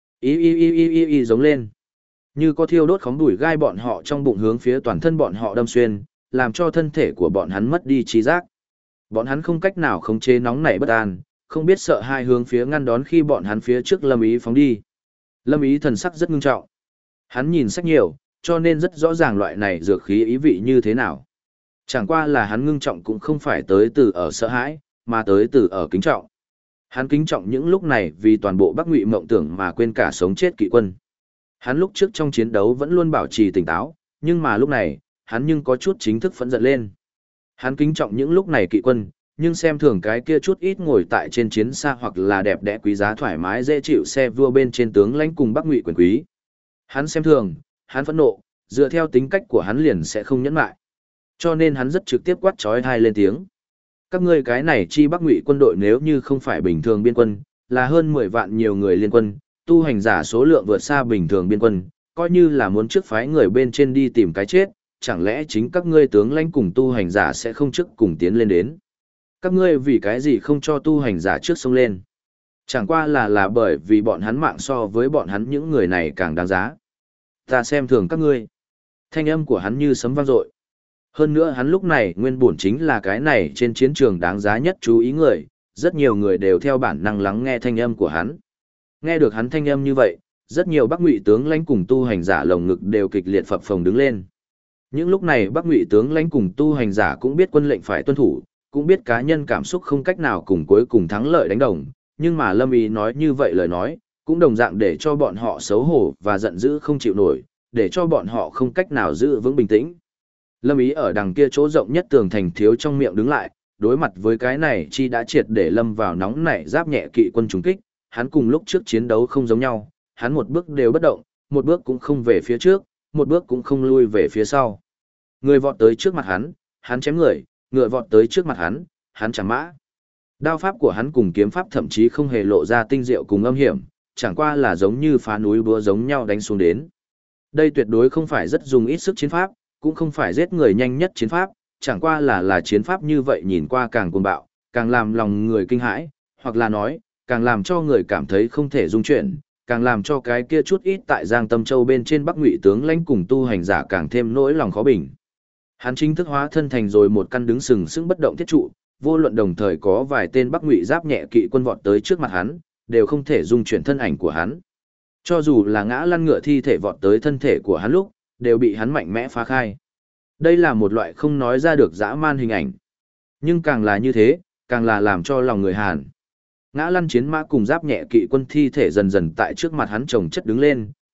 Y giống lên. Như có thiêu đốt khói bụi gai bọn họ trong bụng hướng phía toàn thân bọn họ đâm xuyên, làm cho thân thể của bọn hắn mất đi trí giác. Bọn hắn không cách nào khống chế nóng nảy bất an, không biết sợ hai hướng phía ngăn đón khi bọn hắn phía trước Lâm Ý phóng đi. Lâm Ý thần sắc rất ngưng trọng. Hắn nhìn sách nhiều, cho nên rất rõ ràng loại này dược khí ý vị như thế nào. Chẳng qua là hắn ngưng trọng cũng không phải tới từ ở sợ hãi, mà tới từ ở kính trọng. Hắn kính trọng những lúc này vì toàn bộ Bắc Ngụy mộng tưởng mà quên cả sống chết kỵ quân. Hắn lúc trước trong chiến đấu vẫn luôn bảo trì tỉnh táo, nhưng mà lúc này, hắn nhưng có chút chính thức phẫn giận lên. Hắn kính trọng những lúc này kỵ quân, nhưng xem thường cái kia chút ít ngồi tại trên chiến xa hoặc là đẹp đẽ quý giá thoải mái dễ chịu xe vua bên trên tướng lãnh cùng Bắc Ngụy quyền quý. Hắn xem thường, hắn phẫn nộ, dựa theo tính cách của hắn liền sẽ không nhẫn mại. Cho nên hắn rất trực tiếp quát chói tai lên tiếng. Các ngươi cái này chi Bắc Ngụy quân đội nếu như không phải bình thường biên quân, là hơn 10 vạn nhiều người liên quân, tu hành giả số lượng vượt xa bình thường biên quân, coi như là muốn trước phái người bên trên đi tìm cái chết, chẳng lẽ chính các ngươi tướng lãnh cùng tu hành giả sẽ không trước cùng tiến lên đến. Các ngươi vì cái gì không cho tu hành giả trước xông lên? Chẳng qua là bởi vì bọn hắn mạng so với bọn hắn những người này càng đáng giá. Ta xem thường các ngươi. Thanh âm của hắn như sấm vang dội. Hơn nữa hắn lúc này nguyên bổn chính là cái này trên chiến trường đáng giá nhất chú ý người, rất nhiều người đều theo bản năng lắng nghe thanh âm của hắn. Nghe được hắn thanh âm như vậy, rất nhiều Bắc Ngụy tướng lãnh cùng tu hành giả lồng ngực đều kịch liệt phập phồng đứng lên. Những lúc này Bắc Ngụy tướng lãnh cùng tu hành giả cũng biết quân lệnh phải tuân thủ, cũng biết cá nhân cảm xúc không cách nào cùng cuối cùng thắng lợi đánh đồng, nhưng mà Lâm Ý nói như vậy lời nói, cũng đồng dạng để cho bọn họ xấu hổ và giận dữ không chịu nổi, để cho bọn họ không cách nào giữ vững bình tĩnh. Lâm Ý ở đằng kia chỗ rộng nhất tường thành thiếu trong miệng đứng lại, đối mặt với cái này chi đã triệt để lâm vào nóng nảy giáp nhẹ kỵ quân trùng kích, hắn cùng lúc trước chiến đấu không giống nhau, hắn một bước đều bất động, một bước cũng không về phía trước, một bước cũng không lui về phía sau. Người vọt tới trước mặt hắn chém người, ngựa vọt tới trước mặt hắn chẳng mã. Đao pháp của hắn cùng kiếm pháp thậm chí không hề lộ ra tinh diệu cùng âm hiểm, chẳng qua là giống như phá núi búa giống nhau đánh xuống đến. Đây tuyệt đối không phải rất dùng ít sức chiến pháp, cũng không phải giết người nhanh nhất chiến pháp, chẳng qua là chiến pháp như vậy nhìn qua càng cuồng bạo, càng làm lòng người kinh hãi, hoặc là nói, càng làm cho người cảm thấy không thể dung chuyển, càng làm cho cái kia chút ít tại Giang Tâm Châu bên trên Bắc Ngụy tướng lãnh cùng tu hành giả càng thêm nỗi lòng khó bình. Hắn chính thức hóa thân thành rồi một căn đứng sừng sững bất động thiết trụ, vô luận đồng thời có vài tên Bắc Ngụy giáp nhẹ kỵ quân vọt tới trước mặt hắn, đều không thể dung chuyển thân ảnh của hắn. Cho dù là ngã lăn ngựa thi thể vọt tới thân thể của hắn lúc, đều bị hắn mạnh mẽ phá khai. Đây là một loại không nói ra được dã man hình ảnh. Nhưng càng là như thế, càng là làm cho lòng người Hàn. Ngã lăn chiến mã cùng giáp nhẹ kỵ quân thi thể dần dần tại trước mặt hắn chồng chất đứng lên,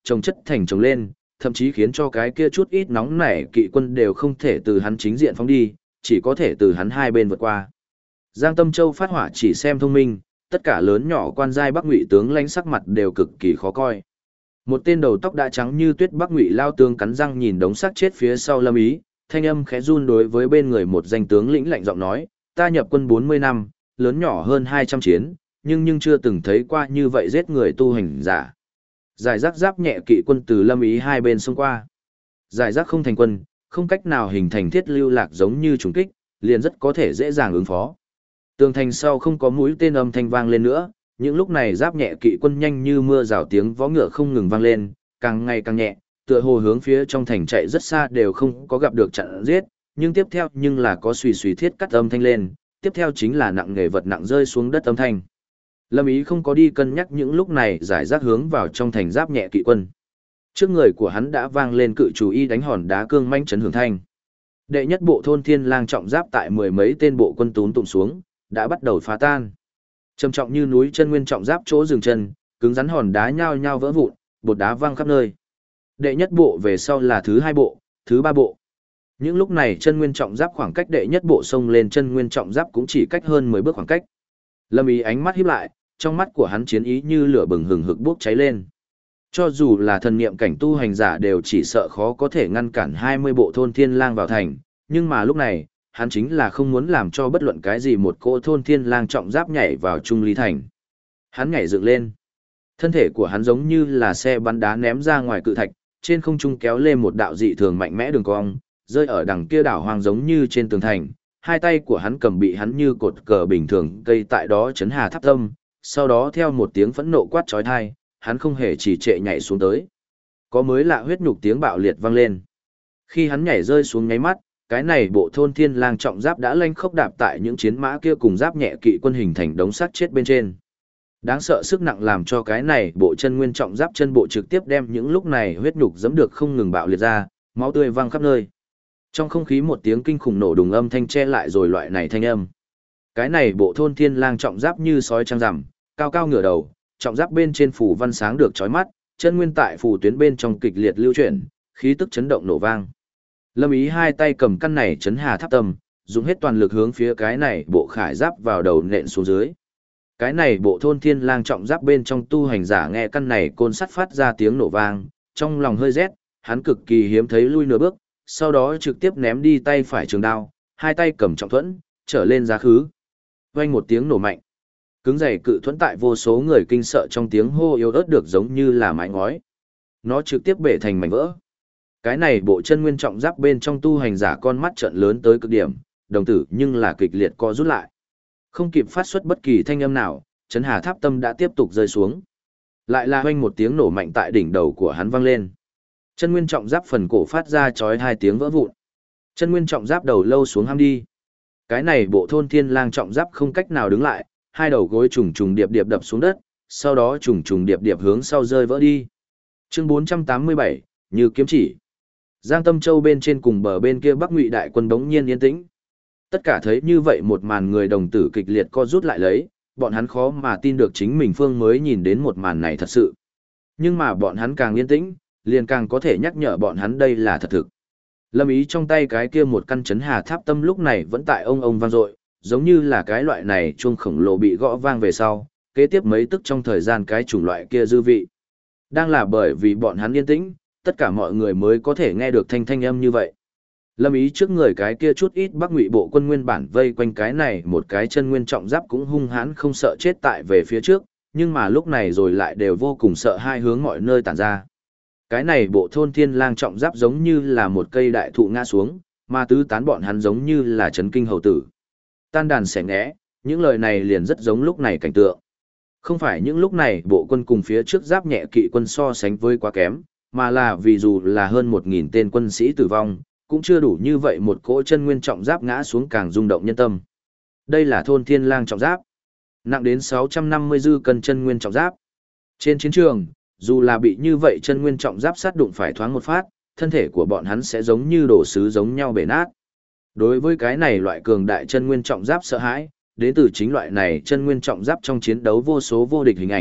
chồng chất thành chồng lên, thậm chí khiến cho cái kia chút ít nóng nảy kỵ quân đều không thể từ hắn chính diện phóng đi, chỉ có thể từ hắn hai bên vượt qua. Giang Tâm Châu phát hỏa chỉ xem thông minh, tất cả lớn nhỏ quan giai Bắc Ngụy tướng lãnh sắc mặt đều cực kỳ khó coi. Một tên đầu tóc đã trắng như tuyết Bắc Ngụy lao tướng cắn răng nhìn đống xác chết phía sau Lâm Ý, thanh âm khẽ run đối với bên người một danh tướng lĩnh lạnh giọng nói, ta nhập quân 40 năm, lớn nhỏ hơn 200 chiến, nhưng chưa từng thấy qua như vậy giết người tu hành giả. Giải rác giáp nhẹ kỵ quân từ Lâm Ý hai bên xông qua. Giải rác không thành quân, không cách nào hình thành thiết lưu lạc giống như trùng kích, liền rất có thể dễ dàng ứng phó. Tường thành sau không có mũi tên âm thanh vang lên nữa, những lúc này giáp nhẹ kỵ quân nhanh như mưa rào tiếng vó ngựa không ngừng vang lên, càng ngày càng nhẹ, tựa hồ hướng phía trong thành chạy rất xa đều không có gặp được chặn giết, nhưng tiếp theo nhưng là có xùy xùy thiết cắt âm thanh lên, tiếp theo chính là nặng nghề vật nặng rơi xuống đất âm thanh. Lâm Ý không có đi cân nhắc những lúc này giải rác hướng vào trong thành giáp nhẹ kỵ quân. Trước người của hắn đã vang lên cự chủ y đánh hòn đá cương manh chấn hưởng thanh. Đệ nhất bộ thôn thiên lang trọng giáp tại mười mấy tên bộ quân tún tụm xuống, đã bắt đầu phá tan. Trầm trọng như núi chân nguyên trọng giáp chỗ dừng chân, cứng rắn hòn đá nhao nhao vỡ vụn, bột đá văng khắp nơi. Đệ nhất bộ về sau là thứ hai bộ, thứ ba bộ. Những lúc này chân nguyên trọng giáp khoảng cách đệ nhất bộ xông lên chân nguyên trọng giáp cũng chỉ cách hơn 10 bước khoảng cách. Lâm Ý ánh mắt híp lại, trong mắt của hắn chiến ý như lửa bừng hừng hực bốc cháy lên. Cho dù là thần niệm cảnh tu hành giả đều chỉ sợ khó có thể ngăn cản 20 bộ thôn thiên lang vào thành, nhưng mà lúc này, hắn chính là không muốn làm cho bất luận cái gì một cỗ thôn thiên lang trọng giáp nhảy vào trung lý thành. Hắn nhảy dựng lên. Thân thể của hắn giống như là xe bắn đá ném ra ngoài cự thạch, trên không trung kéo lên một đạo dị thường mạnh mẽ đường cong, rơi ở đằng kia đảo hoang giống như trên tường thành. Hai tay của hắn cầm bị hắn như cột cờ bình thường cây tại đó chấn hà tháp tâm, sau đó theo một tiếng phẫn nộ quát chói tai, hắn không hề trì trệ nhảy xuống tới. Có mới lạ huyết nhục tiếng bạo liệt vang lên. Khi hắn nhảy rơi xuống nháy mắt, cái này bộ thôn thiên lang trọng giáp đã lanh khốc đạp tại những chiến mã kia cùng giáp nhẹ kỵ quân hình thành đống sắt chết bên trên. Đáng sợ sức nặng làm cho cái này bộ chân nguyên trọng giáp chân bộ trực tiếp đem những lúc này huyết nhục giẫm được không ngừng bạo liệt ra, máu tươi văng khắp nơi. Trong không khí một tiếng kinh khủng nổ đùng âm thanh che lại rồi loại này thanh âm. Cái này bộ thôn thiên lang trọng giáp như sói trăng rằm, cao cao ngửa đầu, trọng giáp bên trên phủ văn sáng được chói mắt, chân nguyên tại phủ tuyến bên trong kịch liệt lưu chuyển, khí tức chấn động nổ vang. Lâm Ý hai tay cầm căn này chấn hà tháp tâm, dùng hết toàn lực hướng phía cái này bộ khải giáp vào đầu nện xuống dưới. Cái này bộ thôn thiên lang trọng giáp bên trong tu hành giả nghe căn này côn sắt phát ra tiếng nổ vang, trong lòng hơi rét, hắn cực kỳ hiếm thấy lui nửa bước, sau đó trực tiếp ném đi tay phải trường đao, hai tay cầm trọng thuẫn, trở lên giá khứ. Vang một tiếng nổ mạnh. Cứng dày cự thuẫn tại vô số người kinh sợ trong tiếng hô yếu ớt được giống như là mái ngói. Nó trực tiếp bể thành mảnh vỡ. Cái này bộ chân nguyên trọng giáp bên trong tu hành giả con mắt trợn lớn tới cực điểm, đồng tử nhưng là kịch liệt co rút lại. Không kịp phát xuất bất kỳ thanh âm nào, chấn hà tháp tâm đã tiếp tục rơi xuống. Lại là hoanh một tiếng nổ mạnh tại đỉnh đầu của hắn vang lên. Chân nguyên trọng giáp phần cổ phát ra chói hai tiếng vỡ vụn. Chân nguyên trọng giáp đầu lâu xuống ham đi. Cái này bộ thôn thiên lang trọng giáp không cách nào đứng lại, hai đầu gối trùng trùng điệp điệp đập xuống đất, sau đó trùng trùng điệp điệp hướng sau rơi vỡ đi. Chương 487, như kiếm chỉ. Giang Tâm Châu bên trên cùng bờ bên kia Bắc Ngụy đại quân bỗng nhiên yên tĩnh. Tất cả thấy như vậy một màn người đồng tử kịch liệt co rút lại lấy, bọn hắn khó mà tin được chính mình phương mới nhìn đến một màn này thật sự. Nhưng mà bọn hắn càng yên tĩnh, liền càng có thể nhắc nhở bọn hắn đây là thật thực. Lâm Ý trong tay cái kia một căn chấn hà tháp tâm lúc này vẫn tại ông vang dội, giống như là cái loại này chuông khổng lồ bị gõ vang về sau, kế tiếp mấy tức trong thời gian cái chủng loại kia dư vị. Đang là bởi vì bọn hắn yên tĩnh, tất cả mọi người mới có thể nghe được thanh âm như vậy. Lâm Ý trước người cái kia chút ít Bắc Ngụy bộ quân nguyên bản vây quanh cái này một cái chân nguyên trọng giáp cũng hung hãn không sợ chết tại về phía trước, nhưng mà lúc này rồi lại đều vô cùng sợ hai hướng mọi nơi tản ra. Cái này bộ thôn thiên lang trọng giáp giống như là một cây đại thụ ngã xuống, mà tứ tán bọn hắn giống như là chấn kinh hầu tử. Tan đàn xẻ nghẽ, những lời này liền rất giống lúc này cảnh tượng. Không phải những lúc này bộ quân cùng phía trước giáp nhẹ kỵ quân so sánh với quá kém, mà là vì dù là hơn 1000 tên quân sĩ tử vong, cũng chưa đủ như vậy một cỗ chân nguyên trọng giáp ngã xuống càng rung động nhân tâm. Đây là thôn thiên lang trọng giáp, nặng đến 650 dư cân chân nguyên trọng giáp. Trên chiến trường, dù là bị như vậy chân nguyên trọng giáp sát đụng phải thoáng một phát, thân thể của bọn hắn sẽ giống như đổ sứ giống nhau bể nát. Đối với cái này loại cường đại chân nguyên trọng giáp sợ hãi, đến từ chính loại này chân nguyên trọng giáp trong chiến đấu vô số vô địch hình ảnh,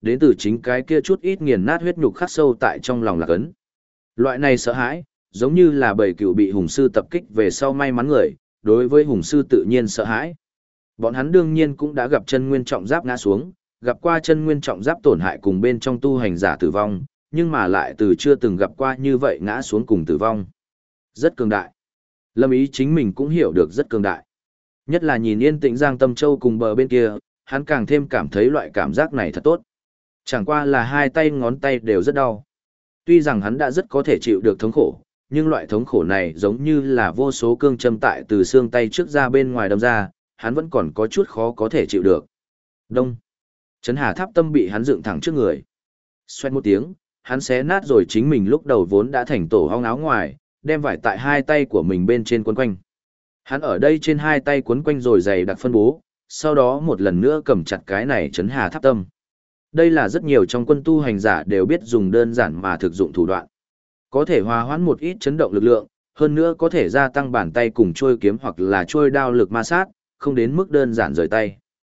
đến từ chính cái kia chút ít nghiền nát huyết nhục khắc sâu tại trong lòng lạc ấn. Loại này sợ hãi, giống như là bầy cừu bị hùng sư tập kích về sau may mắn người, đối với hùng sư tự nhiên sợ hãi. Bọn hắn đương nhiên cũng đã gặp chân nguyên trọng giáp ngã xuống, gặp qua chân nguyên trọng giáp tổn hại cùng bên trong tu hành giả tử vong, nhưng mà lại từ chưa từng gặp qua như vậy ngã xuống cùng tử vong. Rất cường đại. Lâm Ý chính mình cũng hiểu được rất cường đại. Nhất là nhìn yên tĩnh Giang Tâm Châu cùng bờ bên kia, hắn càng thêm cảm thấy loại cảm giác này thật tốt. Chẳng qua là hai tay ngón tay đều rất đau. Tuy rằng hắn đã rất có thể chịu được thống khổ, nhưng loại thống khổ này giống như là vô số cương châm tại từ xương tay trước ra bên ngoài đâm ra, hắn vẫn còn có chút khó có thể chịu được. Đông. Chấn Hà Tháp Tâm bị hắn dựng thẳng trước người. Xoẹt một tiếng, hắn xé nát rồi chính mình lúc đầu vốn đã thành tổ hong áo ngoài, đem vải tại hai tay của mình bên trên quấn quanh. Hắn ở đây trên hai tay quấn quanh rồi dày đặc phân bố, sau đó một lần nữa cầm chặt cái này Chấn Hà Tháp Tâm. Đây là rất nhiều trong quân tu hành giả đều biết dùng đơn giản mà thực dụng thủ đoạn. Có thể hòa hoãn một ít chấn động lực lượng, hơn nữa có thể gia tăng bàn tay cùng trôi kiếm hoặc là trôi đao lực ma sát, không đến mức đơn giản rời tay.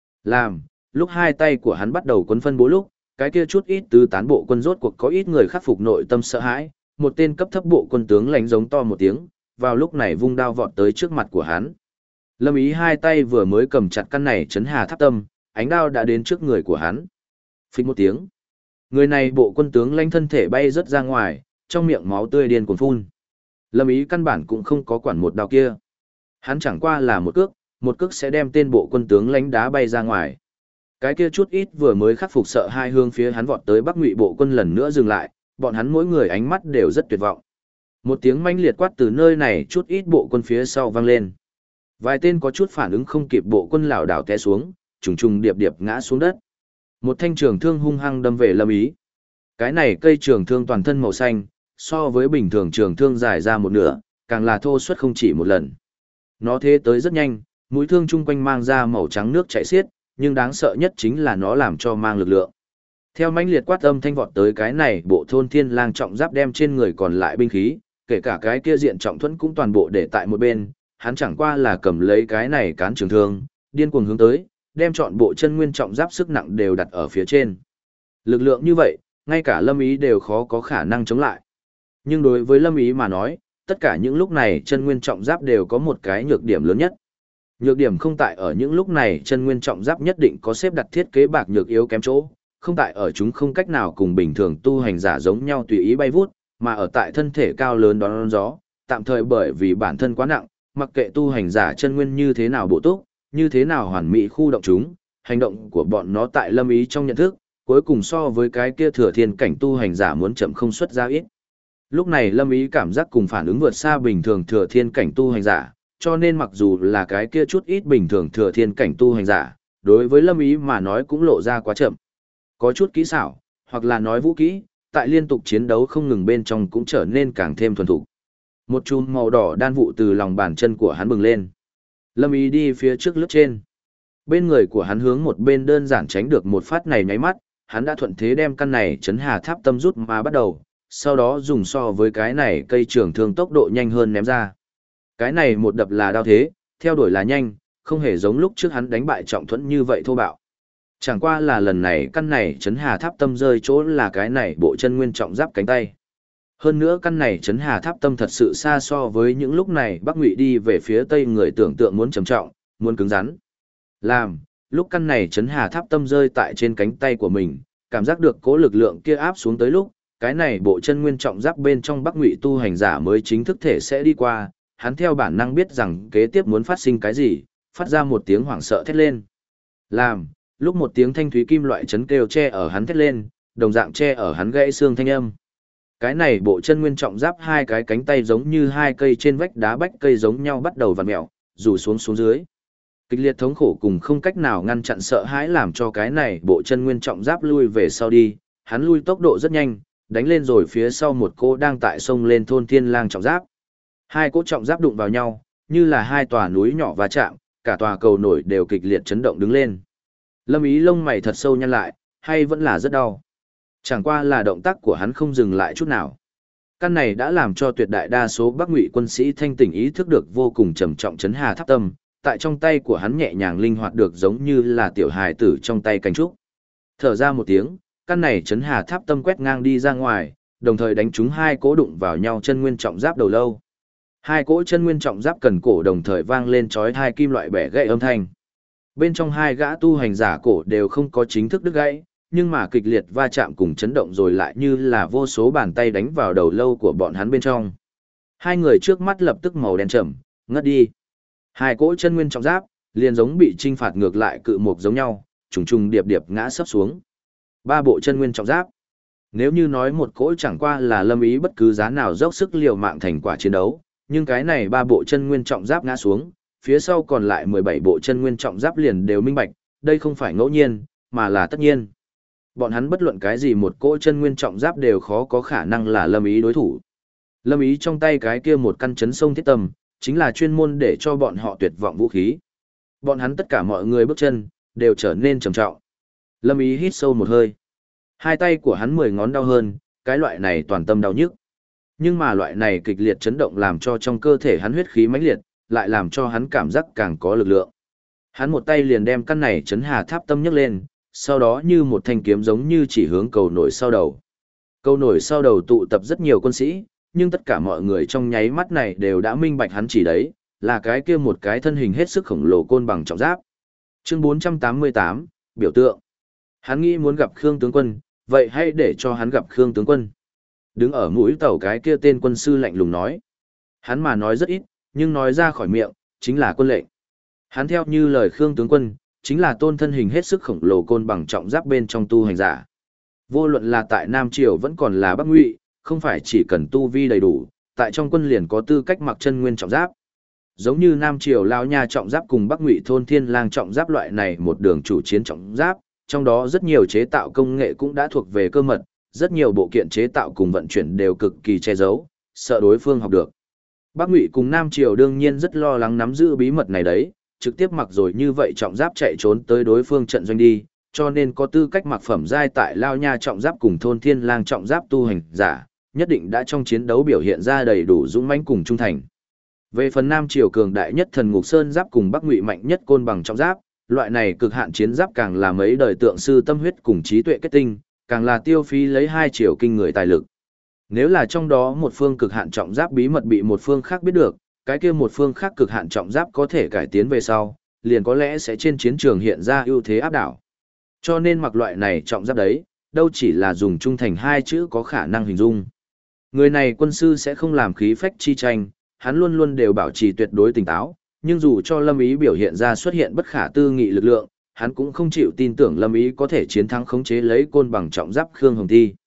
Lúc hai tay của hắn bắt đầu quấn phân bố lúc, cái kia chút ít tứ tán bộ quân rốt cuộc có ít người khắc phục nội tâm sợ hãi, một tên cấp thấp bộ quân tướng lãnh giống to một tiếng, vào lúc này vung đao vọt tới trước mặt của hắn. Lâm Ý hai tay vừa mới cầm chặt căn này Chấn Hà Tháp Tâm, ánh đao đã đến trước người của hắn. Phích một tiếng. Người này bộ quân tướng lãnh thân thể bay rất ra ngoài, trong miệng máu tươi điên cuồng phun. Lâm Ý căn bản cũng không có quản một đao kia. Hắn chẳng qua là một cước sẽ đem tên bộ quân tướng lãnh đá bay ra ngoài. Cái kia chút ít vừa mới khắc phục sợ hai hướng phía hắn vọt tới Bắc Ngụy bộ quân lần nữa dừng lại, bọn hắn mỗi người ánh mắt đều rất tuyệt vọng. Một tiếng manh liệt quát từ nơi này chút ít bộ quân phía sau vang lên. Vài tên có chút phản ứng không kịp bộ quân lảo đảo té xuống, trùng trùng điệp điệp ngã xuống đất. Một thanh trường thương hung hăng đâm về Lâm Ý. Cái này cây trường thương toàn thân màu xanh, so với bình thường trường thương dài ra một nửa, càng là thô suất không chỉ một lần. Nó thế tới rất nhanh, mũi thương chung quanh mang ra màu trắng nước chảy xiết, nhưng đáng sợ nhất chính là nó làm cho mang lực lượng. Theo mãnh liệt quát âm thanh vọt tới cái này, bộ Thôn Thiên Lang trọng giáp đem trên người còn lại binh khí, kể cả cái kia diện trọng thuẫn cũng toàn bộ để tại một bên, hắn chẳng qua là cầm lấy cái này cán trường thương, điên cuồng hướng tới, đem chọn bộ chân nguyên trọng giáp sức nặng đều đặt ở phía trên. Lực lượng như vậy, ngay cả Lâm Ý đều khó có khả năng chống lại. Nhưng đối với Lâm Ý mà nói, tất cả những lúc này chân nguyên trọng giáp đều có một cái nhược điểm lớn nhất. Nhược điểm không tại ở những lúc này chân nguyên trọng giáp nhất định có xếp đặt thiết kế bạc nhược yếu kém chỗ, không tại ở chúng không cách nào cùng bình thường tu hành giả giống nhau tùy ý bay vút, mà ở tại thân thể cao lớn đón gió, tạm thời bởi vì bản thân quá nặng, mặc kệ tu hành giả chân nguyên như thế nào bổ túc, như thế nào hoàn mỹ khu động chúng, hành động của bọn nó tại Lâm Ý trong nhận thức, cuối cùng so với cái kia thừa thiên cảnh tu hành giả muốn chậm không xuất ra ít. Lúc này Lâm Ý cảm giác cùng phản ứng vượt xa bình thường thừa thiên cảnh tu hành giả, cho nên mặc dù là cái kia chút ít bình thường thừa thiên cảnh tu hành giả, đối với Lâm Ý mà nói cũng lộ ra quá chậm. Có chút kỹ xảo, hoặc là nói vũ kỹ, tại liên tục chiến đấu không ngừng bên trong cũng trở nên càng thêm thuần thục. Một chùm màu đỏ đan vụ từ lòng bàn chân của hắn bừng lên. Lâm Ý đi phía trước lướt trên. Bên người của hắn hướng một bên đơn giản tránh được một phát này nháy mắt, hắn đã thuận thế đem căn này Chấn Hà Tháp Tâm rút mà bắt đầu, sau đó dùng so với cái này cây trường thương tốc độ nhanh hơn ném ra. Cái này một đập là đao thế, theo đuổi là nhanh, không hề giống lúc trước hắn đánh bại Trọng Thuẫn như vậy thô bạo. Chẳng qua là lần này căn này Chấn Hà Tháp Tâm rơi chỗ là cái này bộ chân nguyên trọng giáp cánh tay. Hơn nữa căn này Chấn Hà Tháp Tâm thật sự xa so với những lúc này Bắc Ngụy đi về phía tây người tưởng tượng muốn trầm trọng, muốn cứng rắn. Lúc căn này Chấn Hà Tháp Tâm rơi tại trên cánh tay của mình, cảm giác được cố lực lượng kia áp xuống tới lúc, cái này bộ chân nguyên trọng giáp bên trong Bắc Ngụy tu hành giả mới chính thức thể sẽ đi qua, hắn theo bản năng biết rằng kế tiếp muốn phát sinh cái gì, phát ra một tiếng hoảng sợ thét lên. Lúc một tiếng thanh thúy kim loại chấn kêu che ở hắn thét lên, đồng dạng che ở hắn gãy xương thanh âm. Cái này bộ chân nguyên trọng giáp hai cái cánh tay giống như hai cây trên vách đá bách cây giống nhau bắt đầu vặn mèo, rủ xuống dưới. Kịch liệt thống khổ cùng không cách nào ngăn chặn sợ hãi làm cho cái này bộ chân nguyên trọng giáp lui về sau đi, hắn lui tốc độ rất nhanh, đánh lên rồi phía sau một cô đang tại sông lên Thôn Thiên Lang trọng giáp. Hai cỗ trọng giáp đụng vào nhau, như là hai tòa núi nhỏ va chạm, cả tòa cầu nổi đều kịch liệt chấn động đứng lên. Lâm Ý lông mày thật sâu nhăn lại, hay vẫn là rất đau. Chẳng qua là động tác của hắn không dừng lại chút nào. Căn này đã làm cho tuyệt đại đa số Bắc Ngụy quân sĩ thanh tỉnh ý thức được vô cùng trầm trọng Chấn Hà Tháp Tâm, tại trong tay của hắn nhẹ nhàng linh hoạt được giống như là tiểu hài tử trong tay cánh trúc. Thở ra một tiếng, căn này chấn hà tháp tâm quét ngang đi ra ngoài, đồng thời đánh trúng hai cỗ đụng vào nhau chân nguyên trọng giáp đầu lâu. Hai cỗ chân nguyên trọng giáp cần cổ đồng thời vang lên chói tai kim loại bẻ gãy âm thanh. Bên trong hai gã tu hành giả cổ đều không có chính thức đứt gãy, nhưng mà kịch liệt va chạm cùng chấn động rồi lại như là vô số bàn tay đánh vào đầu lâu của bọn hắn bên trong. Hai người trước mắt lập tức màu đen trầm, ngất đi. Hai cỗ chân nguyên trọng giáp, liền giống bị trinh phạt ngược lại cự mục giống nhau, trùng trùng điệp điệp ngã sấp xuống. Ba bộ chân nguyên trọng giáp. Nếu như nói một cỗ chẳng qua là Lâm Ý bất cứ giá nào dốc sức liều mạng thành quả chiến đấu, nhưng cái này ba bộ chân nguyên trọng giáp ngã xuống, phía sau còn lại 17 bộ chân nguyên trọng giáp liền đều minh bạch, đây không phải ngẫu nhiên, mà là tất nhiên. Bọn hắn bất luận cái gì một cỗ chân nguyên trọng giáp đều khó có khả năng là Lâm Ý đối thủ. Lâm Ý trong tay cái kia một căn chấn sông thiết tầm, chính là chuyên môn để cho bọn họ tuyệt vọng vũ khí. Bọn hắn tất cả mọi người bước chân, đều trở nên trầm trọng. Lâm Ý hít sâu một hơi. Hai tay của hắn 10 ngón đau hơn, cái loại này toàn tâm đau nhức. Nhưng mà loại này kịch liệt chấn động làm cho trong cơ thể hắn huyết khí mãnh liệt, lại làm cho hắn cảm giác càng có lực lượng. Hắn một tay liền đem căn này chấn hà tháp tâm nhấc lên, sau đó như một thanh kiếm giống như chỉ hướng cầu nổi sau đầu. Cầu nổi sau đầu tụ tập rất nhiều quân sĩ, nhưng tất cả mọi người trong nháy mắt này đều đã minh bạch hắn chỉ đấy, là cái kia một cái thân hình hết sức khổng lồ côn bằng trọng giáp. Chương 488, biểu tượng. Hắn nghĩ muốn gặp Khương tướng quân, vậy hãy để cho hắn gặp Khương tướng quân. Đứng ở mũi tàu cái kia tên quân sư lạnh lùng nói. Hắn mà nói rất ít, nhưng nói ra khỏi miệng, chính là quân lệnh. Hắn theo như lời Khương tướng quân, chính là tôn thân hình hết sức khổng lồ côn bằng trọng giáp bên trong tu hành giả. Vô luận là tại Nam Triều vẫn còn là Bắc Ngụy, không phải chỉ cần tu vi đầy đủ, tại trong quân liền có tư cách mặc chân nguyên trọng giáp. Giống như Nam Triều Lão Nha trọng giáp cùng Bắc Ngụy Thôn Thiên Lang trọng giáp loại này một đường chủ chiến trọng giáp, trong đó rất nhiều chế tạo công nghệ cũng đã thuộc về cơ mật, rất nhiều bộ kiện chế tạo cùng vận chuyển đều cực kỳ che giấu, sợ đối phương học được. Bắc Ngụy cùng Nam Triều đương nhiên rất lo lắng nắm giữ bí mật này đấy, trực tiếp mặc rồi như vậy trọng giáp chạy trốn tới đối phương trận doanh đi, cho nên có tư cách mặc phẩm giai tại Lao Nha trọng giáp cùng Thôn Thiên Lang trọng giáp tu hành giả, nhất định đã trong chiến đấu biểu hiện ra đầy đủ dũng mãnh cùng trung thành. Về phần Nam Triều cường đại nhất Thần Ngục Sơn giáp cùng Bắc Ngụy mạnh nhất côn bằng trọng giáp, loại này cực hạn chiến giáp càng là mấy đời tượng sư tâm huyết cùng trí tuệ kết tinh, càng là tiêu phí lấy 2 triệu kinh người tài lực. Nếu là trong đó một phương cực hạn trọng giáp bí mật bị một phương khác biết được, cái kia một phương khác cực hạn trọng giáp có thể cải tiến về sau, liền có lẽ sẽ trên chiến trường hiện ra ưu thế áp đảo. Cho nên mặc loại này trọng giáp đấy, đâu chỉ là dùng trung thành 2 chữ có khả năng hình dung. Người này quân sư sẽ không làm khí phách chi tranh, hắn luôn luôn đều bảo trì tuyệt đối tỉnh táo, nhưng dù cho Lâm Ý biểu hiện ra xuất hiện bất khả tư nghị lực lượng, hắn cũng không chịu tin tưởng Lâm Ý có thể chiến thắng khống chế lấy côn bằng trọng giáp Khương Hồng Thi.